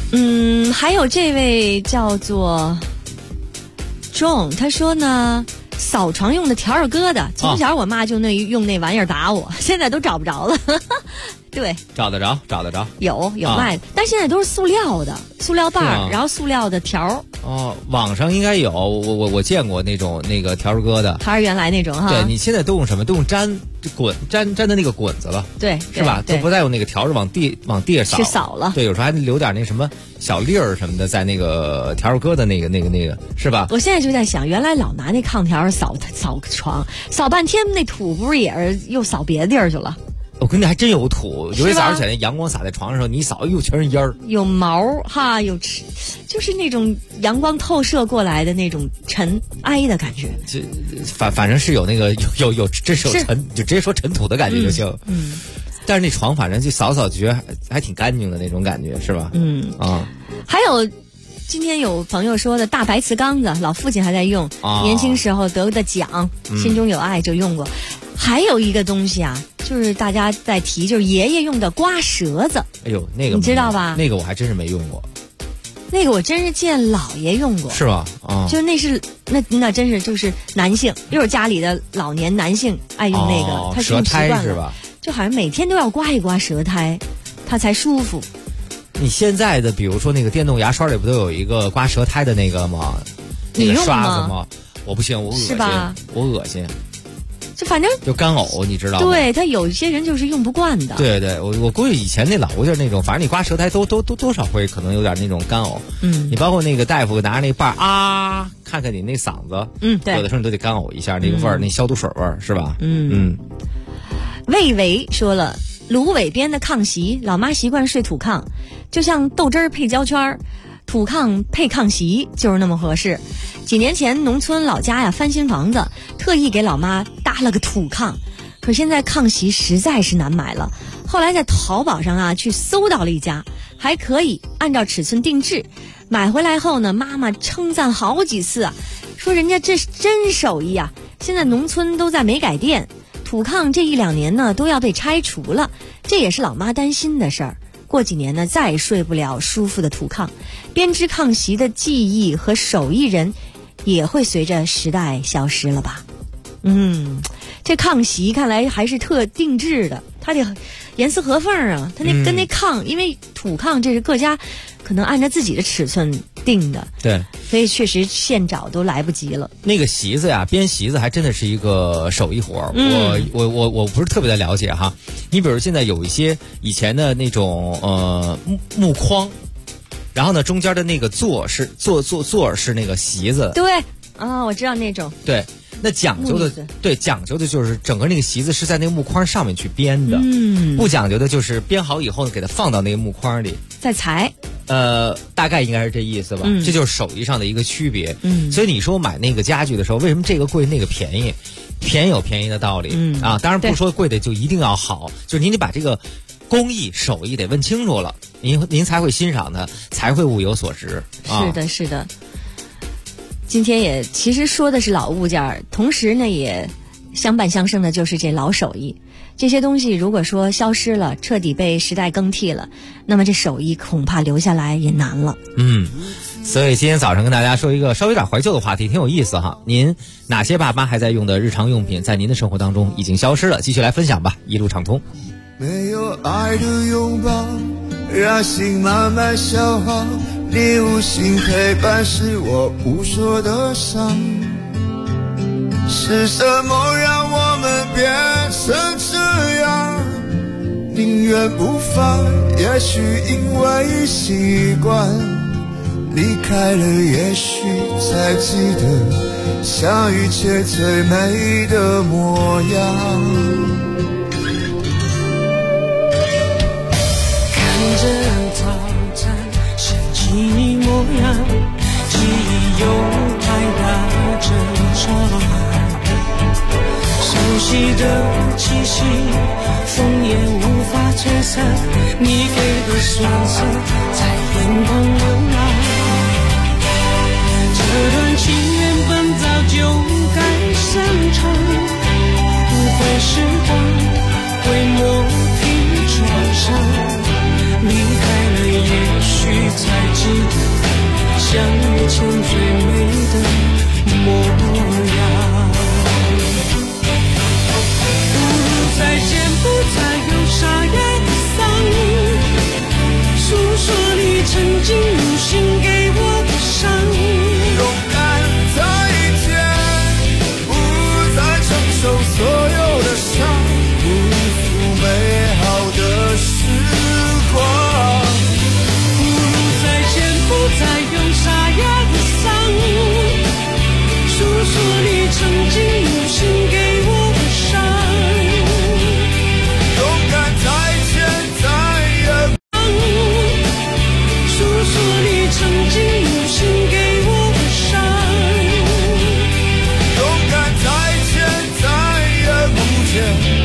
还有这位叫做 John， 他说呢，扫床用的条儿疙瘩，从小我妈就用那玩意儿打我，现在都找不着了。对， 找得着， 有卖的，但现在都是塑料的，塑料瓣儿，然后塑料的条儿。 哦，网上应该有，我见过那个条疙瘩， 还是原来那种哈。 对，你现在都用什么？都用粘的那个滚子了， 对， 是吧？都不再用那个条儿往地上去扫了。 对，有时候还留点那什么小粒儿什么的在那个条疙瘩那个，是吧？ 我现在就在想，原来老拿那炕条扫床，扫半天那土不是也是又扫别的地儿去了？ 我跟你还真有土，有一早上起来阳光洒在床上的时候，你一扫又全是烟儿， 有毛哈，就是那种阳光透射过来的那种尘埃的感觉。 反正是有那个有真是有尘，就直接说尘土的感觉就行。但是那床反正就扫就觉得还挺干净的那种感觉，是吧？ 还有今天有朋友说的大白瓷缸子，老父亲还在用，年轻时候得的奖，心中有爱就用过。还有一个东西啊，就是大家在提，就是爷爷用的刮舌子。 哎呦，那个你知道吧？ 那个我还真是没用过。 那个我真是见姥爷用过。 是吧？ 就那真是就是男性，就是家里的老年男性爱用那个，他是用习惯了， 是吧？ 就好像每天都要刮一刮舌苔，他才舒服。 你现在的比如说那个电动牙刷里不都有一个刮舌苔的那个吗？ 你用吗？ 那个刷子吗？我不行，我恶心， 是吧？ 我恶心。 就反正就干呕，你知道吗？ 对，他有些人就是用不惯的。 对，我估计以前那老物件那种，反正你刮舌苔都多少会可能有点那种干呕。你包括那个大夫拿着那瓣啊，看看你那嗓子， 对， 有的时候你都得干呕一下，那个味儿，那消毒水味儿是吧？ 魏维说了，芦苇边的炕席，老妈习惯睡土炕，就像豆汁儿配胶圈，土炕配炕席就是那么合适。几年前农村老家呀翻新房子，特意给老妈搭了个土炕，可现在炕席实在是难买了。后来在淘宝上啊去搜到了一家，还可以按照尺寸定制。买回来后呢，妈妈称赞好几次啊，说人家这是真手艺啊。现在农村都在煤改电，土炕这1-2年呢都要被拆除了，这也是老妈担心的事儿。过几年呢再也睡不了舒服的土炕，编织炕席的技艺和手艺人也会随着时代消失了吧。这炕席看来还是特定制的，它得严丝合缝啊，它跟那炕，因为土炕这是各家可能按照自己的尺寸定的， 对， 所以确实现找都来不及了。 那个席子呀，编席子还真的是一个手艺活儿。我不是特别的了解哈。你比如现在有一些以前的那种木框，然后呢中间的那个座是座是那个席子。 对啊，我知道那种。 对。那讲究的就是整个那个席子是在那个木框上面去编的，不讲究的就是编好以后给它放到那个木框里再裁。 大概应该是这意思吧。这就是手艺上的一个区别。所以你说买那个家具的时候，为什么这个贵那个便宜？便宜有便宜的道理啊。当然不说贵的就一定要好，就是您得把这个工艺手艺得问清楚了，您才会欣赏它，才会物有所值。 是的。今天也其实说的是老物件，同时呢也相伴相生的就是这老手艺。这些东西如果说消失了，彻底被时代更替了，那么这手艺恐怕留下来也难了。 所以今天早上跟大家说一个稍微有点怀旧的话题，挺有意思哈。您哪些爸妈还在用的日常用品，在您的生活当中已经消失了？继续来分享吧，一路畅通。 没有爱的拥抱，让心慢慢消耗，你无心陪伴是我不说的伤。是什么让我们变成这样？宁愿不放，也许因为习惯。离开了，也许才记得相遇前最美的模样。 看着早餐升起模样，记忆又拍打着窗。熟悉的气息，风也无法吹散，你给的酸涩在眼眶流浪。这段情原本早就该散场，不会时光会磨平创伤，离开了也许才曾经用心给我的伤。 勇敢再见，再也不见。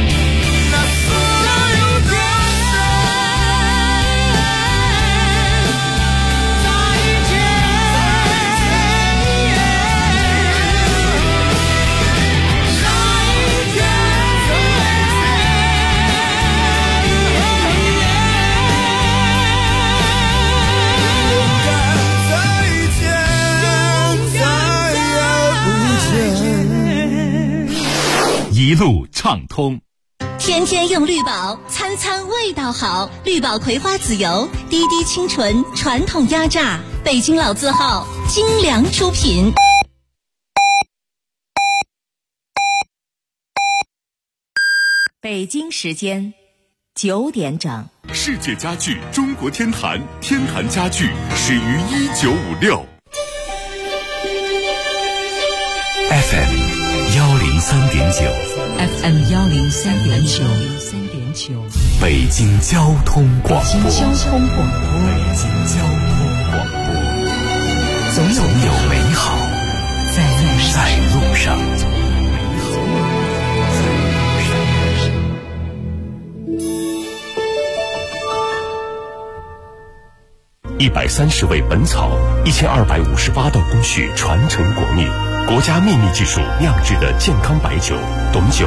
一路畅通， 天天用绿宝，餐餐味道好。绿宝葵花籽油，滴滴清纯，传统压榨，北京老字号，精良出品。 北京时间9点整。 世界家具中国天坛，天坛家具始于1956。 FM 103.9 北京交通广播，总有美好在路上。130味本草，1258道工序传承国秘，国家秘密技术酿制的健康白酒，董酒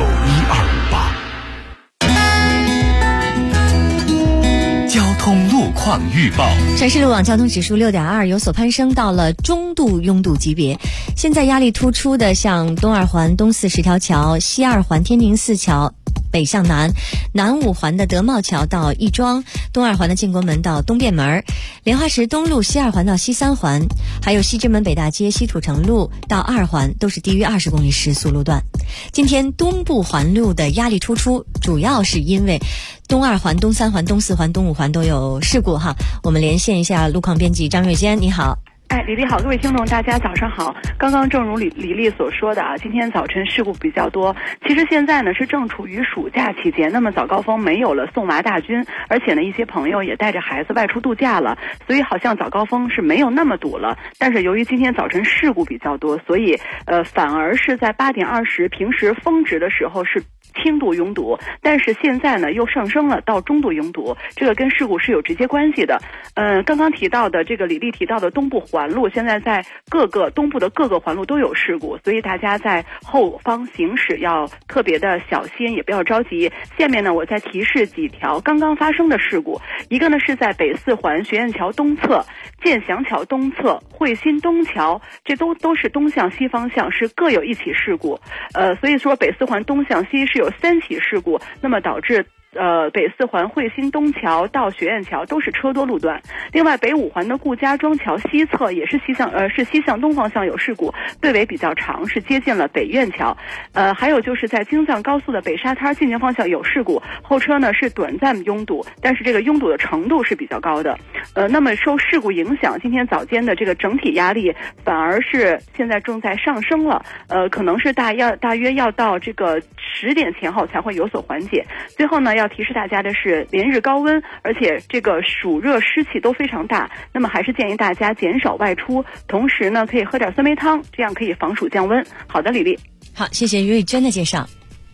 1258。交通路况预报。 城市路网交通指数6.2，有所攀升到了中度拥堵级别。现在压力突出的像东二环东四10条桥、西二环天宁4桥北向南，南五环的德茂桥到亦庄，东二环的建国门到东便门，莲花池东路西二环到西三环，还有西直门北大街西土城路到2环都是低于20公里时速路段。今天东部环路的压力突出，主要是因为东二环、东三环、东四环、东五环都有事故哈。我们连线一下路况编辑张瑞坚，你好。 李丽好，各位听众大家早上好。刚刚正如李丽所说的今天早晨事故比较多。其实现在呢是正处于暑假期间，那么早高峰没有了送娃大军，而且呢一些朋友也带着孩子外出度假了，所以好像早高峰是没有那么堵了。但是由于今天早晨事故比较多，所以反而是在8点20平时峰值的时候是轻度拥堵，但是现在呢又上升了到中度拥堵，这个跟事故是有直接关系的。刚刚提到的这个李丽提到的东部环路，现在在东部的各个环路都有事故，所以大家在后方行驶要特别的小心，也不要着急。下面呢我再提示几条刚刚发生的事故，一个呢是在北四环学院桥东侧、建祥桥东侧、汇新东桥，这都是东向西方向，是各有一起事故。所以说北四环东向西是有3起事故，那么导致北四环汇新东桥到学院桥都是车多路段。另外北五环的顾家庄桥西侧也是西向东方向有事故，队尾比较长，是接近了北院桥。还有就是在京藏高速的北沙滩进京方向有事故，后车呢是短暂拥堵，但是这个拥堵的程度是比较高的。那么受事故影响，今天早间的这个整体压力反而是现在正在上升了，可能是大约要到这个10点前后才会有所缓解。最后呢要提示大家的是连日高温，而且这个暑热湿气都非常大，那么还是建议大家减少外出，同时呢可以喝点酸梅汤，这样可以防暑降温。好的，李丽。 好，谢谢瑞珍的介绍。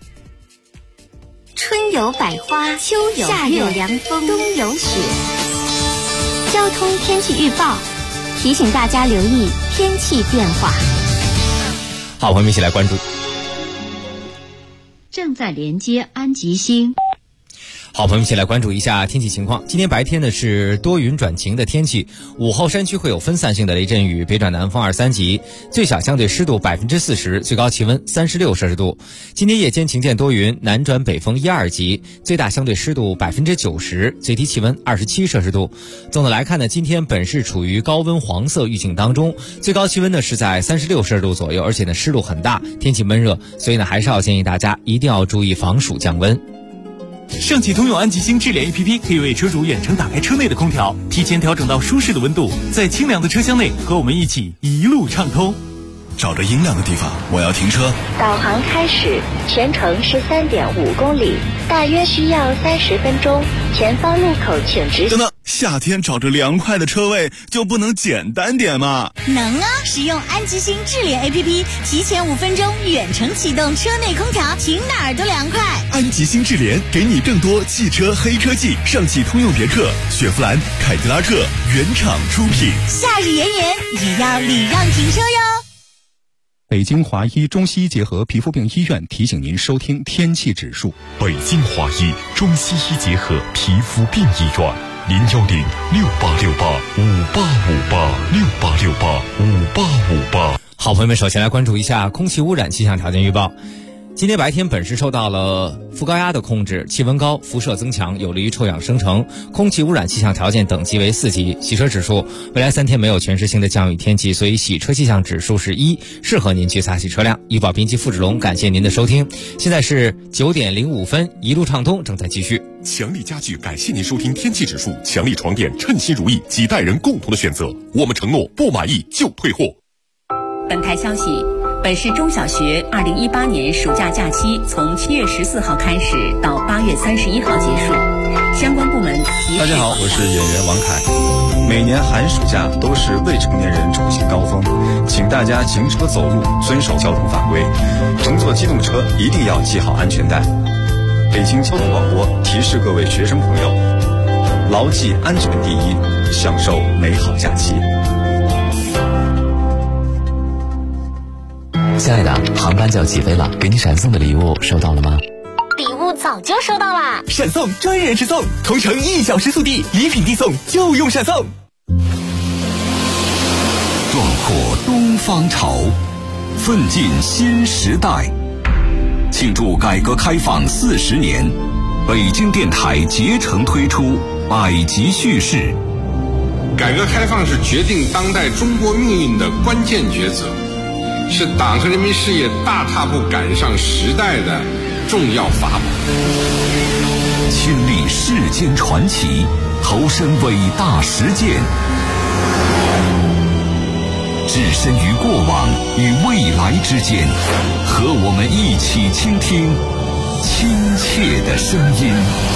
春有百花，秋有夏有凉风，冬有雪。交通天气预报提醒大家留意天气变化。 好，我们一起来关注。 正在连接安吉星。 好，朋友们一起来关注一下天气情况。今天白天呢是多云转晴的天气，午后山区会有分散性的雷阵雨，北转南风2、3级，最小相对湿度40%，最高气温36摄氏度。今天夜间晴间多云，南转北风1、2级，最大相对湿度90%，最低气温27摄氏度。总的来看呢，今天本市处于高温黄色预警当中，最高气温呢是在36摄氏度左右，而且呢湿度很大，天气闷热，所以呢还是要建议大家一定要注意防暑降温。 上汽通用安吉星智联 APP 可以为车主远程打开车内的空调，提前调整到舒适的温度，在清凉的车厢内和我们一起一路畅通。 找个阴凉的地方，我要停车。 导航开始，全程13.5公里，大约需要30分钟，前方路口请直行。 等等，夏天找着凉快的车位就不能简单点吗？ 能啊！使用安吉星智联 APP， 提前5分钟远程启动车内空调，停哪儿都凉快。 安吉星智联给你更多汽车黑科技，上汽通用别克、雪佛兰、凯迪拉克原厂出品。 夏日炎炎也要礼让停车哟。 北京华医中西医结合皮肤病医院提醒您收听天气指数。 北京华医中西医结合皮肤病医院，010-6868-5858，6868-5858。 好朋友们，首先来关注一下空气污染气象条件预报。今天白天本市受到了副高压的控制，气温高，辐射增强，有利于臭氧生成，空气污染气象条件等级为4级。洗车指数，未来3天没有全市性的降雨天气，所以洗车气象指数是1，适合您去擦洗车辆。医保编辑付志龙，感谢您的收听。现在是9点05分，一路畅通正在继续。 强力家具感谢您收听天气指数，强力床垫称心如意，几代人共同的选择。我们承诺不满意就退货。 本台消息，本市中小学2018年暑假假期从7月14号开始到8月31号结束，相关部门大家好，我是演员王凯。每年寒暑假都是未成年人出行高峰，请大家行车走路遵守交通法规，乘坐机动车一定要系好安全带。北京交通广播提示各位学生朋友，牢记安全第一，享受美好假期。 亲爱的，航班就要起飞了，给你闪送的礼物收到了吗？ 礼物早就收到啦！ 闪送专人直送，同城1小时速递，礼品递送就用闪送。 壮阔东方潮，奋进新时代。庆祝改革开放40年，北京电台竭诚推出百集叙事。 改革开放是决定当代中国命运的关键抉择，是党和人民事业大踏步赶上时代的重要法宝。 亲历世间传奇，投身伟大实践，置身于过往与未来之间，和我们一起倾听亲切的声音。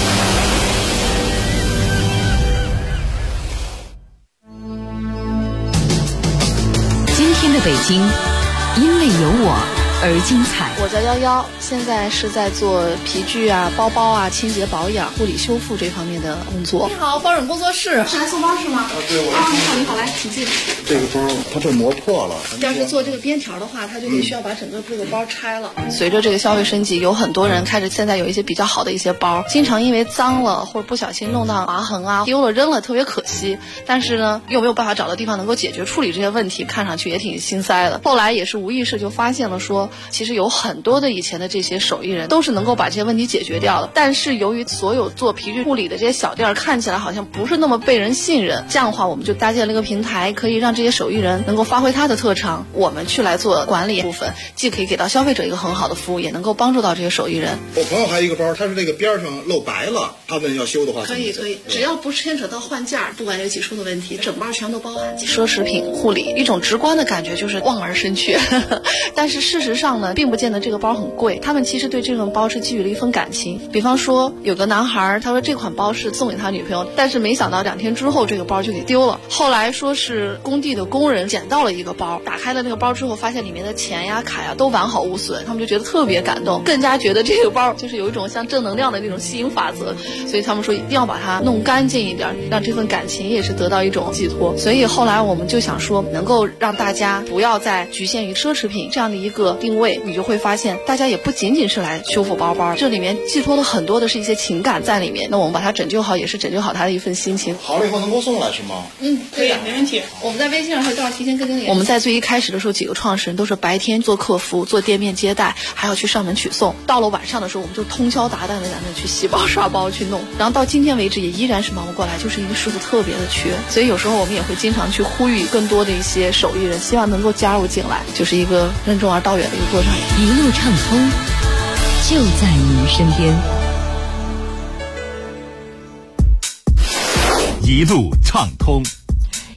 今天的北京，因为有我而精彩。 我叫幺幺，现在是在做皮具啊、包包啊、清洁保养、护理修复这方面的工作。你好，包拯工作室，是来送包是吗？ 对，我。 你好，你好，来，请进。 这个包它被磨破了。 要是做这个边条的话，它就得需要把整个这个包拆了。随着这个消费升级，有很多人开始现在有一些比较好的一些包，经常因为脏了或者不小心弄到划痕啊、丢了扔了，特别可惜。但是呢，又没有办法找到地方能够解决处理这些问题，看上去也挺心塞的。后来也是无意识就发现了说，其实有很多的以前的这些手艺人都是能够把这些问题解决掉的。但是由于所有做皮具护理的这些小店看起来好像不是那么被人信任，这样的话我们就搭建了一个平台，可以让这些手艺人能够发挥他的特长，我们去来做管理部分，既可以给到消费者一个很好的服务，也能够帮助到这些手艺人。 我朋友还有一个包，它是这个边上露白了，他们要修的话可以，只要不牵扯到换件，不管有几处的问题，整包全都包含。奢侈品护理一种直观的感觉就是望而生却但是事实上呢，并不见得这个包很贵，他们其实对这种包是寄予了一份感情。比方说有个男孩，他说这款包是送给他女朋友，但是没想到2天之后这个包就给丢了。后来说是工地的工人捡到了一个包，打开了那个包之后，发现里面的钱呀、卡呀都完好无损，他们就觉得特别感动，更加觉得这个包就是有一种像正能量的那种吸引法则，所以他们说一定要把它弄干净一点，让这份感情也是得到一种寄托。所以后来我们就想说，能够让大家不要再局限于奢侈品这样的一个定位，你就会发现大家也不仅仅是来修复包包，这里面寄托了很多的是一些情感在里面，那我们把它拯救好，也是拯救好他的一份心情。 好了以后能给我送来是吗？ 可以，没问题。我们在微信上会到时候提前跟经理。我们在最一开始的时候，几个创始人都是白天做客服、做店面接待，还要去上门取送。到了晚上的时候，我们就通宵达旦的在那去洗包、刷包去弄。然后到今天为止，也依然是忙不过来，就是一个师傅特别的缺。所以有时候我们也会经常去呼吁更多的一些手艺人，希望能够加入进来，就是一个任重而道远的一个过程。 一路畅通，就在您身边。 一路畅通。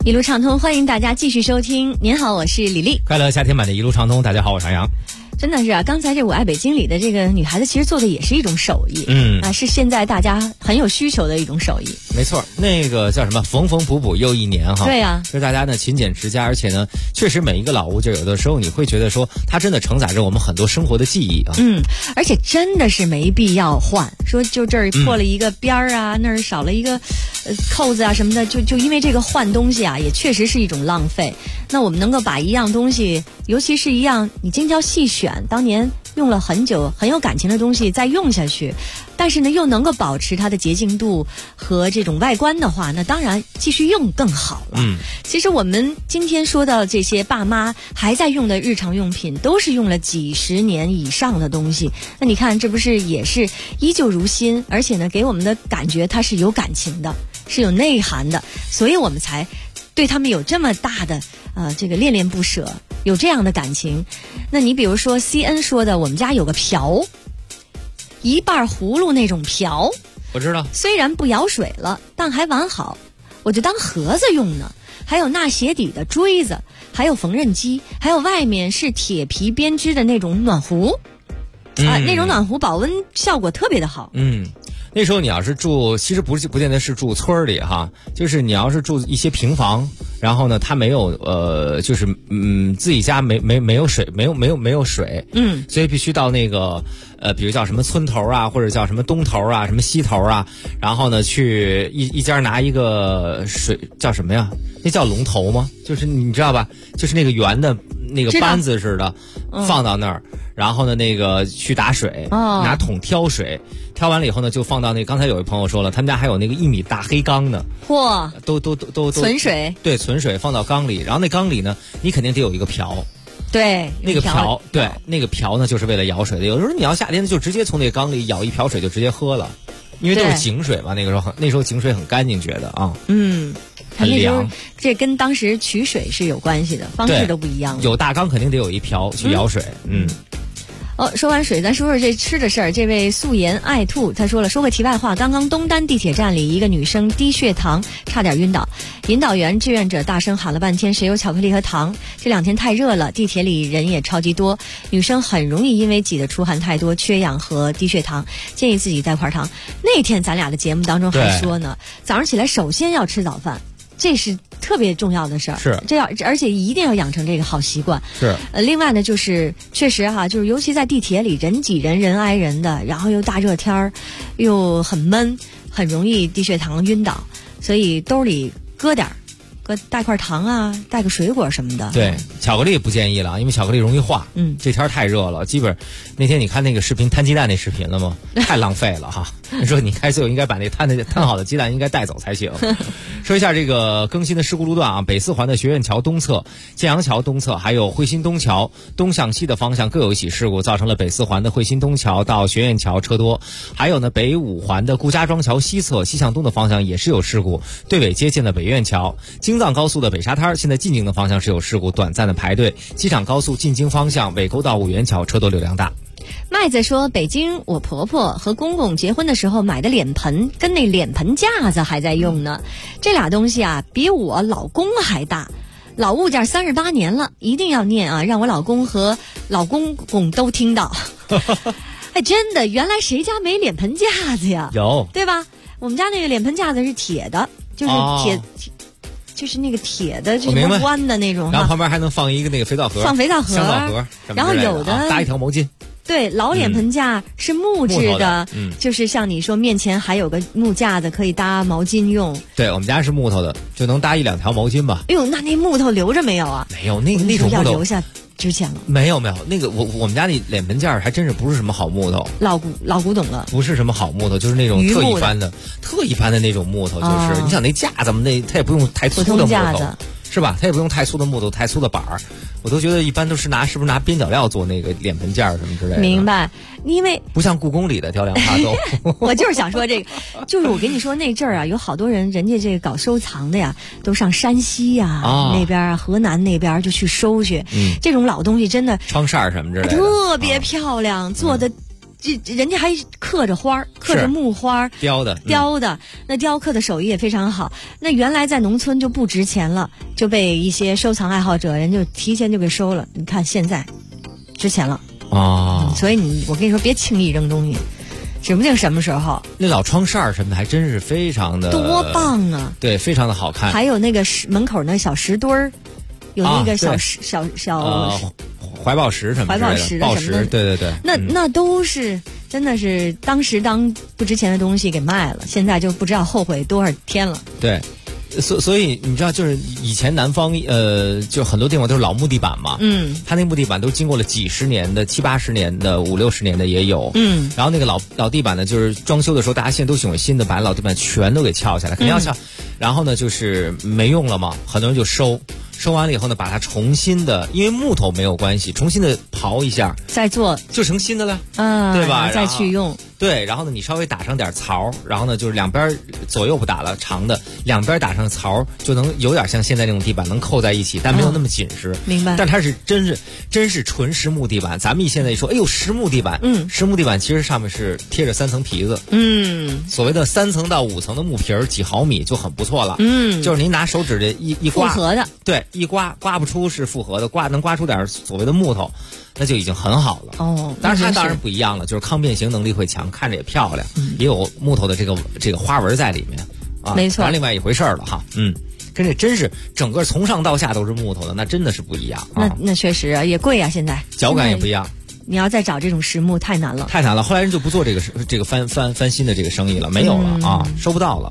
一路畅通，欢迎大家继续收听。您好，我是李丽。 快乐夏天版的一路畅通，大家好，我是杨洋。 真的是啊，刚才这我爱北京里的这个女孩子，其实做的也是一种手艺，是现在大家很有需求的一种手艺。 没错，那个叫什么缝缝补补又一年哈。 对呀， 就是大家呢勤俭持家，而且呢，确实每一个老物件有的时候你会觉得说，它真的承载着我们很多生活的记忆啊。 而且真的是没必要换，说就这儿破了一个边儿啊，那儿少了一个扣子啊什么的，就因为这个换东西啊，也确实是一种浪费。那我们能够把一样东西，尤其是一样你精挑细选，当年用了很久很有感情的东西再用下去，但是呢又能够保持它的洁净度和这种外观的话，那当然继续用更好了。其实我们今天说到这些爸妈还在用的日常用品，都是用了几十年以上的东西，那你看这不是也是依旧如新，而且呢给我们的感觉它是有感情的，是有内涵的，所以我们才对他们有这么大的这个恋恋不舍，有这样的感情。那你比如说 CN 说的，我们家有个瓢，一半葫芦那种瓢， 我知道， 虽然不舀水了，但还完好，我就当盒子用呢。还有纳鞋底的锥子，还有缝纫机，还有外面是铁皮编织的那种暖壶，那种暖壶保温效果特别的好。 那时候你要是住，其实不见得是住村里哈，就是你要是住一些平房，然后呢，它没有就是自己家没有水，没有水，所以必须到那个比如叫什么村头啊，或者叫什么东头啊，什么西头啊，然后呢去一家拿一个水叫什么呀？那叫龙头吗？就是你知道吧？就是那个圆的那个扳子似的，放到那儿，然后呢那个去打水，拿桶挑水。挑完了以后呢，就放到那刚才有一朋友说了，他们家还有那个1米大黑缸呢， 嚯， 都存水， 对，存水放到缸里，然后那缸里呢，你肯定得有一个瓢， 对， 那个瓢，对，那个瓢呢就是为了舀水的。有时候你要夏天就直接从那个缸里舀一瓢水就直接喝了，因为都是井水嘛，那时候井水很干净，觉得啊，很凉。 这跟当时取水是有关系的，方式都不一样。 有大缸肯定得有一瓢去舀水， 说完水，咱说说这吃的事儿。这位素颜爱兔他说了，说个题外话，刚刚东单地铁站里一个女生低血糖差点晕倒，引导员志愿者大声喊了半天谁有巧克力和糖。这2天太热了，地铁里人也超级多，女生很容易因为挤得出汗太多缺氧和低血糖，建议自己带块糖。那天咱俩的节目当中还说呢，早上起来首先要吃早饭，这是特别重要的事儿， 是而且一定要养成这个好习惯。 是另外呢，就是确实哈，就是尤其在地铁里人挤人人挨人的，然后又大热天儿，又很闷，很容易低血糖晕倒，所以兜里带块糖啊，带个水果什么的。 对，巧克力不建议了，因为巧克力容易化。这天太热了，基本那天你看那个视频摊鸡蛋那视频了吗？太浪费了哈！你说你开车应该把那摊好的鸡蛋应该带走才行。说一下这个更新的事故路段啊，北4环的学院桥东侧、建阳桥东侧，还有汇鑫东桥东向西的方向各有一起事故，造成了北4环的汇鑫东桥到学院桥车多。还有呢，北5环的顾家庄桥西侧西向东的方向也是有事故，对尾接近了北院桥。京藏高速的北沙滩现在进京的方向是有事故，短暂的排队。机场高速进京方向尾沟到五元桥车多流量大。 麦子说，北京我婆婆和公公结婚的时候买的脸盆跟那脸盆架子还在用呢，这俩东西啊比我老公还大，老物件38年了，一定要念啊，让我老公和老公公都听到。哎，真的，原来谁家没脸盆架子呀？ 有， 对吧？我们家那个脸盆架子是铁的，就是铁。就是那个铁的，就是弯的那种， 然后旁边还能放一个那个肥皂盒， 放肥皂盒、 香皂盒， 然后有的搭一条毛巾。 对，老脸盆架是木质的，就是像你说面前还有个木架子可以搭毛巾用。 对，我们家是木头的，就能搭1-2条毛巾吧。 哎呦，那木头留着没有啊？ 没有，那种木头要留下值钱了。 没有，那个我们家那脸盆架还真是不是什么好木头， 老古董了， 不是什么好木头，就是那种特一般的那种木头，就是你想那架子嘛，它也不用太粗的木头。是吧？它也不用太粗的木头、太粗的板儿，我都觉得一般都是是不是拿边角料做那个脸盆架什么之类的。 明白，因为不像故宫里的雕梁画栋。 我就是想说这个，就是我跟你说那阵儿啊，有好多人家这个搞收藏的呀，都上山西呀、那边啊、河南那边就去收去。这种老东西真的窗扇什么之类的， 特别漂亮，做的人家还刻着花，刻着木花， 雕的， 那雕刻的手艺也非常好。那原来在农村就不值钱了，就被一些收藏爱好者人就提前就给收了。你看现在值钱了啊， 所以我跟你说，别轻易扔东西，指不定什么时候。 那老窗扇什么的还真是非常的多棒啊！ 对，非常的好看。 还有那个门口那小石墩儿，有那个小怀抱石什么之类的，抱石，对， 那都是真的是当时当不值钱的东西给卖了，现在就不知道后悔多少天了。 对，所以你知道，就是以前南方就很多地方都是老木地板嘛，它那木地板都经过了几十年的，70、80年的，50、60年的也有，然后那个老地板呢，就是装修的时候，大家现在都喜欢新的，把老地板全都给撬下来，肯定要撬，然后呢就是没用了嘛，很多人就收完了以后呢，把它重新的，因为木头没有关系，重新的刨一下， 再做就成新的了，对吧？ 再去用。 对，然后呢，你稍微打上点槽，然后呢，就是两边左右不打了，长的两边打上槽，就能有点像现在那种地板能扣在一起，但没有那么紧实。 明白。 但它是真是纯实木地板。咱们现在一说，哎呦，实木地板，实木地板其实上面是贴着3层皮子，所谓的3层到5层的木皮儿，几毫米就很不错了，就是您拿手指的一刮， 复合的， 对，一刮不出是复合的，能刮出点所谓的木头。那就已经很好了哦，但是它当然不一样了，就是抗变形能力会强，看着也漂亮，也有木头的这个花纹在里面啊， 没错， 当然另外一回事了哈，跟这真是整个从上到下都是木头的，那真的是不一样啊。那确实啊，也贵啊，现在脚感也不一样。 你要再找这种实木太难了， 后来人就不做这个翻新的这个生意了，没有了啊，收不到了。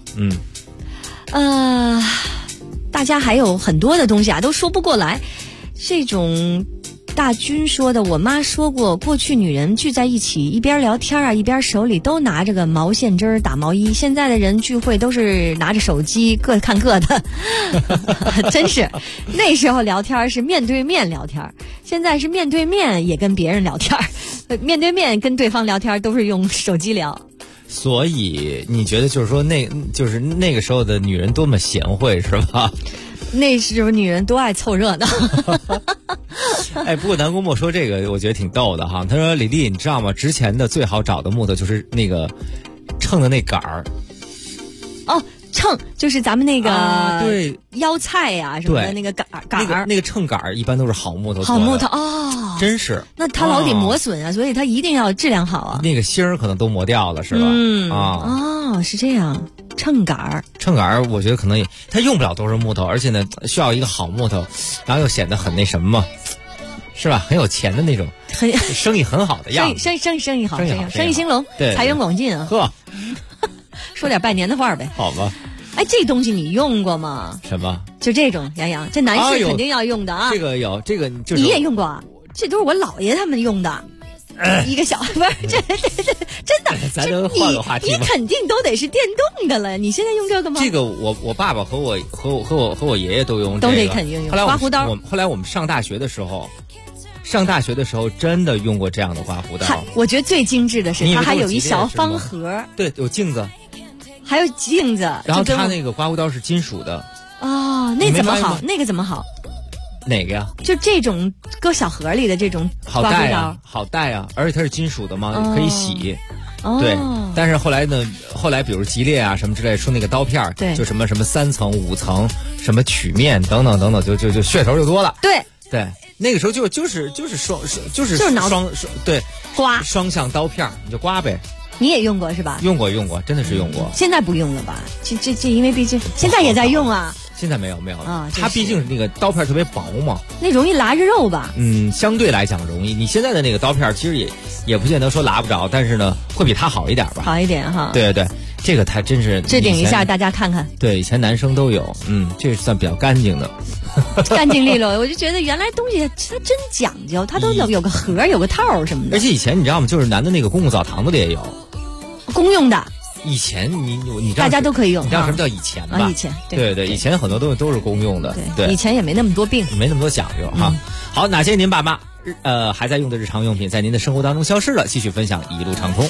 大家还有很多的东西啊，都说不过来，这种。大军说的，我妈说过，过去女人聚在一起，一边聊天啊，一边手里都拿着个毛线针打毛衣。现在的人聚会都是拿着手机，各看各的，真是。那时候聊天是面对面聊天，现在是面对面也跟别人聊天，面对面跟对方聊天都是用手机聊。 所以你觉得就是说就是那个时候的女人多么贤惠是吧？ 那时候女人多爱凑热闹。 哎，不过南宫墨说这个我觉得挺逗的哈。他说李丽，你知道吗？值钱的最好找的木头就是那个秤的那杆儿。 哦，秤就是咱们那个对腰菜呀什么的那个杆儿， 那个秤杆儿一般都是好木头做的。 好木头哦， 真是。 那它老得磨损啊，所以它一定要质量好啊。 那个芯儿可能都磨掉了是吧？ 哦，是这样。秤杆儿， 我觉得可能它用不了都是木头，而且呢需要一个好木头，然后又显得很那什么，是吧？很有钱的那种，生意很好的样子。 生意好，生意兴隆，财源广进啊！ 呵， 说点拜年的话呗。 好吧。 哎，这东西你用过吗？ 什么？ 就这种洋洋，这男士肯定要用的啊。 这个有，这个就是你也用过啊？这都是我姥爷他们用的。一个小不是这真的， 咱就换个话题吧。 你肯定都得是电动的了。你现在用这个吗？ 这个我爸爸和我爷爷都用这个， 都得肯定用。刮胡刀。 后来我们上大学的时候真的用过这样的刮胡刀。 我觉得最精致的是它还有一小方盒， 对，有镜子， 还有镜子。 然后它那个刮胡刀是金属的。 哦，那怎么好？那个怎么好？ 哪个呀？ 就这种搁小盒里的这种刮胡刀， 好带啊！而且它是金属的嘛，可以洗。对，但是后来比如吉列啊什么之类出那个刀片， 对， 就什么3层5层，什么曲面等等，就噱头就多了。对，那个时候就是双对刮双向刀片，你就刮呗。 你也用过是吧？ 用过，真的是用过。 现在不用了吧？这因为毕竟现在也在用啊。 现在没有了啊！它毕竟是那个刀片特别薄嘛， 那容易拉着肉吧？ 相对来讲容易。你现在的那个刀片其实也不见得说拉不着，但是呢，会比它好一点吧？ 好一点哈。 对，这个它真是置顶一下，大家看看。 对，以前男生都有，这算比较干净的， 干净利落。我就觉得原来东西它真讲究，它都有个盒，有个套什么的。 而且以前你知道吗？就是男的那个公共澡堂子里也有公用的。 以前你知道大家都可以用， 你知道什么叫以前吧？ 以前对，以前很多东西都是公用的，对， 以前也没那么多病， 没那么多讲究哈。好，哪些您爸妈还在用的日常用品，在您的生活当中消失了？继续分享，一路畅通。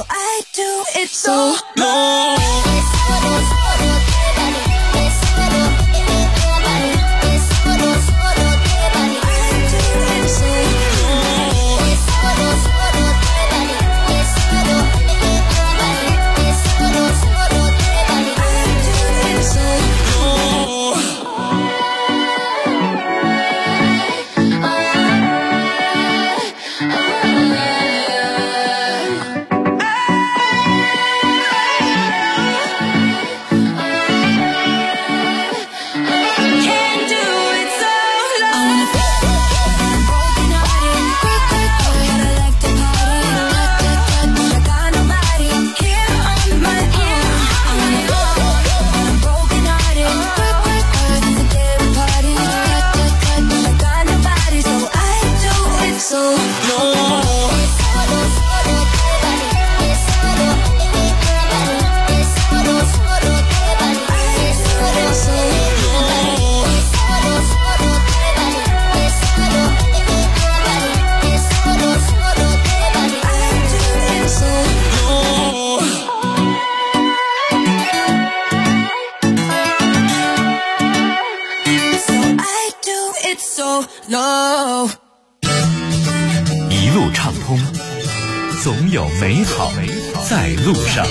So I do it solo. 一路畅通，总有美好在路上。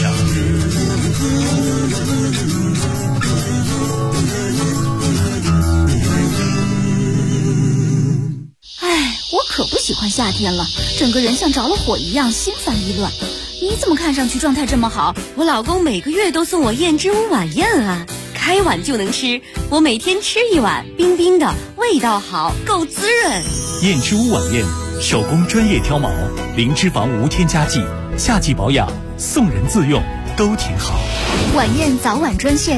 哎，我可不喜欢夏天了，整个人像着了火一样，心烦意乱。你怎么看上去状态这么好？ 我老公每个月都送我燕之屋晚宴啊，开碗就能吃，我每天吃一碗，冰冰的，味道好，够滋润。 燕之屋晚宴，手工专业挑毛，零脂肪无添加剂，夏季保养，送人自用，都挺好。 晚宴早晚专线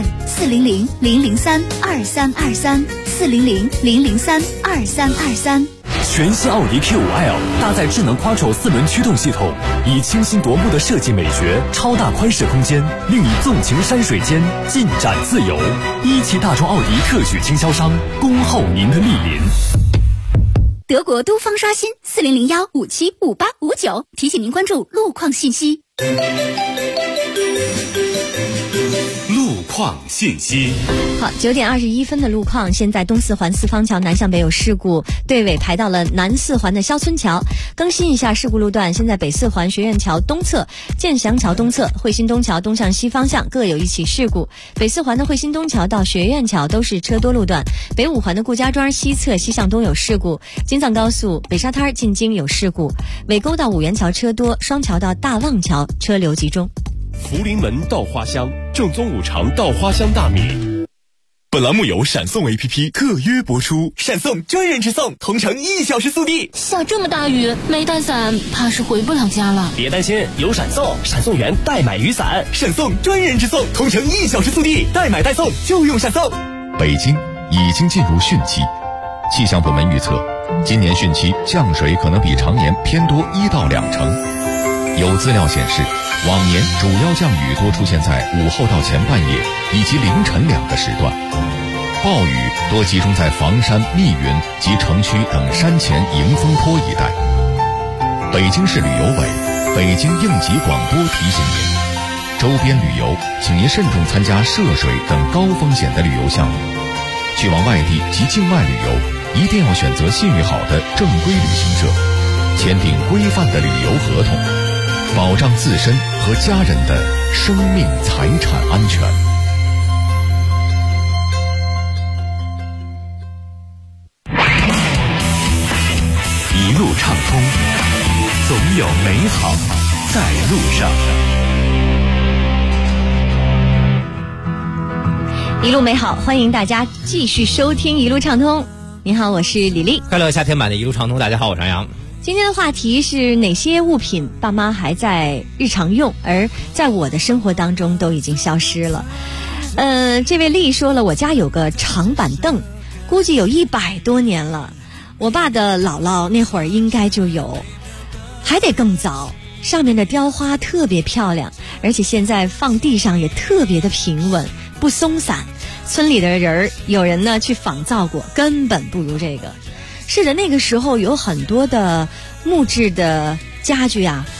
400-003-2323，400-003-2323。 全新奥迪 Q5L 搭载智能 Quattro 4轮驱动系统，以清新夺目的设计美学、超大宽适空间，令你纵情山水间，尽展自由。一汽大众奥迪特许经销商，恭候您的莅临。 德国都方刷新400-1575859，提醒您关注路况信息。 路况信息。 好，9点21分的路况，现在东四环四方桥南向北有事故，队尾排到了南四环的肖村桥。更新一下事故路段，现在北四环学院桥东侧、建祥桥东侧、汇新东桥东向西方向各有一起事故。北四环的汇新东桥到学院桥都是车多路段，北五环的顾家庄西侧西向东有事故，京藏高速北沙滩进京有事故，尾沟到五元桥车多，双桥到大望桥车流集中。 福临门稻花香，正宗五常稻花香大米。本栏目由闪送 APP 特约播出，闪送专人直送，同城1小时速递。 下这么大雨，没带伞，怕是回不了家了。 别担心，有闪送，闪送员代买雨伞，闪送专人直送，同城1小时速递，代买代送就用闪送。 北京已经进入汛期，气象部门预测，今年汛期降水可能比常年偏多1到2成。有资料显示，往年主要降雨多出现在午后到前半夜以及凌晨2个时段，暴雨多集中在房山、密云及城区等山前迎风坡一带。北京市旅游委、北京应急广播提醒您，周边旅游请您慎重参加涉水等高风险的旅游项目。去往外地及境外旅游，一定要选择信誉好的正规旅行社，签订规范的旅游合同，保障自身和家人的生命财产安全。 一路畅通，总有美好在路上。 一路美好，欢迎大家继续收听一路畅通。你好，我是李丽。 快乐夏天版的一路畅通，大家好，我是杨洋。 今天的话题是哪些物品爸妈还在日常用，而在我的生活当中都已经消失了。这位丽说了，我家有个长板凳，估计有100多年了，我爸的姥姥那会儿应该就有，还得更早，上面的雕花特别漂亮，而且现在放地上也特别的平稳，不松散。村里的人有人呢去仿造过，根本不如这个。是的，那个时候有很多的木质的家具啊，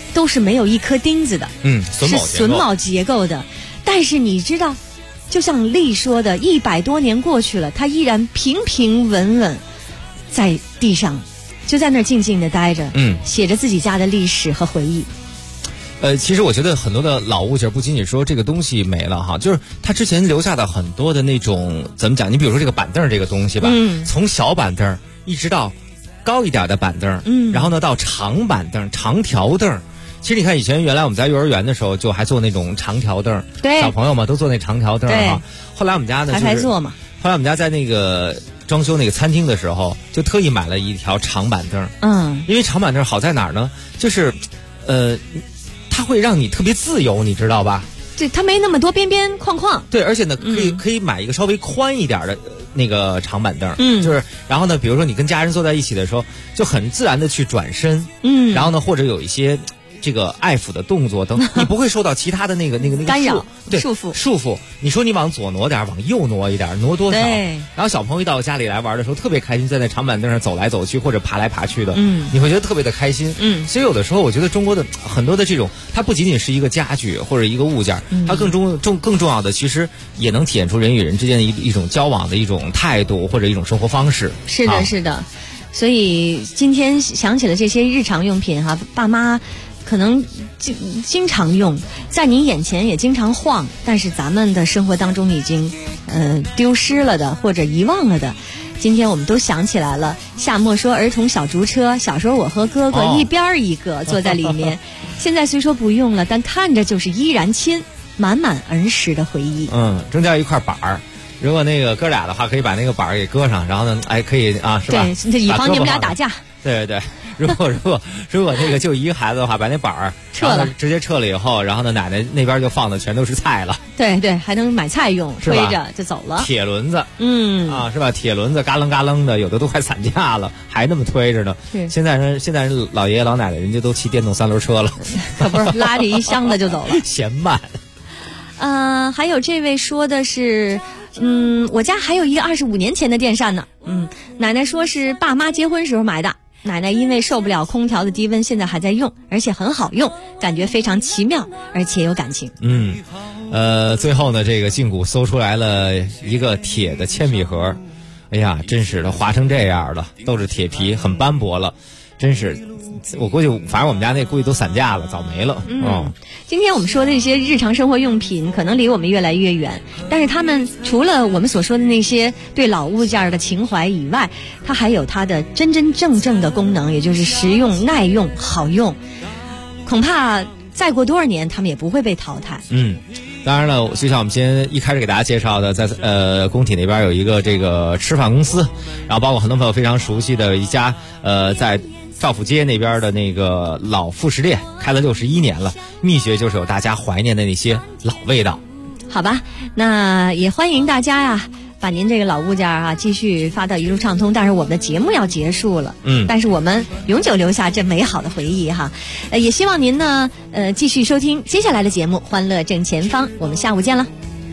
都是没有一颗钉子的，是榫卯结构的。但是你知道，就像丽说的，100多年过去了，它依然平平稳稳在地上，就在那儿静静的待着，写着自己家的历史和回忆。 其实我觉得很多的老物件不仅仅说这个东西没了哈，就是它之前留下的很多的那种怎么讲？你比如说这个板凳这个东西吧，从小板凳一直到高一点的板凳，然后呢到长板凳、长条凳。其实你看，以前原来我们在幼儿园的时候就还做那种长条凳， 对， 小朋友嘛都坐那长条凳哈。后来我们家呢排坐嘛。 后来我们家在那个装修那个餐厅的时候，就特意买了一条长板凳。因为长板凳好在哪儿呢？就是它会让你特别自由，你知道吧？ 对，它没那么多边边框框。 对，而且呢，可以买一个稍微宽一点的那个长板凳。就是然后呢，比如说你跟家人坐在一起的时候，就很自然的去转身。然后呢，或者有一些这个爱抚的动作等，你不会受到其他的那个干扰、 束缚。你说你往左挪点，往右挪一点，挪多少？然后小朋友一到家里来玩的时候，特别开心，在那长板凳上走来走去或者爬来爬去的，你会觉得特别的开心。所以有的时候我觉得中国的很多的这种，它不仅仅是一个家具或者一个物件，它更重要的，其实也能体现出人与人之间的一种交往的一种态度或者一种生活方式。 是的，是的。所以今天想起了这些日常用品哈，爸妈可能经常用，在你眼前也经常晃，但是咱们的生活当中已经丢失了的或者遗忘了的，今天我们都想起来了。夏末说儿童小竹车，小时候我和哥哥一边一个坐在里面，现在虽说不用了，但看着就是依然亲，满满儿时的回忆。 中间一块板儿，如果那个哥俩的话，可以把那个板儿给搁上，然后呢，可以啊，是吧？ 对，以防你们俩打架。 对对对。如果那个就一个孩子的话，把那板儿撤了， 直接撤了以后，然后呢，奶奶那边就放的全都是菜了。 对对，还能买菜用，推着就走了。 铁轮子，是吧？铁轮子嘎楞嘎楞的，有的都快散架了，还那么推着呢。现在人老爷爷老奶奶人家都骑电动3轮车了， 可不是拉着一箱子就走了， 嫌慢。 还有这位说的是，我家还有一个25年前的电扇呢。奶奶说是爸妈结婚时候买的。奶奶因为受不了空调的低温，现在还在用，而且很好用，感觉非常奇妙，而且有感情。 最后呢，这个胫骨搜出来了一个铁的铅笔盒，哎呀，真是的，划成这样了，都是铁皮，很斑驳了，真是。我估计反正我们家那估计都散架了，早没了。 今天我们说的这些日常生活用品可能离我们越来越远，但是他们除了我们所说的那些对老物件的情怀以外，它还有它的真真正正的功能，也就是实用、耐用、好用。恐怕再过多少年他们也不会被淘汰。 当然了，就像我们先一开始给大家介绍的，在工体那边有一个这个吃饭公司，然后包括很多朋友非常熟悉的一家在赵府街那边的那个老副食店，开了61年了，秘诀就是有大家怀念的那些老味道。 好吧，那也欢迎大家呀，把您这个老物件继续发到一路畅通。但是我们的节目要结束了，但是我们永久留下这美好的回忆哈。也希望您呢继续收听接下来的节目《欢乐正前方》，我们下午见了。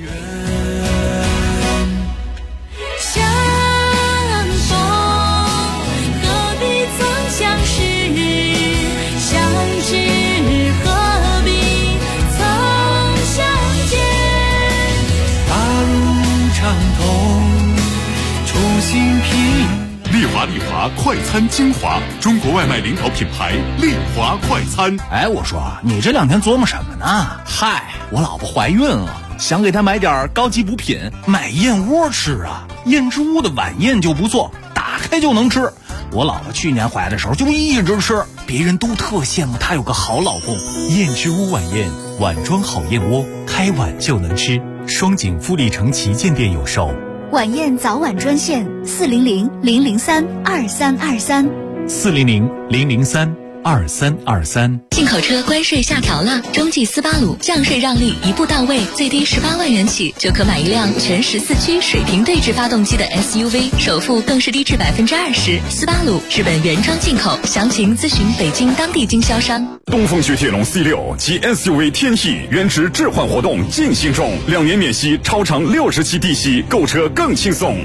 丽华快餐精华，中国外卖领导品牌丽华快餐。 我说你这2天琢磨什么呢？嗨，我老婆怀孕了，想给她买点高级补品，买燕窝吃啊。燕之屋的晚宴就不错，打开就能吃。我老婆去年怀的时候就一直吃，别人都特羡慕她有个好老公。 燕之屋晚宴，碗装好燕窝，开碗就能吃。双井富力城旗舰店有售。 晚宴早晚专线400-003-2323 400-003-2323。 进口车关税下调了，中继斯巴鲁降税让利一步到位，最低18万元起就可买一辆全14驱水平对置发动机的 SUV， 首付更是低至20%。斯巴鲁日本原装进口，详情咨询北京当地经销商。 东风雪铁龙 C6 及 SUV 天翼原值置换活动进行中，2年免息，超长60期低息，购车更轻松。